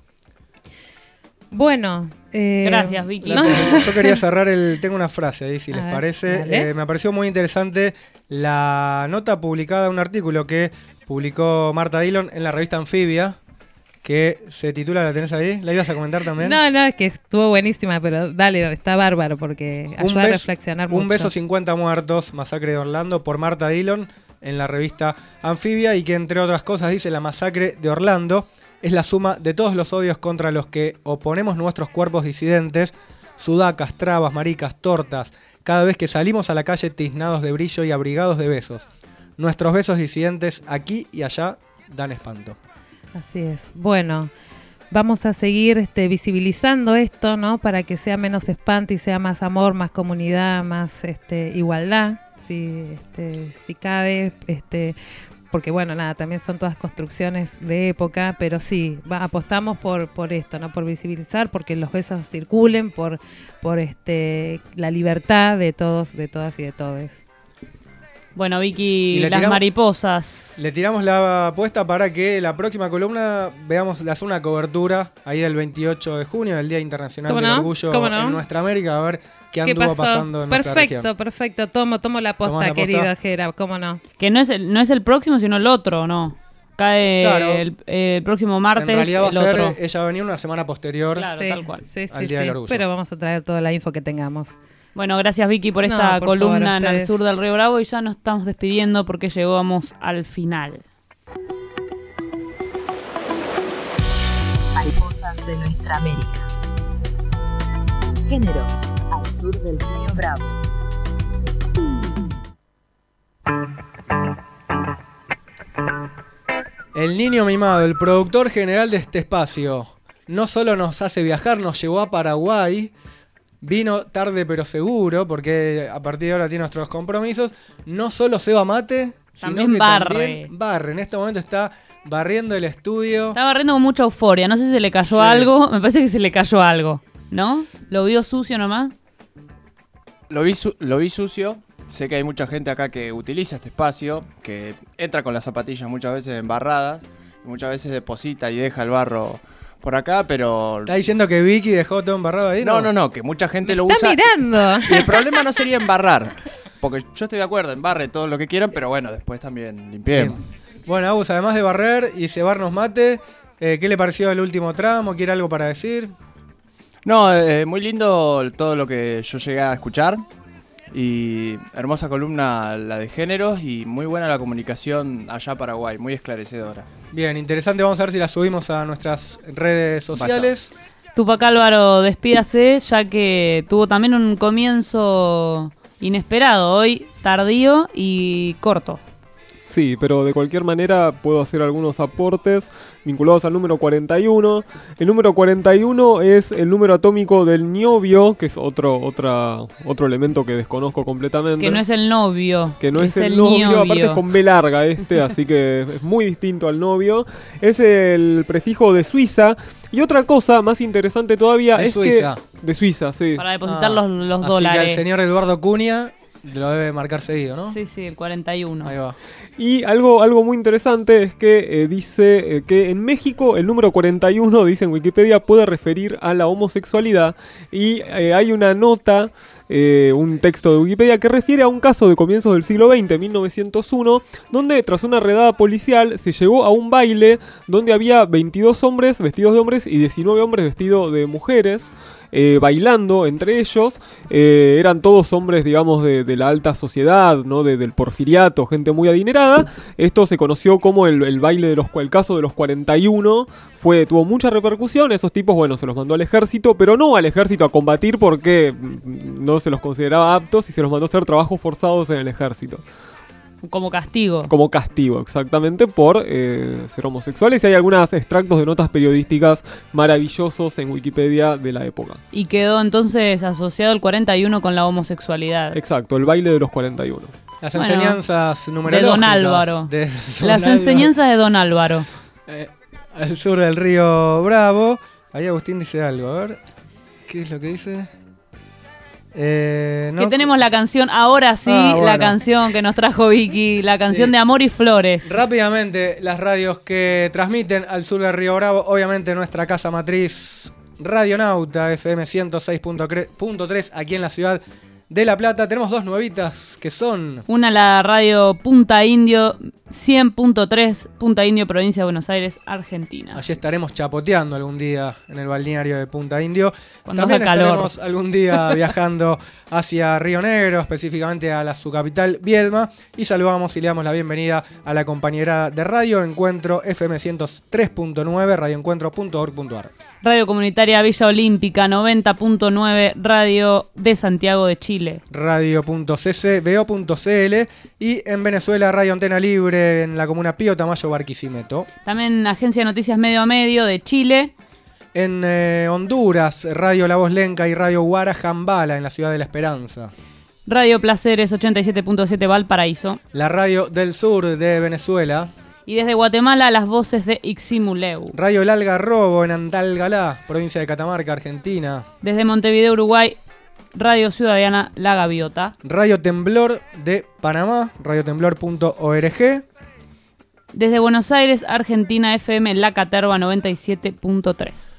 Bueno, gracias, Vicky. ¿No? Yo quería cerrar tengo una frase ahí, si les parece. Me pareció muy interesante la nota publicada, un artículo que publicó Marta Dillon en la revista Anfibia, que se titula, ¿la tenés ahí? ¿La ibas a comentar también? No, es que estuvo buenísima, pero dale, está bárbaro porque ayuda a reflexionar mucho. Un beso, 50 muertos, masacre de Orlando, por Marta Dillon en la revista Anfibia, y que entre otras cosas dice: la masacre de Orlando es la suma de todos los odios contra los que oponemos nuestros cuerpos disidentes, sudacas, trabas, maricas, tortas, cada vez que salimos a la calle tiznados de brillo y abrigados de besos. Nuestros besos disidentes aquí y allá dan espanto. Así es. Bueno, vamos a seguir visibilizando esto, ¿no? Para que sea menos espanto y sea más amor, más comunidad, más igualdad, si cabe, porque bueno, nada, también son todas construcciones de época, pero sí, apostamos por esto, ¿no? Por visibilizar, porque los besos circulen, por la libertad de todos, de todas y de todos. Bueno, Vicky, las mariposas. Le tiramos la apuesta para que la próxima columna le hace una cobertura ahí del 28 de junio, del Día Internacional del Orgullo en nuestra América, a ver qué anduvo pasando en nuestra región. Perfecto, tomo la posta, querida Jera, cómo no. Que no es el próximo, sino el otro, ¿no? Cae el próximo martes. En realidad va a ser, ella va a venir una semana posterior, claro, tal cual. al Día del Orgullo. Pero vamos a traer toda la info que tengamos. Bueno, gracias Vicky por esta columna en el sur del Río Bravo, y ya nos estamos despidiendo porque llegamos al final. Mariposas de nuestra América. Géneros al sur del Río Bravo. El niño mimado, el productor general de este espacio, no solo nos hace viajar, nos llevó a Paraguay. Vino tarde pero seguro, porque a partir de ahora tiene nuestros compromisos. No solo ceba mate, también sino que barre. También barre. En este momento está barriendo el estudio. Está barriendo con mucha euforia. No sé si se le cayó algo. Me parece que se le cayó algo, ¿no? ¿Lo vio sucio nomás? Lo vi sucio. Sé que hay mucha gente acá que utiliza este espacio, que entra con las zapatillas muchas veces embarradas, muchas veces deposita y deja el barro por acá, pero... ¿Está diciendo que Vicky dejó todo embarrado ahí? No, que mucha gente lo usa. ¡Está mirando! Y el problema no sería embarrar, porque yo estoy de acuerdo, embarre todo lo que quieran, pero bueno, después también limpiemos. Bueno, Agus, además de barrer y cebarnos mate, ¿qué le pareció el último tramo? ¿Quiere algo para decir? No, muy lindo todo lo que yo llegué a escuchar. Y hermosa columna la de géneros y muy buena la comunicación allá a Paraguay, muy esclarecedora. Bien, interesante, vamos a ver si la subimos a nuestras redes sociales. Tupac Álvaro, despídase, ya que tuvo también un comienzo inesperado hoy, tardío y corto. Sí, pero de cualquier manera puedo hacer algunos aportes vinculados al número 41. El número 41 es el número atómico del niobio, que es otro elemento que desconozco completamente. Que no es el novio. Que no es el novio, aparte es con B larga así que es muy distinto al novio. Es el prefijo de Suiza. Y otra cosa más interesante todavía es Suiza. De Suiza, sí. Para depositar los así dólares. Que el señor Eduardo Cunha lo debe marcar seguido, ¿no? Sí, el 41. Ahí va. Y algo muy interesante es que dice que en México el número 41, dice en Wikipedia, puede referir a la homosexualidad. Y hay una nota, un texto de Wikipedia que refiere a un caso de comienzos del siglo XX, 1901, donde tras una redada policial se llegó a un baile donde había 22 hombres vestidos de hombres y 19 hombres vestidos de mujeres. Bailando entre ellos, eran todos hombres, digamos, de la alta sociedad, ¿no? Del porfiriato, gente muy adinerada. Esto se conoció como el baile el caso de los 41. Tuvo mucha repercusión. Esos tipos, bueno, se los mandó al ejército, pero no al ejército a combatir porque no se los consideraba aptos y se los mandó a hacer trabajos forzados en el ejército. Como castigo. Como castigo, exactamente, por ser homosexuales. Y hay algunos extractos de notas periodísticas maravillosos en Wikipedia de la época. Y quedó entonces asociado el 41 con la homosexualidad. Exacto, el baile de los 41. Las enseñanzas numerológicas. De Don Álvaro. Las enseñanzas de Don Álvaro. Al sur del Río Bravo. Ahí Agustín dice algo, a ver. ¿Qué es lo que dice? Que tenemos la canción, ahora sí, bueno. La canción que nos trajo Vicky, la canción de Amor y Flores. Rápidamente, las radios que transmiten al sur del Río Bravo, obviamente nuestra casa matriz Radionauta, FM 106.3, aquí en la ciudad de La Plata. Tenemos dos nuevitas que son... Una la radio Punta Indio, 100.3, Punta Indio, provincia de Buenos Aires, Argentina. Allí estaremos chapoteando algún día en el balneario de Punta Indio. Cuando también estaremos calor. Algún día viajando hacia Río Negro, específicamente a su capital, Viedma. Y saludamos y le damos la bienvenida a la compañera de Radio Encuentro FM 103.9, radioencuentro.org.ar. Radio Comunitaria Villa Olímpica 90.9, Radio de Santiago de Chile. Radio.ccbo.cl y en Venezuela Radio Antena Libre en la comuna Pío Tamayo, Barquisimeto. También Agencia de Noticias Medio a Medio de Chile. En Honduras, Radio La Voz Lenca y Radio Guarajambala en la ciudad de La Esperanza. Radio Placeres 87.7 Valparaíso. La radio del sur de Venezuela. Y desde Guatemala, las voces de Iximuleu. Radio El Algarrobo en Andalgalá, provincia de Catamarca, Argentina. Desde Montevideo, Uruguay, Radio Ciudadana La Gaviota. Radio Temblor de Panamá, radiotemblor.org. Desde Buenos Aires, Argentina, FM La Caterva 97.3.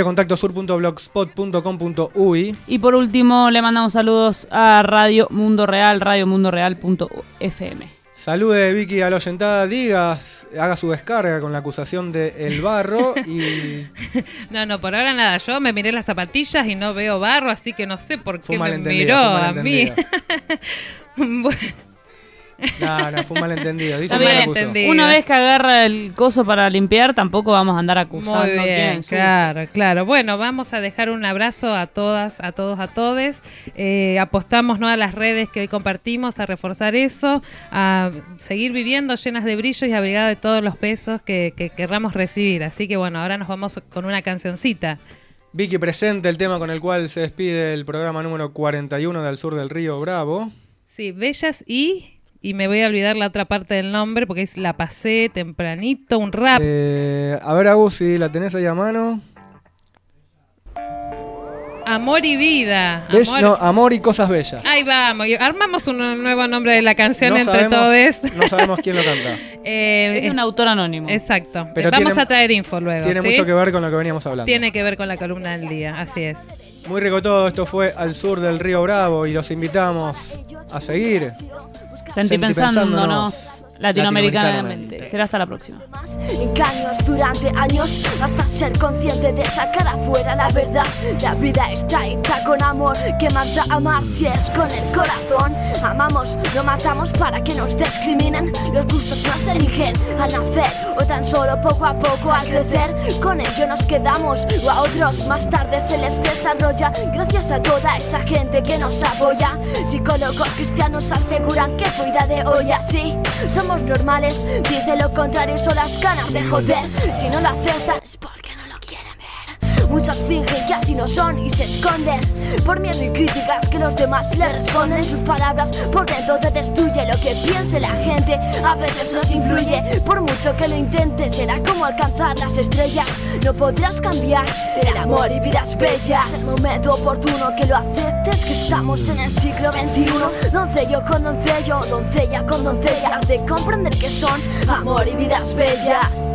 radiocontactosur.blogspot.com.uy. Y por último, le mandamos saludos a Radio Mundo Real, radiomundoreal.fm. Salude Vicky a la oyentada, haga su descarga con la acusación de El Barro y... No, por ahora nada, yo me miré las zapatillas y no veo barro, así que no sé por qué me miró a mí. No, fue un malentendido. Dice una vez que agarra el coso para limpiar, tampoco vamos a andar acusando. Muy bien, claro. Bueno, vamos a dejar un abrazo a todas, a todos, a todes. Apostamos, ¿no?, a las redes que hoy compartimos, a reforzar eso, a seguir viviendo llenas de brillo y abrigadas de todos los pesos que querramos recibir. Así que bueno, ahora nos vamos con una cancioncita. Vicky presenta el tema con el cual se despide el programa número 41 del Sur del Río Bravo. Sí, Bellas y me voy a olvidar la otra parte del nombre porque la pasé tempranito, un rap. A ver, Agus, si la tenés ahí a mano. Amor y vida. Amor y cosas bellas. Ahí vamos. Armamos un nuevo nombre de la canción entre todos. No sabemos quién lo canta. Es un autor anónimo. Exacto. Pero vamos a traer info luego. Tiene mucho que ver con lo que veníamos hablando. Tiene que ver con la columna del día, así es. Muy rico todo. Esto fue Al Sur del Río Bravo y los invitamos a seguir Sentipensándonos latinoamericanamente. Será hasta la próxima. Engaños durante años hasta ser consciente de sacar afuera la verdad. La vida está hecha con amor. ¿Qué más da amar si es con el corazón? Amamos, no matamos para que nos discriminen. Los gustos no se eligen al nacer o tan solo poco a poco al crecer. Con ello nos quedamos o a otros más tarde se les desarrolla. Gracias a toda esa gente que nos apoya. Psicólogos cristianos aseguran que fue idea de olla. Sí, somos normales, dice lo contrario, son las ganas de joder. Si no lo aceptan es porque no lo quieren ver. Muchos fingen que así no son y se esconden por miedo y críticas que los demás le responden. Sus palabras por dentro te destruye. Lo que piense la gente a veces nos influye. Por mucho que lo intentes será como alcanzar las estrellas. No podrás cambiar el amor y vidas bellas. Es el momento oportuno que lo aceptes, que estamos en el siglo XXI. Doncello con doncello, doncella con doncella, has de comprender que son amor y vidas bellas.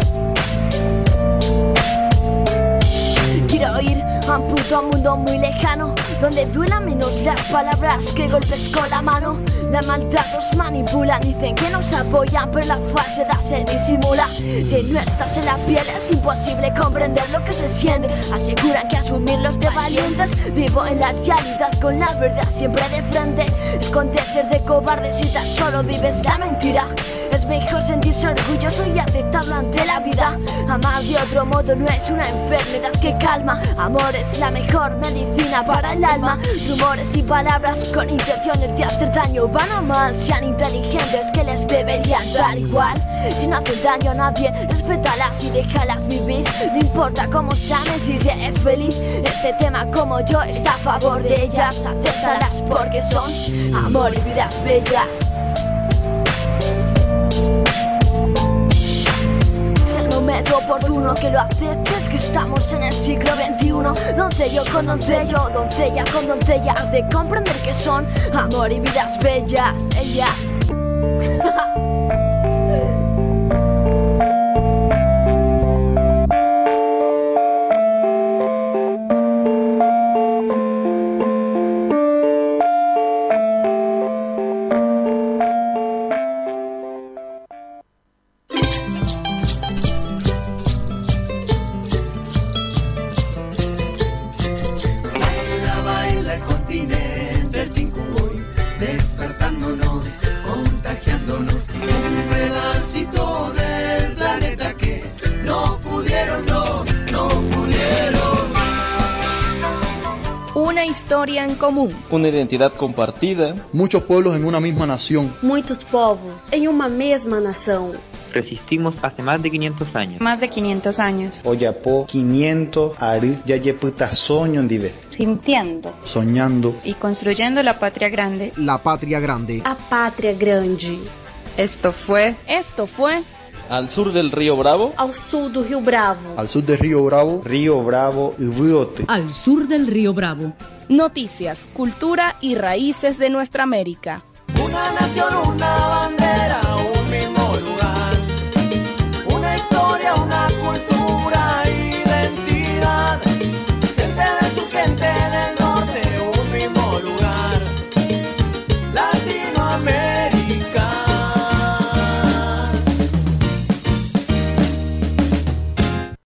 Quiero ir a un puto mundo muy lejano, donde duela menos las palabras que golpes con la mano. La maldad nos manipula, dicen que nos apoyan, pero la falsedad se disimula. Si no estás en la piel es imposible comprender lo que se siente. Aseguran que asumirlos de valientes. Vivo en la realidad con la verdad siempre de frente. Esconderse de cobarde si tan solo vives la mentira. Es mejor sentirse orgulloso y aceptarlo ante la vida. Amar de otro modo no es una enfermedad que calma. Amor es la mejor medicina para el alma. Rumores y palabras con intenciones de hacer daño van o mal. Sean inteligentes que les deberían dar igual. Si no hacen daño a nadie, respétalas y déjalas vivir. No importa cómo saben si se es feliz. Este tema como yo está a favor de ellas. Acéptalas porque son amor y vidas bellas. Momento oportuno que lo aceptes, que estamos en el siglo XXI. Doncello con doncello, doncella con doncella, has de comprender que son amor y vidas bellas. Ellas. Historia en común. Una identidad compartida. Muchos pueblos en una misma nación. Muchos povos en una misma nación. Resistimos hace más de 500 años. Más de 500 años. Oyapo 500 ari yayeputa soño ndive. sintiendo, soñando y construyendo la patria grande. La patria grande. A pátria grande. Esto fue Al sur del río Bravo. Ao sul do Rio Bravo. al sur del río Bravo, Río Bravo y Riote. Al sur del río Bravo. Noticias, cultura y raíces de nuestra América. Una nación, una bandera.